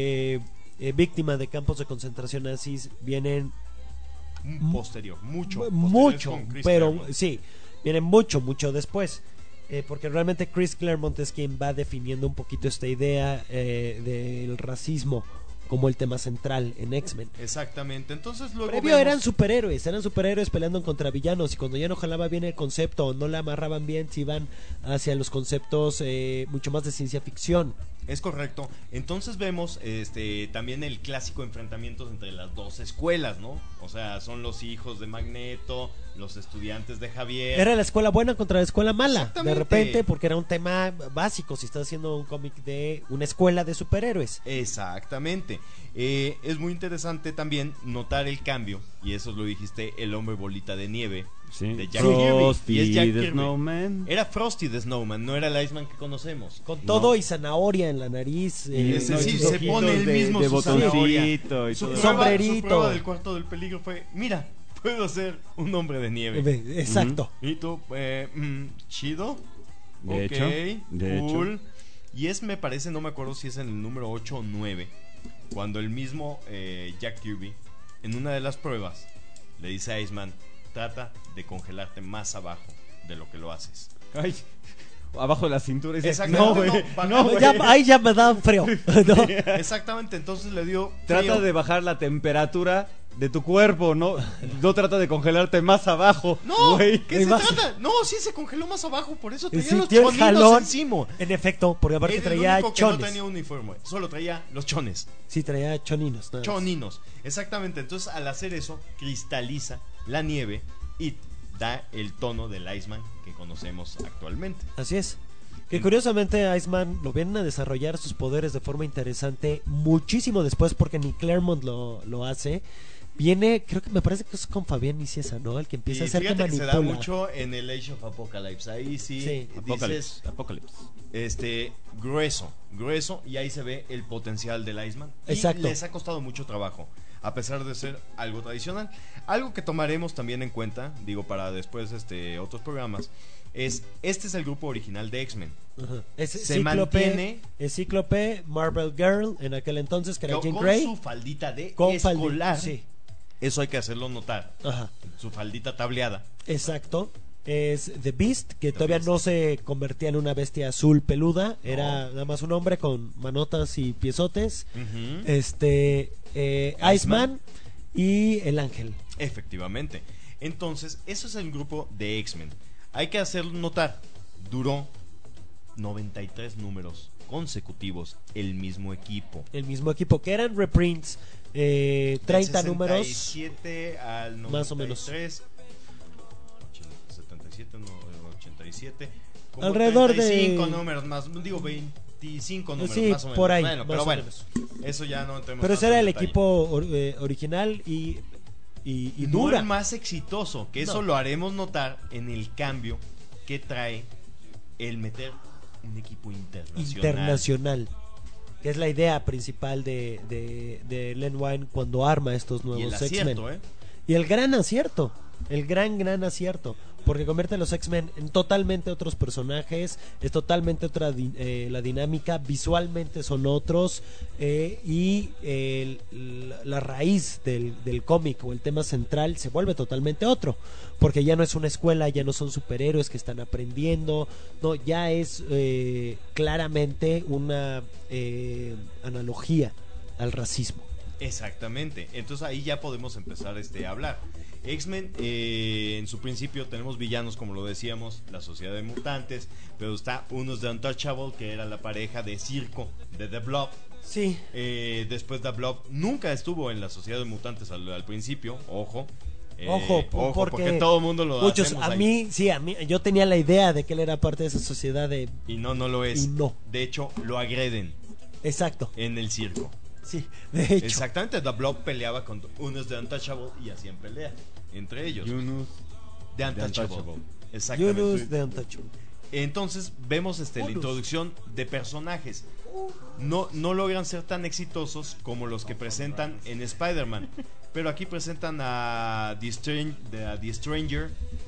víctima de campos de concentración nazis vienen Posterior, mucho, pero Claremont. sí, vienen mucho después, porque realmente Chris Claremont es quien va definiendo un poquito esta idea del racismo como el tema central en X-Men. Exactamente, entonces luego Previo eran superhéroes peleando contra villanos, y cuando ya no jalaba bien el concepto o no la amarraban bien, se iban hacia los conceptos mucho más de ciencia ficción. Es correcto. Entonces vemos también el clásico enfrentamiento entre las dos escuelas, ¿no? O sea, son los hijos de Magneto, los estudiantes de Javier. Era la escuela buena contra la escuela mala, de Exactamente. repente, porque era un tema básico si estás haciendo un cómic de una escuela de superhéroes. Exactamente. Es muy interesante también notar el cambio, y eso lo dijiste, el hombre bolita de nieve. Sí. De Jack Frosty Kirby. Y es Jack the Kirby. Snowman. Era Frosty the Snowman, no era el Iceman que conocemos. Con todo y zanahoria en la nariz. Y ese no, sí, y se sus pone el ojitos mismo de su botoncito zanahoria. y Su todo. prueba, Sombrerito. su prueba del cuarto del peligro fue, mira, puedo ser un hombre de nieve. Exacto. Y tú, chido. De Ok, hecho, de cool. Y me parece, no me acuerdo si es en el número 8 o 9, cuando el mismo Jack Kirby, en una de las pruebas, le dice a Iceman, trata de congelarte más abajo de lo que lo haces. Ay, abajo de la cintura. Dice, Exactamente, no, güey. no, No, güey. Ahí ya me da frío. ¿No? Exactamente, entonces le dio Trata frío. de bajar la temperatura de tu cuerpo, no trata de congelarte más abajo. No, güey. ¿qué se Más- trata? No, sí se congeló más abajo, por eso traía Sí, los tiene choninos jalón. encima. En efecto, porque aparte Era el traía único que chones. no tenía uniforme, solo traía los chones. Sí, traía choninos. nada más. Choninos, exactamente. Entonces, al hacer eso, cristaliza la nieve y da el tono del Iceman que conocemos actualmente. Así es. Que curiosamente Iceman lo vienen a desarrollar sus poderes de forma interesante muchísimo después, porque ni Claremont lo hace. Viene, creo que me parece que es con Fabián Nicieza, ¿no? El que empieza a Y hacer que fíjate que se da manipula. mucho en el Age of Apocalypse. Ahí sí, dices, Apocalipsis. grueso, y ahí se ve el potencial del Iceman. Y Exacto. les ha costado mucho trabajo. a pesar de ser algo tradicional. Algo que tomaremos también en cuenta, digo, para después otros programas, este es el grupo original de X-Men. Es Se mantiene Cíclope, Marvel Girl, en aquel entonces, que era Jean Grey. Con su faldita de Con escolar. sí. Eso hay que hacerlo notar. Ajá. Su faldita tableada. Exacto. Es The Beast, que The todavía Beast. no se convertía en una bestia azul peluda. Era nada más un hombre con manotas y piezotes. Ujú. Iceman y el ángel. Efectivamente. Entonces, eso es el grupo de X-Men. Hay que hacerlo notar. Duró 93 números consecutivos el mismo equipo. El mismo equipo, que eran reprints. 30 números. 67 al 93, Más o menos. 77, no, 87. Como Alrededor 35 de números más. Digo 25 números Sí, más o menos. por ahí, Bueno, más pero o bueno. menos. Eso ya no entremos Pero ese tanto era en el detalle. equipo original y No dura. el más exitoso, que eso No. lo haremos notar en el cambio que trae el meter un equipo internacional, que es la idea principal de Len Wein cuando arma estos Y el nuevos X-Men. acierto, Y el gran acierto, el gran acierto, porque convierte a los X-Men en totalmente otros personajes, es totalmente otra la dinámica, visualmente son otros, y la raíz del cómic o el tema central se vuelve totalmente otro, porque ya no es una escuela, ya no son superhéroes que están aprendiendo, no, ya es claramente una analogía al racismo. Exactamente. Entonces ahí ya podemos empezar a hablar. X-Men, en su principio tenemos villanos, como lo decíamos, la Sociedad de Mutantes, pero está unos de Untouchable, que era la pareja de circo de The Blob. Sí. Después The Blob nunca estuvo en la Sociedad de Mutantes al principio, ojo. Porque todo el mundo lo muchos, hacemos a ahí. mí, yo tenía la idea de que él era parte de esa sociedad Y no lo es. Y no. De hecho, lo agreden Exacto. en el circo. Sí, de hecho. Exactamente, The Blob peleaba con unos de Untouchable y hacían pelea entre ellos. Yunus De Untouchable. Untouchable. Exactamente. Yunus de Untouchable. Entonces vemos la Unus. introducción de personajes. No logran ser tan exitosos como los que presentan en Spider-Man. Pero aquí presentan a The Stranger.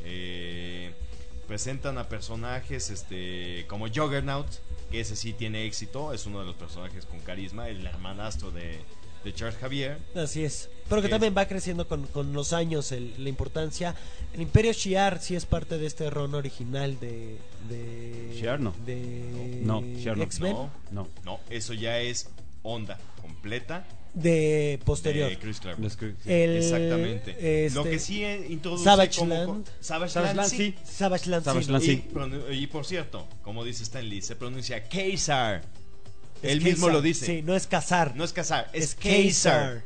Presentan a personajes como Juggernaut, que ese sí tiene éxito. Es uno de los personajes con carisma. El hermanastro de Charles Xavier. Así es. Pero que Es- también va creciendo con los años la importancia. El Imperio Shi'ar sí es parte de este ron original de Shi'ar no. de No, Shi'ar no. X-Men, No, eso ya es onda completa de posterior. de Chris Claremont. Los que- sí. Exactamente. Lo que sí introduce Savage como Land. Savage Land, sí. Savage Land, Savage sí. Land, sí. Y por cierto, como dice Stan Lee, se pronuncia Kaiser. Es Él mismo Kaiser. lo dice. Sí, no es cazar. No es cazar, es Kaiser. Kaiser.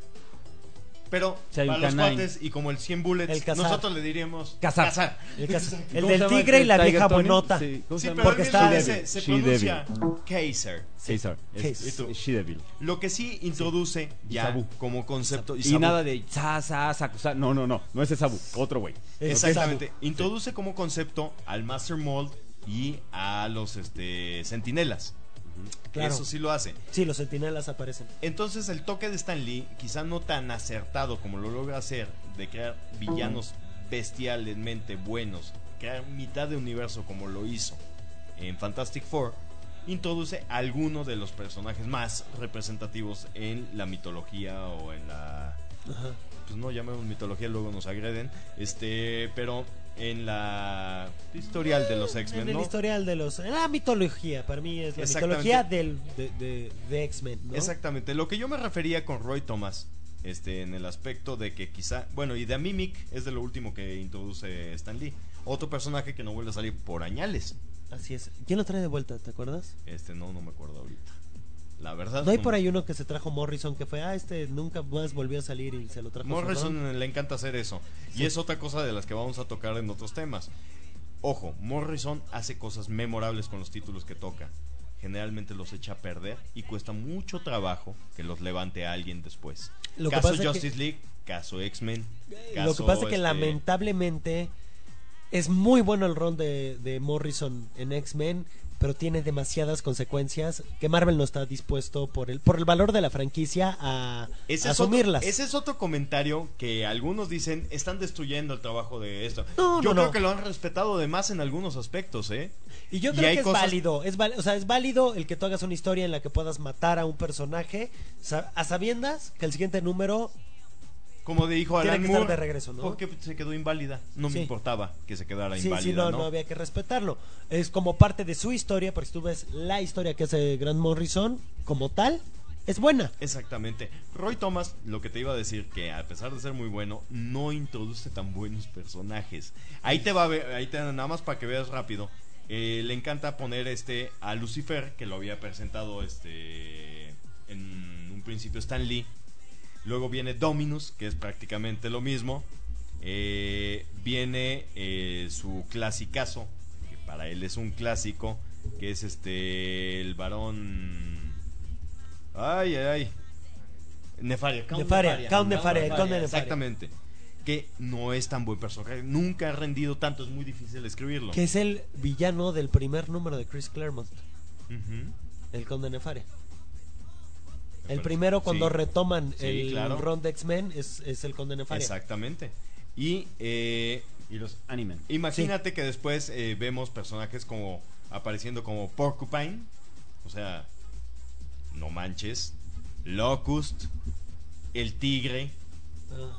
Pero Sí, hay para un los canine. cuates y como el 100 bullets, El cazar. nosotros le diríamos Cazar. El, cazar. El ¿Cómo del se llama tigre y el la Tiger vieja Tony? buenota. Sí, ¿cómo se Sí, llama? pero Porque él está- mismo se pronuncia Kaiser. César. César. Es She-Devil. Lo que sí introduce ya Sabu. como concepto Y Sabu. nada de sa. No es Sabu, otro güey. Exactamente. Sabu. Introduce como concepto al Master Mold y a los Centinelas. Claro. Eso sí lo hace. Sí, los sentinelas aparecen. Entonces el toque de Stan Lee, quizá no tan acertado como lo logra hacer, de crear villanos bestialmente buenos, crear mitad de universo como lo hizo en Fantastic Four, introduce algunos de los personajes más representativos en la mitología o en la... Ajá. Pues no llamemos mitología, luego nos agreden, pero en la historial de los X-Men, En el ¿no? historial de los... La mitología, para mí es la Exactamente. mitología de X-Men, ¿no? Exactamente, lo que yo me refería con Roy Thomas, en el aspecto de que quizá, bueno, y de Mimic es de lo último que introduce Stan Lee, otro personaje que no vuelve a salir por añales. Así es. ¿Quién lo trae de vuelta, te acuerdas? No me acuerdo ahorita. La verdad. No hay por ahí uno que se trajo Morrison que fue, nunca más volvió a salir y se lo trajo. Morrison Zorrón. le encanta hacer eso. Y es otra cosa de las que vamos a tocar en otros temas. Ojo, Morrison hace cosas memorables con los títulos que toca. Generalmente los echa a perder y cuesta mucho trabajo que los levante a alguien después. Lo que Caso pasa es Justice League, caso X-Men. Lo que pasa es que lamentablemente es muy bueno el rol de Morrison en X-Men pero tiene demasiadas consecuencias que Marvel no está dispuesto por el valor de la franquicia a asumirlas. Ese es otro comentario que algunos dicen están destruyendo el trabajo de esto. No, Yo no, creo no. que lo han respetado de más en algunos aspectos, ¿eh? Y yo Y creo hay que es cosas- válido, o sea, es válido el que tú hagas una historia en la que puedas matar a un personaje a sabiendas que el siguiente número Como dijo tiene Alan que estar Moore, de regreso, ¿no? porque se quedó inválida. No Sí. me importaba que se quedara Sí, inválida, sí, no había que respetarlo. Es como parte de su historia, porque si tú ves la historia que hace Grant Morrison, como tal, es buena. Exactamente. Roy Thomas, lo que te iba a decir, que a pesar de ser muy bueno, no introduce tan buenos personajes. Ahí te va a ver, nada más para que veas rápido. Le encanta poner a Lucifer, que lo había presentado en un principio Stan Lee. Luego viene Dominus, que es prácticamente lo mismo. Viene su clasicazo, que para él es un clásico, que es el varón. Nefaria, Count Nefaria, el Conde Nefaria. Exactamente. Que no es tan buen personaje. Nunca ha rendido tanto, es muy difícil escribirlo. Que es el villano del primer número de Chris Claremont, Ujú. el Conde Nefaria. El parece. primero cuando Sí. retoman Sí, el claro. run de X-Men es el Conde Nefaria. Exactamente. Y Y los Animen. imagínate que después vemos personajes como apareciendo como Porcupine, o sea, no manches, Locust, el Tigre, Ah.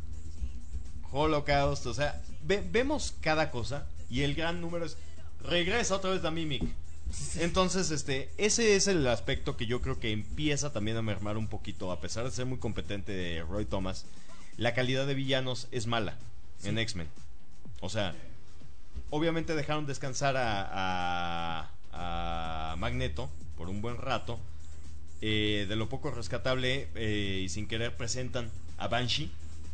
Holocaust, o sea, vemos cada cosa y el gran número es regresa otra vez la Mimic. Entonces, ese es el aspecto que yo creo que empieza también a mermar un poquito, a pesar de ser muy competente de Roy Thomas. La calidad de villanos es mala en X-Men. O sea, obviamente dejaron descansar a Magneto por un buen rato. De lo poco rescatable y sin querer presentan a Banshee,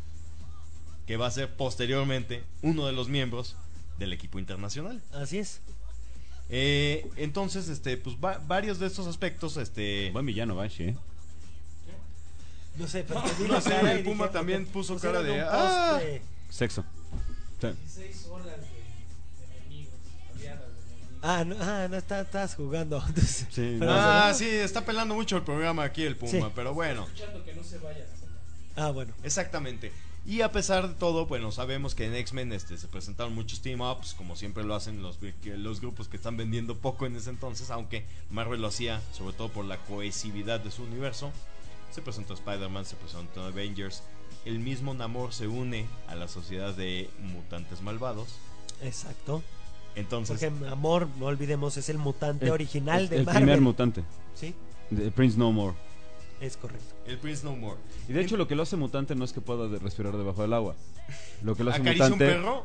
que va a ser posteriormente uno de los miembros del equipo internacional. Así es. Entonces, pues varios de estos aspectos, Buen villano, Banshee, No sé, pero te vi No la sé, cara el y Puma dije, también porque puso pusieron cara de, un ¡ah! post de- Sexo. Sí. 16 olas de enemigos, oleadas de enemigos. no, estás jugando. Entonces, Sí, pero Ah, no. sí, está pelando mucho el programa aquí el Puma, Sí. pero bueno, Escuchando que no se vayan a cenar. Ah, bueno. exactamente. Y a pesar de todo, bueno, sabemos que en X-Men se presentaron muchos team-ups, como siempre lo hacen los grupos que están vendiendo poco en ese entonces, aunque Marvel lo hacía, sobre todo por la cohesividad de su universo. Se presentó Spider-Man, se presentó Avengers. El mismo Namor se une a la sociedad de mutantes malvados. Exacto. Entonces, Porque Amor, no olvidemos, es el mutante original de el Marvel. primer mutante. Sí, De Prince No More. es correcto. el Prince No More. Y de hecho lo que lo hace mutante no es que pueda respirar debajo del agua. Lo que lo hace ¿Acaricia un mutante... perro?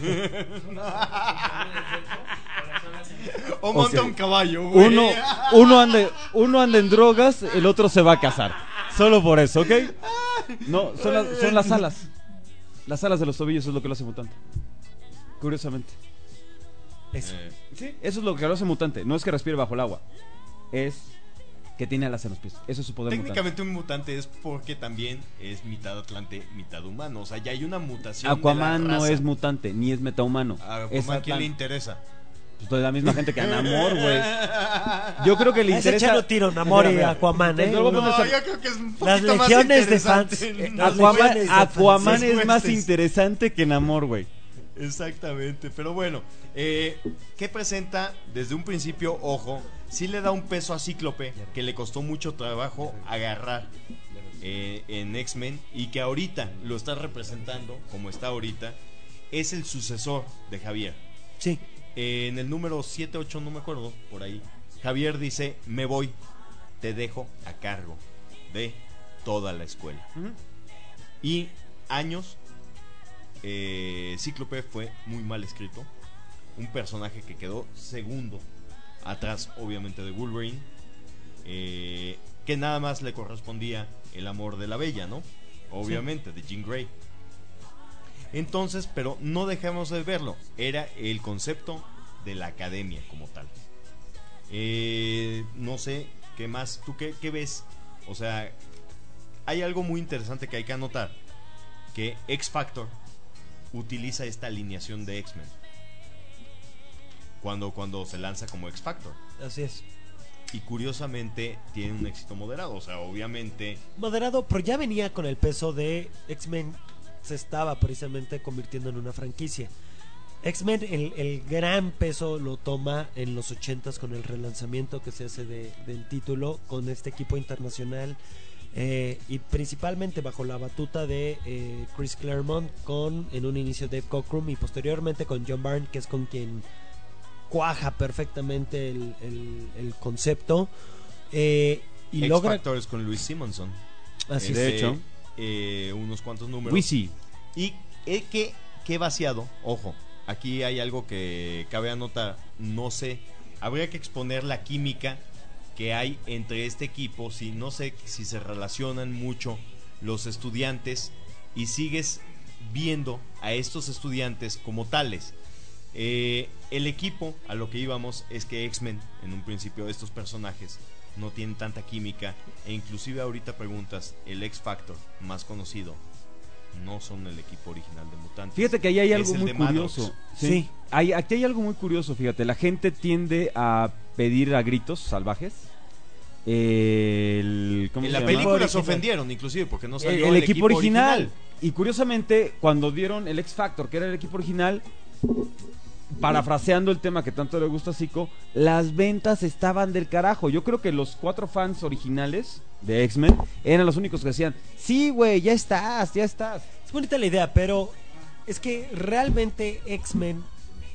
o O monta sea, un caballo, güey. uno anda en drogas, el otro se va a casar. Solo por eso, ¿ok? No, son las alas. Las alas de los tobillos es lo que lo hace mutante. Curiosamente. Eso. Sí, eso es lo que lo hace mutante. No es que respire bajo el agua. Es que tiene alas en los pies. Eso es su poder mutante. Técnicamente un mutante es porque también es mitad atlante, mitad humano. O sea, ya hay una mutación. Aquaman de la no raza. es mutante, ni es metahumano. A Es Aquaman, ¿quién le Atlan- interesa? Pues la misma gente que a Namor, güey. Yo creo que le Ese interesa... echando tiro, Namor y Mira, Aquaman, ¿eh? Te lo voy a No, poner- yo creo que es un Las poquito más legiones de fans, interesante. las Aquaman, legiones de Aquaman fans. es más Huestes. interesante que Namor, güey. Exactamente, pero bueno, ¿qué presenta desde un principio? Ojo, sí le da un peso a Cíclope que le costó mucho trabajo agarrar en X-Men y que ahorita lo está representando como está ahorita. Es el sucesor de Javier. Sí. En el número 7, 8, no me acuerdo, por ahí, Javier dice, me voy, te dejo a cargo de toda la escuela. Y años, Cíclope fue muy mal escrito. Un personaje que quedó segundo, atrás obviamente de Wolverine, que nada más le correspondía el amor de la bella, ¿no? Obviamente, de Jean Grey. Entonces, pero no dejamos de verlo. Era el concepto de la academia como tal. No sé, ¿qué más? ¿Tú qué ves? O sea, hay algo muy interesante que hay que anotar. Que X Factor utiliza esta alineación de X-Men. cuando se lanza como X Factor. Así es. Y curiosamente tiene un éxito moderado, o sea, obviamente Moderado, pero ya venía con el peso de X-Men. Se estaba precisamente convirtiendo en una franquicia. X-Men, el gran peso lo toma en los 80s con el relanzamiento que se hace del título con este equipo internacional, y principalmente bajo la batuta de Chris Claremont, con en un inicio Dave Cockrum y posteriormente con John Byrne, que es con quien cuaja perfectamente el concepto, y X logra... Factor es con Louis Simonson. Así De es. hecho. Unos cuantos números. Wheezy. Y que vaciado, ojo, aquí hay algo que cabe anotar, no sé, habría que exponer la química que hay entre este equipo, si no sé si se relacionan mucho los estudiantes y sigues viendo a estos estudiantes como tales. El equipo, a lo que íbamos, es que X-Men, en un principio, estos personajes no tienen tanta química, e inclusive ahorita preguntas, el X Factor más conocido no son el equipo original de Mutantes. Fíjate que ahí hay Es algo el muy de Madrox. curioso. Sí. Aquí hay algo muy curioso, fíjate. La gente tiende a pedir a gritos salvajes ¿cómo En se la llama? película se original. ofendieron, inclusive, porque no salió el equipo original. Y curiosamente, cuando dieron el X Factor, que era el equipo original, parafraseando el tema que tanto le gusta a Zico, las ventas estaban del carajo. Yo creo que los 4 fans originales de X-Men eran los únicos que decían, sí, güey, ya estás. Es bonita la idea, pero es que realmente X-Men,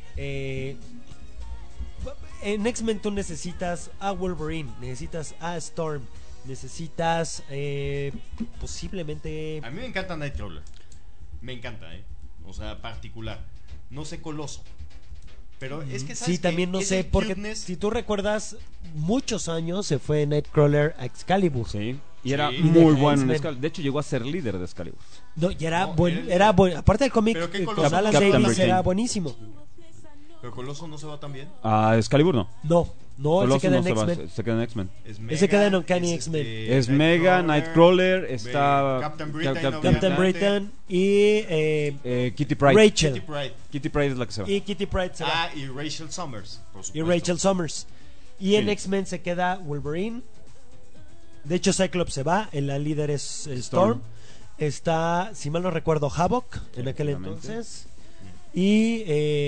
en X-Men tú necesitas a Wolverine, necesitas a Storm, necesitas posiblemente... A mí me encanta Nightcrawler. Me encanta, o sea, particular. No sé Coloso. Pero es que ¿sabes Sí, también qué? no Es sé, el porque cuteness. si tú recuerdas, muchos años se fue Nightcrawler a Excalibur. Sí. Y era Sí. muy De bueno en X-Men. Excalibur. De hecho, llegó a ser líder de Excalibur. No, y era No, buen, era aparte del cómic Pero qué con Coloso. Alan Captain Davis Britain. era buenísimo. Pero Coloso no se va tan bien. A Excalibur no. No, él se Colossus queda no en se va, X-Men. se queda en X-Men. Es Ese queda en Uncanny es X-Men. Es Mega, Nightcrawler, está Captain Britain, Captain Captain Britain y Kitty Pryde. Rachel. Kitty Pryde. Kitty Pryde es la que se va. Y Kitty Pryde se va. Y Rachel Summers, por Y supuesto. Rachel Summers. Y en Sí. X-Men se queda Wolverine. De hecho, Cyclops se va. En la líder es Storm. Está, si mal no recuerdo, Havoc en aquel Efectivamente. entonces. Y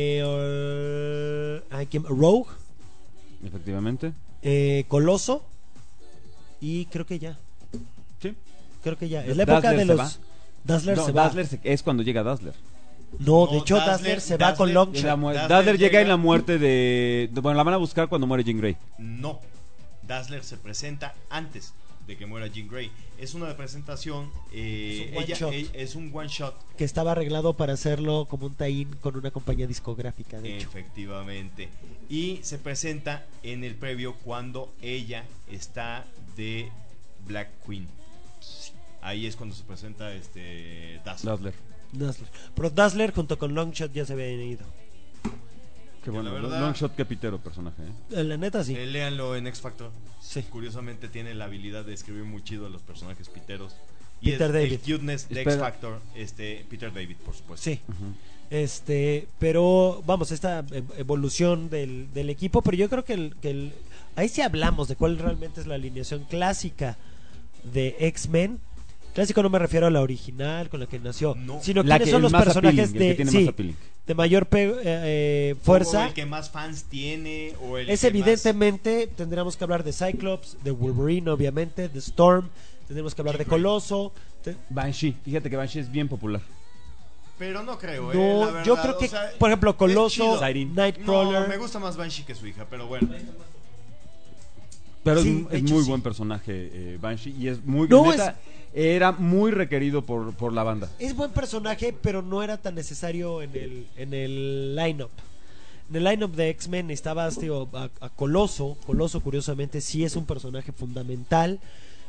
Rogue, Efectivamente. Coloso. Y creo que ya. Sí. Creo que ya. Es la época Dazzler de se los. va. Dazzler No, se va. Dazzler es cuando llega Dazzler. No, de No, hecho, Dazzler se va con Longshot. Dazzler llega en la muerte bueno, la van a buscar cuando muere Jean Grey. No. Dazzler se presenta antes de que muera Jean Grey. Es una presentación. Es un one shot. Es un one shot. Que estaba arreglado para hacerlo como un tie-in con una compañía discográfica, de hecho. Efectivamente. Y se presenta en el previo cuando ella está de Black Queen. Ahí es cuando se presenta Dazzler. Dazzler. Dazzler. Pero Dazzler junto con Longshot ya se habían ido. Qué bueno. la verdad- Longshot, qué pitero personaje. La neta, sí. Léanlo en X Factor. Sí. Curiosamente tiene la habilidad de escribir muy chido a los personajes piteros. Y Peter es David. el cuteness de Espera. X Factor, Peter David, por supuesto. Sí. Ujú. Pero vamos, esta evolución del equipo, pero yo creo que ahí sí hablamos de cuál realmente es la alineación clásica de X-Men. Clásico no me refiero a la original con la que nació, No. sino La quiénes que- son el los más personajes appealing, el que tiene sí, más appealing. de mayor O fuerza. el que más fans tiene. O el Es que evidentemente, tendríamos que hablar de Cyclops, de Wolverine, obviamente, de Storm, tendríamos que hablar de Jean Grey. Coloso. Banshee. Fíjate que Banshee es bien popular. Pero no creo, No, la verdad, yo creo que, o sea, por ejemplo, es Coloso, chido. Siren. Nightcrawler. No, me gusta más Banshee que su hija, pero bueno. Pero Sí, es de hecho, muy sí. buen personaje Banshee. Y es muy. No, neta, era muy requerido por la banda. Es buen personaje, pero no era tan necesario en el line-up. En el line-up de X-Men necesitabas a Coloso. Coloso, curiosamente, sí es un personaje fundamental.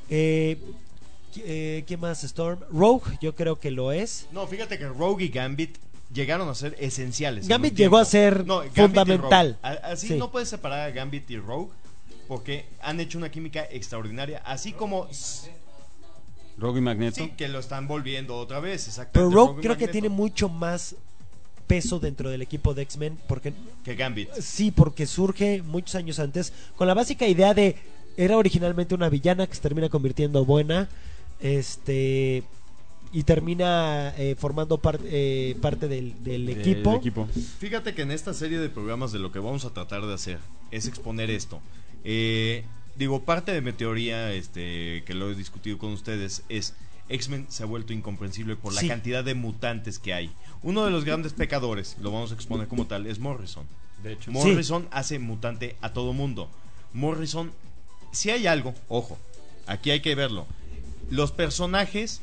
¿Qué más? Storm. Rogue, yo creo que lo es. No, fíjate que Rogue y Gambit llegaron a ser esenciales. en Gambit un llegó tiempo. a ser Gambit y fundamental. Rogue. Así Sí. no puedes separar a Gambit y Rogue porque han hecho una química extraordinaria. Así como Rogue y Magneto. sí, que lo están volviendo otra vez. Pero Exactamente. Rogue y creo que Magneto. tiene mucho más peso dentro del equipo de X-Men, porque Que Gambit. sí, porque surge muchos años antes con la básica idea de era originalmente una villana que se termina convirtiendo buena, y termina formando parte del equipo. Fíjate que en esta serie de programas de lo que vamos a tratar de hacer es exponer esto. Digo, parte de mi teoría, que lo he discutido con ustedes, es X-Men se ha vuelto incomprensible por la Sí. cantidad de mutantes que hay. Uno de los grandes pecadores, lo vamos a exponer como tal, es Morrison. De hecho. Morrison hace mutante a todo mundo. Morrison, si hay algo, ojo, aquí hay que verlo. Los personajes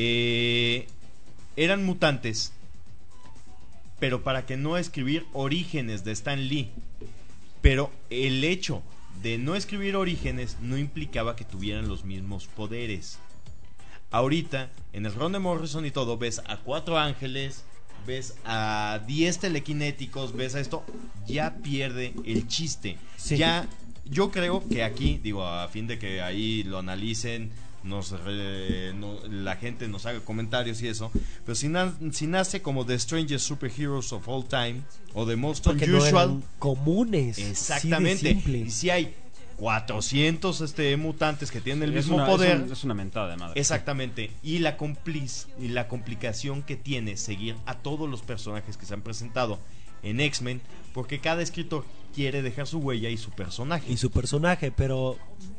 eran mutantes, pero para que no escribir Orígenes de Stan Lee. Pero el hecho de no escribir Orígenes no implicaba que tuvieran los mismos poderes. Ahorita, en el ron de Morrison y todo, ves a 4 ángeles, ves a 10 telequinéticos, ves a esto, ya pierde el chiste. Sí. Ya, yo creo que aquí, digo, a fin de que ahí lo analicen, la gente nos haga comentarios y eso, pero si nace como The Strangest Superheroes of All Time o The Most Porque no Unusual, eran comunes. exactamente, así de simple. y si hay 400 mutantes que tienen el Es mismo una- poder, es una mentada de madre. exactamente, y la complicación que tiene seguir a todos los personajes que se han presentado en X-Men, porque cada escritor quiere dejar su huella y su personaje. Y su personaje, pero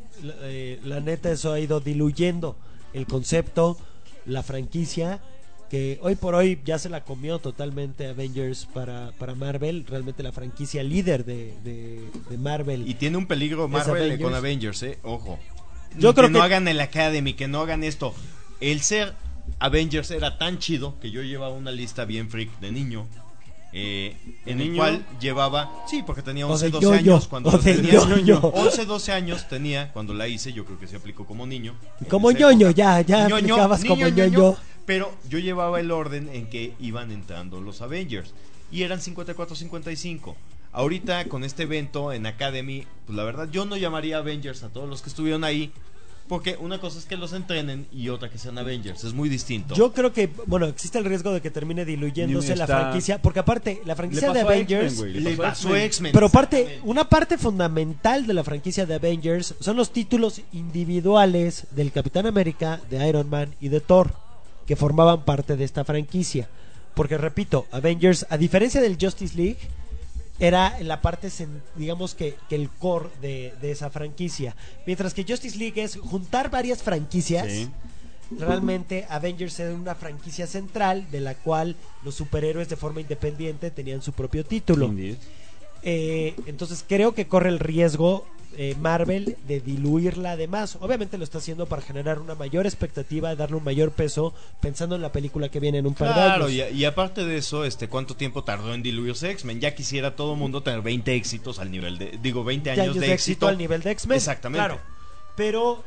la neta eso ha ido diluyendo el concepto, la franquicia, que hoy por hoy ya se la comió totalmente Avengers para Marvel, realmente la franquicia líder de Marvel. Y tiene un peligro ¿Es Marvel Avengers? con Avengers, ojo. Yo que creo no que- hagan el Academy, que no hagan esto. El ser Avengers era tan chido que yo llevaba una lista bien freak de niño. En el niño? cual llevaba, sí, porque tenía O 11, del 12 yo-yo, años cuando o del tenía yo-yo. 11, 12 años tenía cuando la hice, yo creo que se aplicó como niño. En Como esa ñoño, época. ya Ñoño, aplicabas como niño, ñoño. pero yo llevaba el orden en que iban entrando los Avengers y eran 54-55. Ahorita con este evento en Academy, pues la verdad yo no llamaría Avengers a todos los que estuvieron ahí, porque una cosa es que los entrenen y otra que sean Avengers, es muy distinto. Yo creo que, bueno, existe el riesgo de que termine diluyéndose la Está- franquicia, porque aparte, la Le franquicia de pasó a Avengers... X-Men, güey, le pasó a X-Men. Pero parte, exactamente. una parte fundamental de la franquicia de Avengers son los títulos individuales del Capitán América, de Iron Man y de Thor, que formaban parte de esta franquicia. Porque repito, Avengers, a diferencia del Justice League, era la parte, digamos que el core de esa franquicia. Mientras que Justice League es juntar varias franquicias. Sí. Realmente Avengers era una franquicia central de la cual los superhéroes de forma independiente tenían su propio título. Indeed. Entonces creo que corre el riesgo Marvel de diluirla además. Obviamente lo está haciendo para generar una mayor expectativa, darle un mayor peso, pensando en la película que viene en un par de Claro, años. y aparte de eso, ¿cuánto tiempo tardó en diluirse X-Men? Ya quisiera todo el mundo tener 20 éxitos al nivel de, 20 De años de éxito al nivel de X-Men. Exactamente. Claro. Pero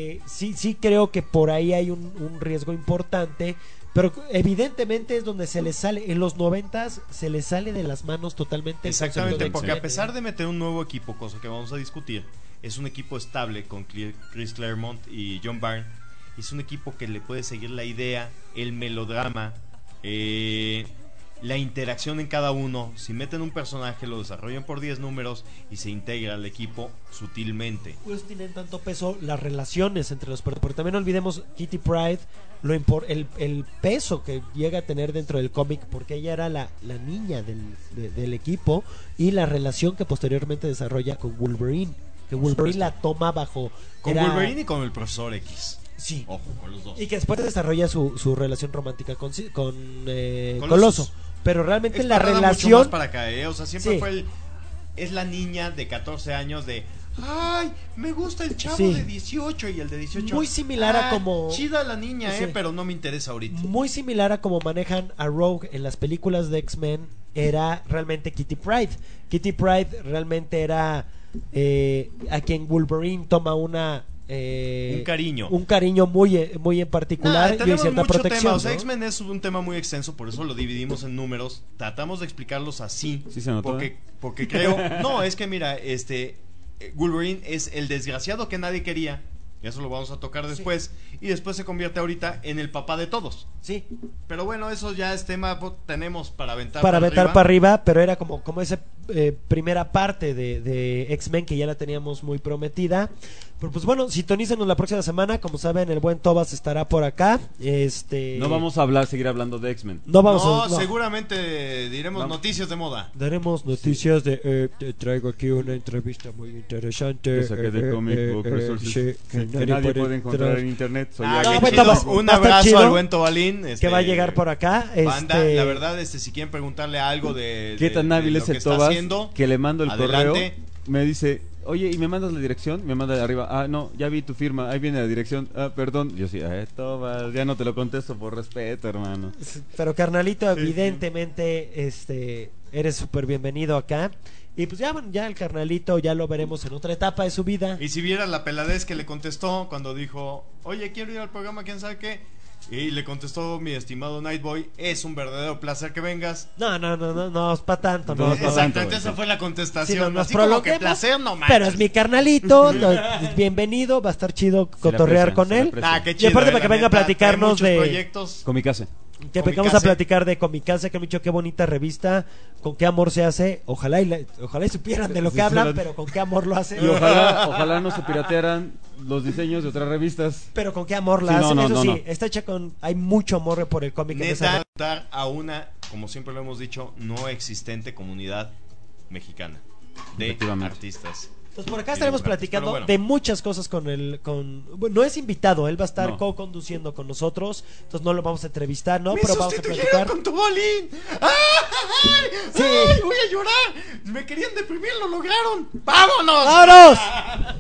sí creo que por ahí hay un riesgo importante. Pero evidentemente es donde se les sale, en los 90s se les sale de las manos totalmente. el concepto Exactamente, de porque X-Men, a pesar de meter un nuevo equipo, cosa que vamos a discutir, es un equipo estable con Chris Claremont y John Byrne. Es un equipo que le puede seguir la idea, el melodrama, la interacción en cada uno. Si meten un personaje, lo desarrollan por 10 números y se integra al equipo sutilmente. pues tienen tanto peso las relaciones entre los, porque también no olvidemos Kitty Pryde, el peso que llega a tener dentro del cómic, porque ella era la niña del equipo, y la relación que posteriormente desarrolla con Wolverine, que Wolverine la toma bajo Con era- Wolverine y con el Profesor X. sí, Ojo, con los dos. y que después desarrolla su relación romántica con Colossus. Coloso, pero realmente la Explorada mucho relación más para acá, o sea, siempre Sí. fue es la niña de 14 años de ay, me gusta el chavo Sí. de 18 y el de 18. Muy similar a como- chida la niña, Sí. pero no me interesa ahorita. muy similar a como manejan a Rogue en las películas de X-Men, era realmente Kitty Pryde. Kitty Pryde realmente era a quien Wolverine toma Un cariño. un cariño muy en particular y tenemos cierta mucho protección, tema, o sea, ¿no? X-Men es un tema muy extenso, por eso lo dividimos en números. Tratamos de explicarlos así, Sí se notó, porque creo, no, es que mira, Wolverine es el desgraciado que nadie quería Eso lo vamos a tocar después. Y después se convierte ahorita en el papá de todos. Sí, Pero bueno, eso ya es tema. Tenemos para aventar para para aventar arriba. para arriba, pero era como esa primera parte de X-Men que ya la teníamos muy prometida. Pero pues bueno, sintonícenos la próxima semana. Como saben, el buen Tobas estará por acá. No vamos a seguir hablando de X-Men. No vamos No, a. No. seguramente diremos noticias de moda. Daremos noticias de. Te traigo aquí una entrevista muy interesante. Que saqué de Comic Book Resources. sí, Sí, que nadie puede encontrar en internet. Soy Ah, Alex. qué bueno, chido. va- Un va a estar abrazo chido. al buen Tobalín. Que va a llegar por acá. Banda, la verdad, si quieren preguntarle algo de ¿Qué tan hábil lo es que el está Tobas haciendo, que le mando el adelante. correo? Me dice, oye, ¿y me mandas la dirección? Me manda de arriba. Ah, no, ya vi tu firma. Ahí viene la dirección. Ah, perdón. Yo sí, Tobas, ya no te lo contesto por respeto, hermano. Pero carnalito, evidentemente, eres súper bienvenido acá. Y pues ya, bueno, ya el carnalito ya lo veremos en otra etapa de su vida. Y si vieras la peladez que le contestó cuando dijo, oye, quiero ir al programa, quién sabe qué. Y le contestó mi estimado Nightboy, es un verdadero placer que vengas. No, es pa' tanto, no. No, no. Exactamente, güey, esa sí. fue la Sí, contestación. nos Así como que prolonguemos, placer no manches. pero es mi carnalito, bienvenido, va a estar chido cotorrear aprecia, con se le él. aprecia. Ah, qué chido. Y aparte para que la venga a neta, platicarnos trae muchos de- proyectos. Comicase. Que Comicase. vengamos a platicar de Comicase, que me dicho qué bonita revista, con qué amor se hace. Ojalá y supieran de lo que hablan, pero con qué amor lo hacen. Y ojalá no se piratearan los diseños de otras revistas. Pero con qué amor la Sí, no, hacen. no, Eso no, sí, no. está hecha con. Hay mucho amor por el cómic en esa Neta, dar a una, como siempre lo hemos dicho, no existente comunidad mexicana de Efectivamente. artistas. Entonces por acá Sí, estaremos gratis, platicando pero bueno. de muchas cosas bueno, no es invitado, él va a estar No. co-conduciendo con nosotros, entonces no lo vamos a entrevistar, ¿no? ¡Me Pero vamos a sustituyeron platicar. con tu bolín! ¡Ay! Sí. ¡Ay! ¡Voy a llorar! Me querían deprimir, lo lograron. ¡Vámonos! ¡Vámonos!